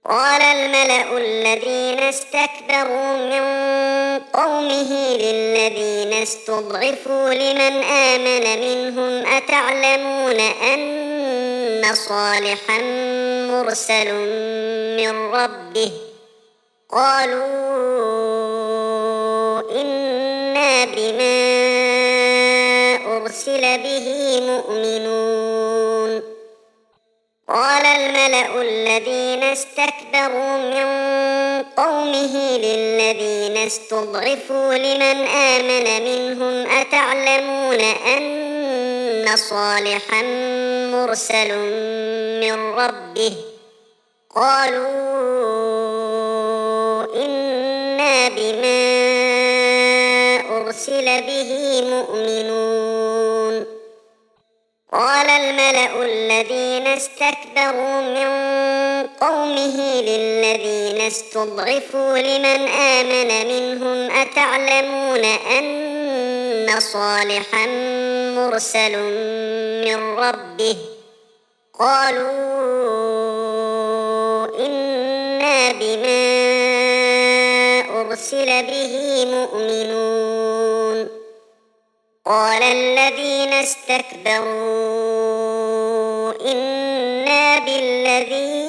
Speaker 1: قال الملأ الذين استكبروا من قومه للذين استضعفوا لمن آمن منهم أتعلمون أن صالحا مرسل من ربه قالوا إنا بما أرسل به مؤمنون قال الملأ الذين استكبروا من قومه للذين استضعفوا لمن آمن منهم أتعلمون أن صالحا مرسل من ربه قالوا إنا بما أرسل به مؤمنون قال الملأ الذين استكبروا من قومه للذين استضعفوا لمن آمن منهم أتعلمون أن صالحا مرسل من ربه قالوا إنا بما أرسل به مؤمنون قال الذين استكبروا إنا بالذي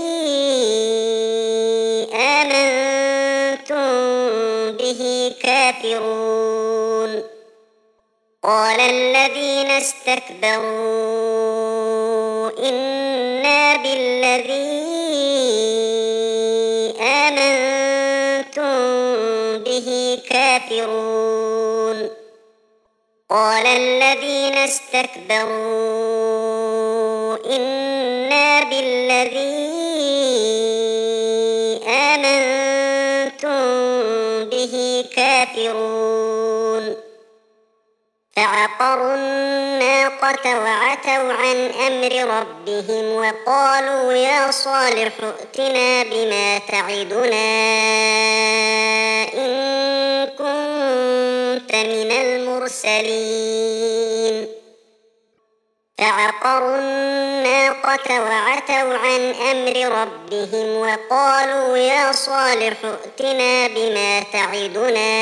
Speaker 1: آمنتم به كافرون قال الذين استكبروا إنا بالذي آمنتم به كافرون قال الذين استكبروا إنا بالذي آمنتم به كافرون فعقروا الناقة وعتوا عن أمر ربهم وقالوا يا صالح ائتنا بما تعدنا إن كنت من المرسلين فعقروا الناقة وعتوا عن أمر ربهم وقالوا يا صالح ائتنا بما تعدنا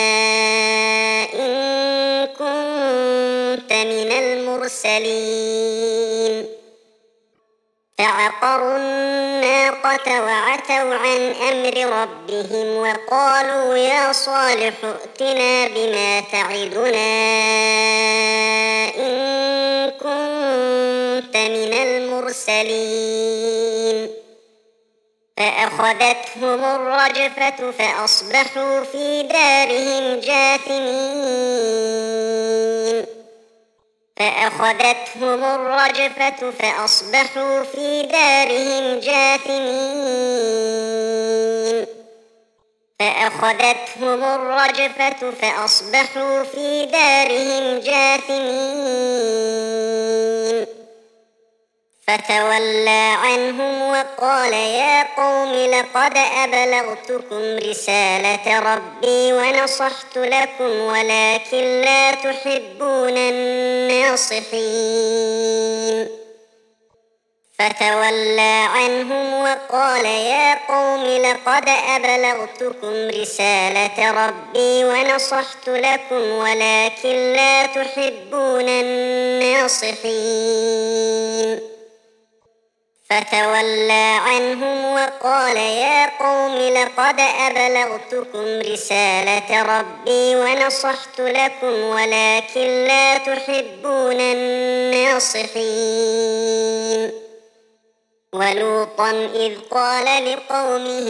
Speaker 1: إن كنت من المرسلين فعقروا الناقة وعتوا عن أمر ربهم وقالوا يا صالح ائتنا بما تعدنا إن كنت من المرسلين فأخذتهم الرجفة فأصبحوا في دارهم جاثمين فأخذتهم الرجفة فأصبحوا في دارهم جاثمين فأخذتهم الرجفة فأصبحوا في دارهم جاثمين فتولى عنهم وقال يا قوم لقد أبلغتكم رسالة ربي ونصحت لكم ولكن لا تحبون الناصحين فتولى عنهم وقال يا قوم لقد أبلغتكم رسالة ربي ونصحت لكم ولكن لا تحبون الناصحين فتولى عنهم وقال يا قوم لقد أبلغتكم رسالة ربي ونصحت لكم ولكن لا تحبون الناصحين ولوطا إذ قال لقومه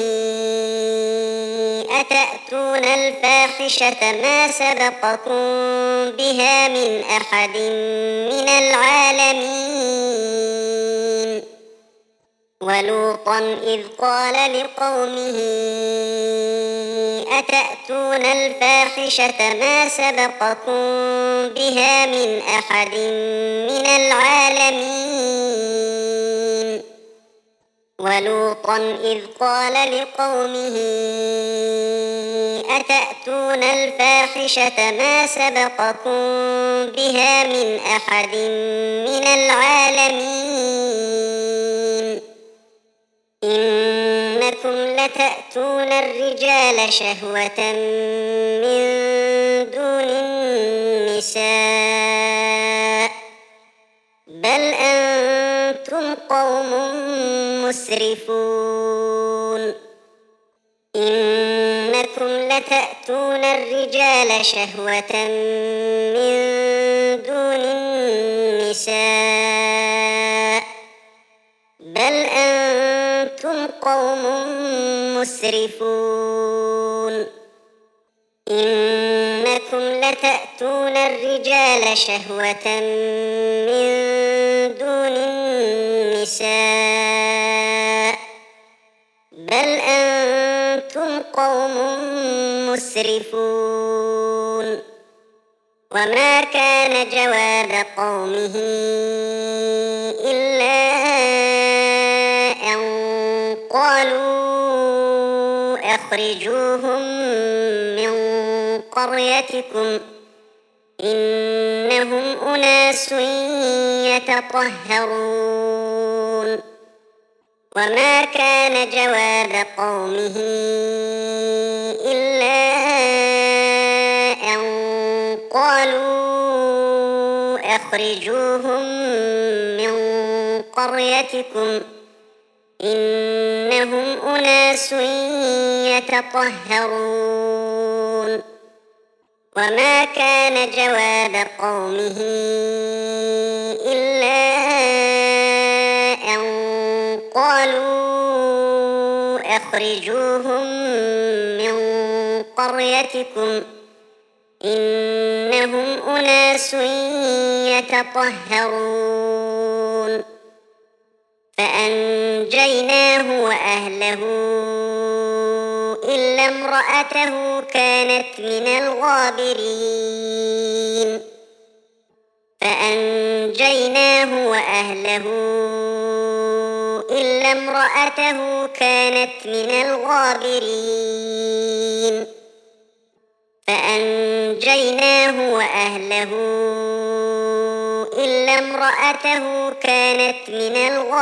Speaker 1: أتأتون الفاحشة ما سبقكم بها من أحد من العالمين ولوطا إذ قال لقومه أتأتون الفاحشة ما سبقكم بها من أحد من العالمين ولوطا إذ قال لقومه أتأتون الفاحشة ما سبقكم بها من أحد من العالمين إنكم لتأتون الرجال شهوة من دون النساء بل أنتم قوم مسرفون إنكم لتأتون الرجال شهوة من دون النساء بل أنتم قوم مسرفون إنكم لتأتون الرجال شهوة من دون النساء بل أنتم قوم مسرفون وما كان جواب قومه إلا أن قالوا أخرجوهم من قريتكم إنهم أناس يتطهرون وما كان جواب قومه إلا أن قالوا أخرجوهم من قريتكم إنهم أناس يتطهرون وما كان جواب قومه إلا أن قالوا أخرجوهم من قريتكم إنهم أناس يتطهرون فأنجيناه وأهله إلا امرأته كانت من الغابرين فأنجيناه وأهله إلا امرأته كانت من الغابرين فأنجيناه وأهله إلا امرأته كانت من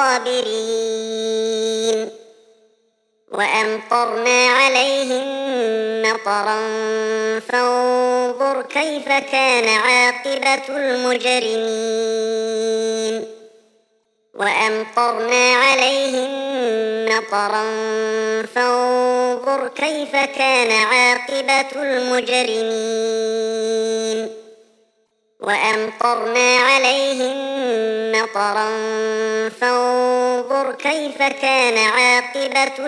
Speaker 1: الغابرين وأمطرنا عليهم مطرا فانظر كيف كان عاقبة المجرمين وأمطرنا عليهم مطرا فانظر كيف كان عاقبة المجرمين وأمطرنا عليهم مطرا فانظر كيف كان عاقبة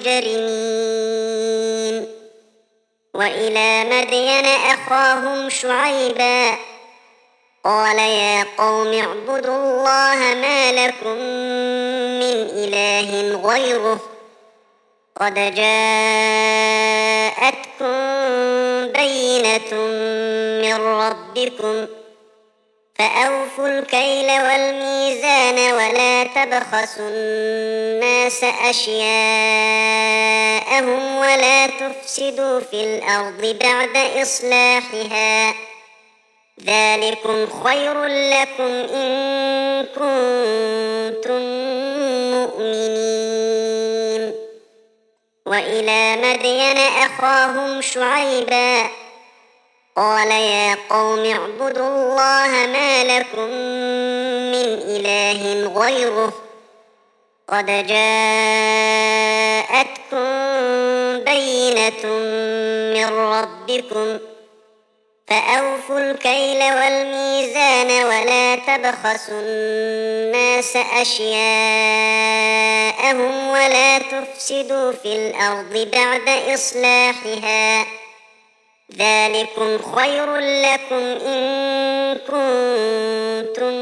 Speaker 1: المجرمين وإلى مدين أخاهم شعيبا قال يا قوم اعبدوا الله ما لكم من إله غيره قد جاءتكم بينة من ربكم فأوفوا الكيل والميزان ولا تبخسوا الناس أشياءهم ولا تفسدوا في الأرض بعد إصلاحها ذلكم خير لكم إن كنتم مؤمنين وإلى مدين أخاهم شعيبا قال يا قوم اعبدوا الله ما لكم من إله غيره قد جاءتكم بينة من ربكم فأوفوا الكيل والميزان ولا تبخسوا الناس أشياءهم ولا تفسدوا في الأرض بعد إصلاحها ذلكم خير لكم إن كنتم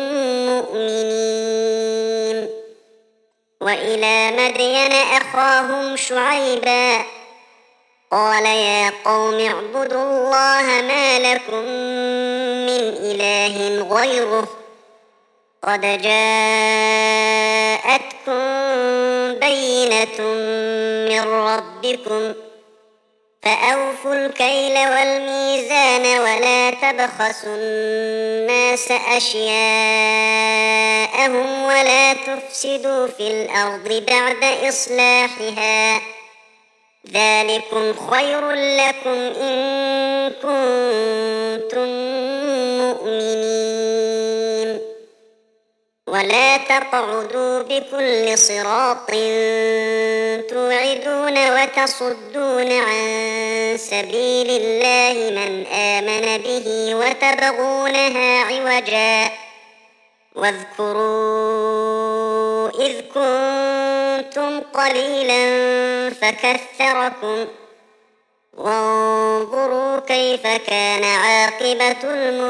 Speaker 1: مؤمنين وإلى مدين أخاهم شعيبا قال يا قوم اعبدوا الله ما لكم من إله غيره قد جاءتكم بينة من ربكم فأوفوا الكيل والميزان ولا تبخسوا الناس أشياءهم ولا تفسدوا في الأرض بعد إصلاحها ذلكم خير لكم إن كنتم مؤمنين ولا تقعدوا بكل صراط توعدون وتصدون عن سبيل الله من آمن به وتبغونها عوجا واذكروا إذ كنتم قليلا فكثركم وانظروا كيف كان عاقبة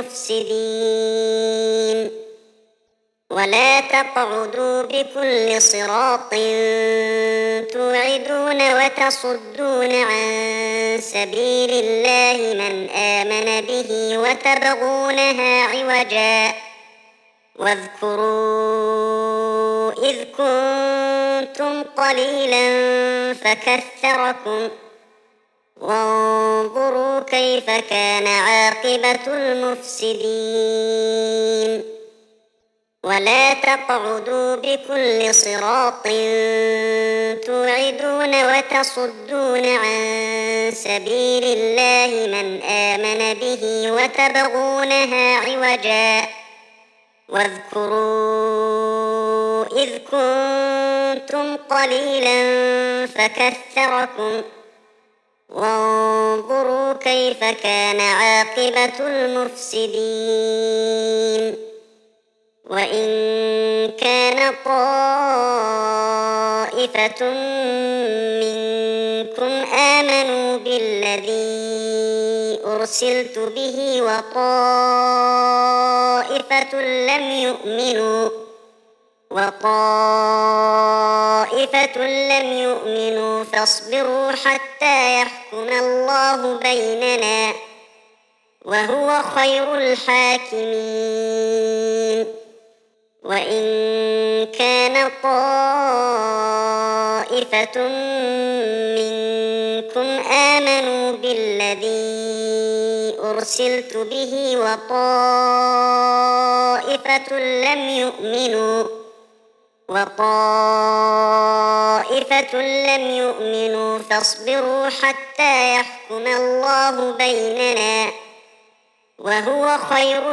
Speaker 1: المفسدين ولا تقعدوا بكل صراط توعدون وتصدون عن سبيل الله من آمن به وتبغونها عوجا واذكروا إذ كنتم قليلا فكثركم وانظروا كيف كان عاقبة المفسدين ولا تقعدوا بكل صراط توعدون وتصدون عن سبيل الله من آمن به وتبغونها عوجا واذكروا إذ كنتم قليلا فكثركم وانظروا كيف كان عاقبة المفسدين وإن كان طائفة منكم آمنوا بالذي أرسلت به وطائفة لم يؤمنوا فاصبروا حتى يحكم الله بيننا وهو خير الحاكمين وإن كان طائفة منكم آمنوا بالذي أرسلت به وطائفة لم يؤمنوا فاصبروا حتى يحكم الله بيننا وهو خير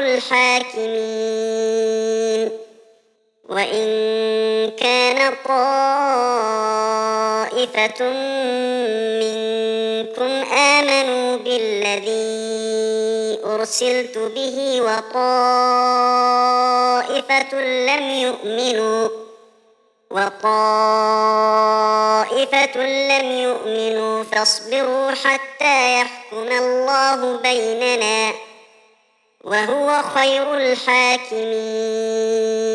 Speaker 1: الحاكمين وإن كان طائفة منكم آمنوا بالذي أرسلت به وطائفة لم يؤمنوا فاصبروا حتى يحكم الله بيننا وهو خير الحاكمين